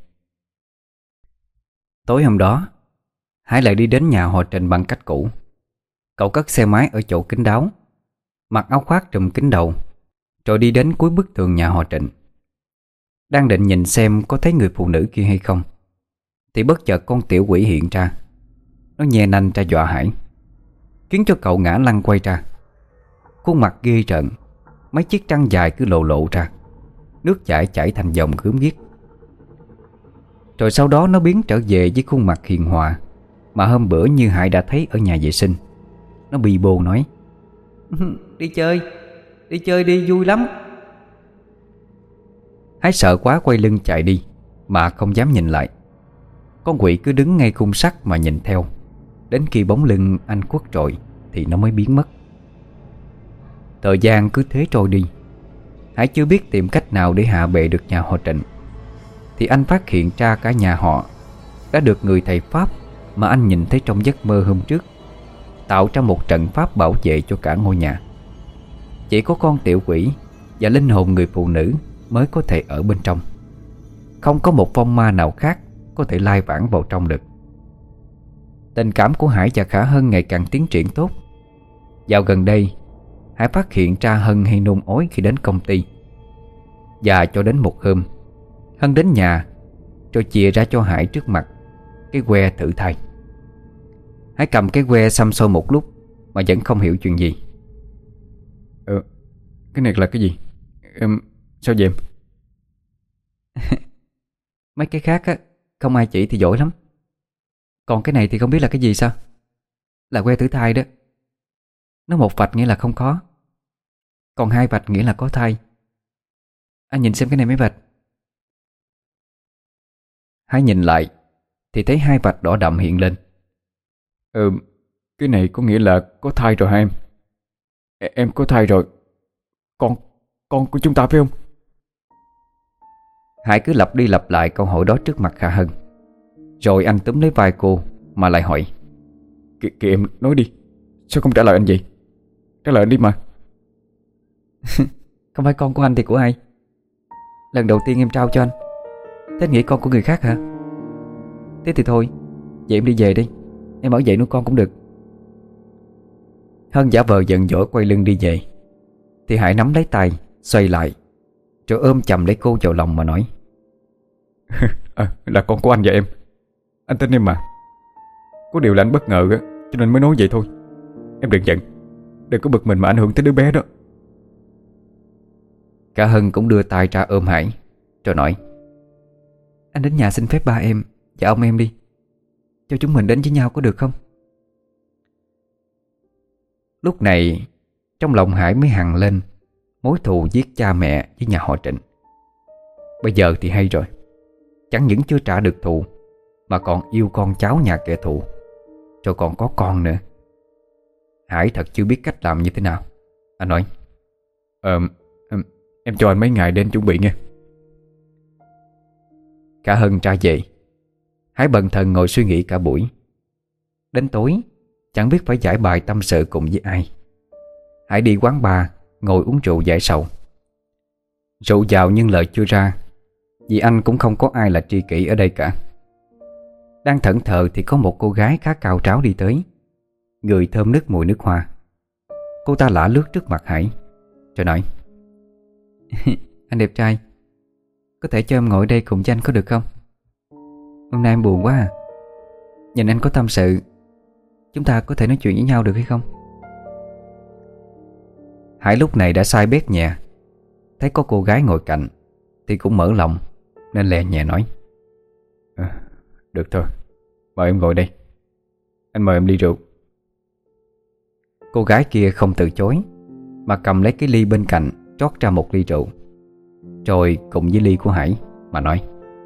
Tối hôm đó, Hải lại đi đến nhà họ Trịnh bằng cách cũ. Cậu cất xe máy ở chỗ kín đáo, mặc áo khoác trùm kín đầu, rồi đi đến cuối bức tường nhà họ Trịnh. Đang định nhìn xem có thấy người phụ nữ kia hay không, thì bất chợt con tiểu quỷ hiện ra. Nó nhe nanh ra dọa Hải, khiến cho cậu ngã lăn quay ra. Khuôn mặt ghê rợn, mấy chiếc răng dài cứ lộ lộ ra, nước chảy chảy thành dòng gớm ghiếc. Rồi sau đó nó biến trở về với khuôn mặt hiền hòa mà hôm bữa như Hải đã thấy ở nhà vệ sinh. Nó bi bô nói: Đi chơi, đi chơi đi, vui lắm. Hải sợ quá quay lưng chạy đi, mà không dám nhìn lại. Con quỷ cứ đứng ngay khung sắt mà nhìn theo, đến khi bóng lưng anh khuất rồi thì nó mới biến mất. Thời gian cứ thế trôi đi. Hải chưa biết tìm cách nào để hạ bệ được nhà họ Trịnh, thì anh phát hiện ra cả nhà họ đã được người thầy Pháp mà anh nhìn thấy trong giấc mơ hôm trước tạo ra một trận pháp bảo vệ cho cả ngôi nhà. Chỉ có con tiểu quỷ và linh hồn người phụ nữ mới có thể ở bên trong. Không có một vong ma nào khác có thể lai vãng vào trong được. Tình cảm của Hải và Khả Hân ngày càng tiến triển tốt. Dạo gần đây, Hải phát hiện ra Hân hay nôn ói khi đến công ty. Và cho đến một hôm, Hân đến nhà rồi chìa ra cho Hải trước mặt cái que thử thai. Hải cầm cái que xăm soi một lúc mà vẫn không hiểu chuyện gì. Ờ, cái này là cái gì? Em, sao vậy em? Mấy cái khác á, không ai chỉ thì giỏi lắm. Còn cái này thì không biết là cái gì sao? Là que thử thai đó. Nó một vạch nghĩa là không có, còn hai vạch nghĩa là có thai. Anh nhìn xem cái này mấy vạch. Hải nhìn lại thì thấy hai vạch đỏ đậm hiện lên. Ừ, cái này có nghĩa là có thai rồi hả em? E- Em có thai rồi. Con, con của chúng ta phải không? Hải cứ lặp đi lặp lại câu hỏi đó trước mặt Khả Hân. Rồi anh túm lấy vai cô mà lại hỏi: Kìa, kìa em nói đi, sao không trả lời anh vậy? Trả lời anh đi mà. Không phải con của anh thì của ai? Lần đầu tiên em trao cho anh, thế anh nghĩ con của người khác hả? Thế thì thôi, vậy em đi về đi, em ở dậy nuôi con cũng được. Hân giả vờ giận dỗi quay lưng đi về, thì Hải nắm lấy tay xoay lại, rồi ôm chầm lấy cô vào lòng mà nói: À, là con của anh và em. Anh tin em mà. Có điều là anh bất ngờ á, cho nên mới nói vậy thôi. Em đừng giận, đừng có bực mình mà ảnh hưởng tới đứa bé đó. Cả Hân cũng đưa tay ra ôm Hải, rồi nói: Anh đến nhà xin phép ba em và ông em đi, cho chúng mình đến với nhau có được không? Lúc này trong lòng Hải mới hằn lên mối thù giết cha mẹ với nhà họ Trịnh. Bây giờ thì hay rồi, chẳng những chưa trả được thù mà còn yêu con cháu nhà kẻ thù, rồi còn có con nữa. Hải thật chưa biết cách làm như thế nào. Anh nói: Ờ, em, em cho anh mấy ngày đến chuẩn bị nghe. Cả Hân ra về. Hải bần thần ngồi suy nghĩ cả buổi. Đến tối chẳng biết phải giải bài tâm sự cùng với ai. Hải đi quán bar ngồi uống rượu giải sầu. Rượu vào nhưng lời chưa ra, vì anh cũng không có ai là tri kỷ ở đây cả. Đang thẫn thờ thì có một cô gái khá cao ráo đi tới, người thơm nức mùi nước hoa. Cô ta lả lướt trước mặt Hải, rồi nói: Anh đẹp trai, có thể cho em ngồi đây cùng với anh có được không? Hôm nay em buồn quá à. Nhìn anh có tâm sự, chúng ta có thể nói chuyện với nhau được hay không? Hải lúc này đã sai bét nhẹ, thấy có cô gái ngồi cạnh thì cũng mở lòng, nên lẹ nhẹ nói: à, Được thôi, mời em ngồi đây. Anh mời em ly rượu. Cô gái kia không từ chối, mà cầm lấy cái ly bên cạnh rót ra một ly rượu, rồi cùng với ly của Hải mà nói: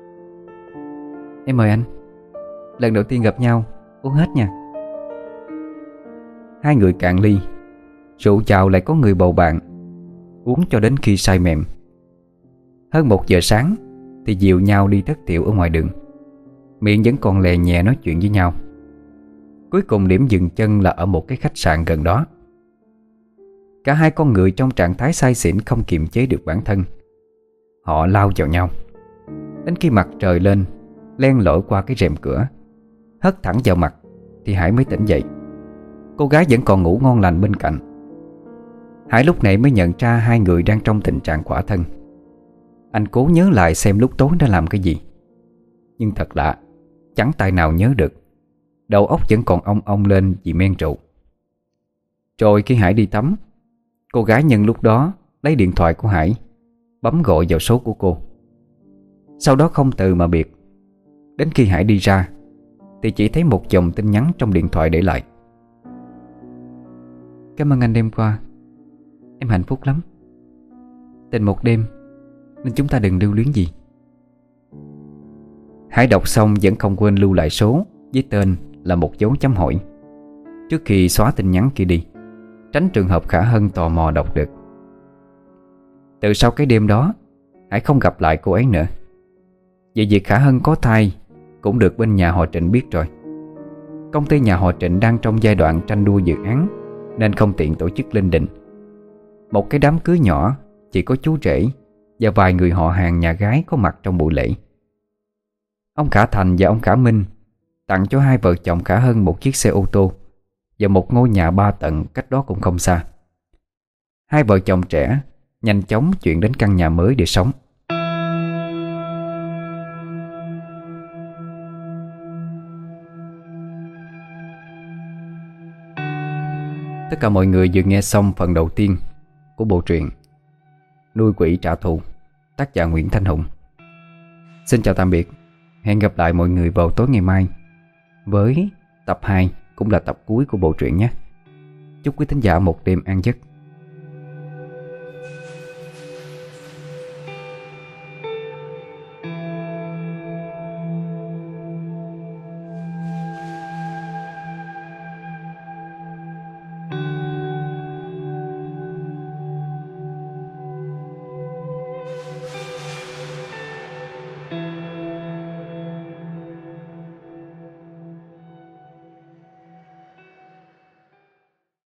Em mời anh. Lần đầu tiên gặp nhau, uống hết nha. Hai người cạn ly, rượu chào lại có người bầu bạn, uống cho đến khi say mềm. Hơn một giờ sáng thì dìu nhau đi thất thiệu ở ngoài đường, miệng vẫn còn lè nhẹ nói chuyện với nhau. Cuối cùng điểm dừng chân là ở một cái khách sạn gần đó. Cả hai con người trong trạng thái say xỉn không kiềm chế được bản thân. Họ lao vào nhau, đến khi mặt trời lên len lỏi qua cái rèm cửa, hất thẳng vào mặt, thì Hải mới tỉnh dậy. Cô gái vẫn còn ngủ ngon lành bên cạnh. Hải lúc này mới nhận ra hai người đang trong tình trạng khỏa thân. Anh cố nhớ lại xem lúc tối đã làm cái gì, nhưng thật lạ, chẳng tài nào nhớ được. Đầu óc vẫn còn ong ong lên vì men rượu. Rồi khi Hải đi tắm, cô gái nhân lúc đó lấy điện thoại của Hải, bấm gọi vào số của cô. Sau đó không từ mà biệt. Đến khi Hải đi ra thì chỉ thấy một dòng tin nhắn trong điện thoại để lại: Cảm ơn anh đêm qua, em hạnh phúc lắm. Tình một đêm nên chúng ta đừng lưu luyến gì. Hải đọc xong vẫn không quên lưu lại số với tên là một dấu chấm hỏi, trước khi xóa tin nhắn kia đi, tránh trường hợp Khả Hân tò mò đọc được. Từ sau cái đêm đó, Hải không gặp lại cô ấy nữa. Về việc Khả Hân có thai cũng được bên nhà họ Trịnh biết rồi. Công ty nhà họ Trịnh đang trong giai đoạn tranh đua dự án, nên không tiện tổ chức linh đình. Một cái đám cưới nhỏ, chỉ có chú rể và vài người họ hàng nhà gái có mặt trong buổi lễ. Ông Khả Thành và ông Khả Minh tặng cho hai vợ chồng Khả Hân một chiếc xe ô tô và một ngôi nhà ba tầng cách đó cũng không xa. Hai vợ chồng trẻ nhanh chóng chuyển đến căn nhà mới để sống. Tất cả mọi người vừa nghe xong phần đầu tiên của bộ truyện Nuôi Quỷ Trả Thù, tác giả Nguyễn Thanh Hùng. Xin chào tạm biệt. Hẹn gặp lại mọi người vào tối ngày mai với tập hai, cũng là tập cuối của bộ truyện nhé. Chúc quý thính giả một đêm an giấc.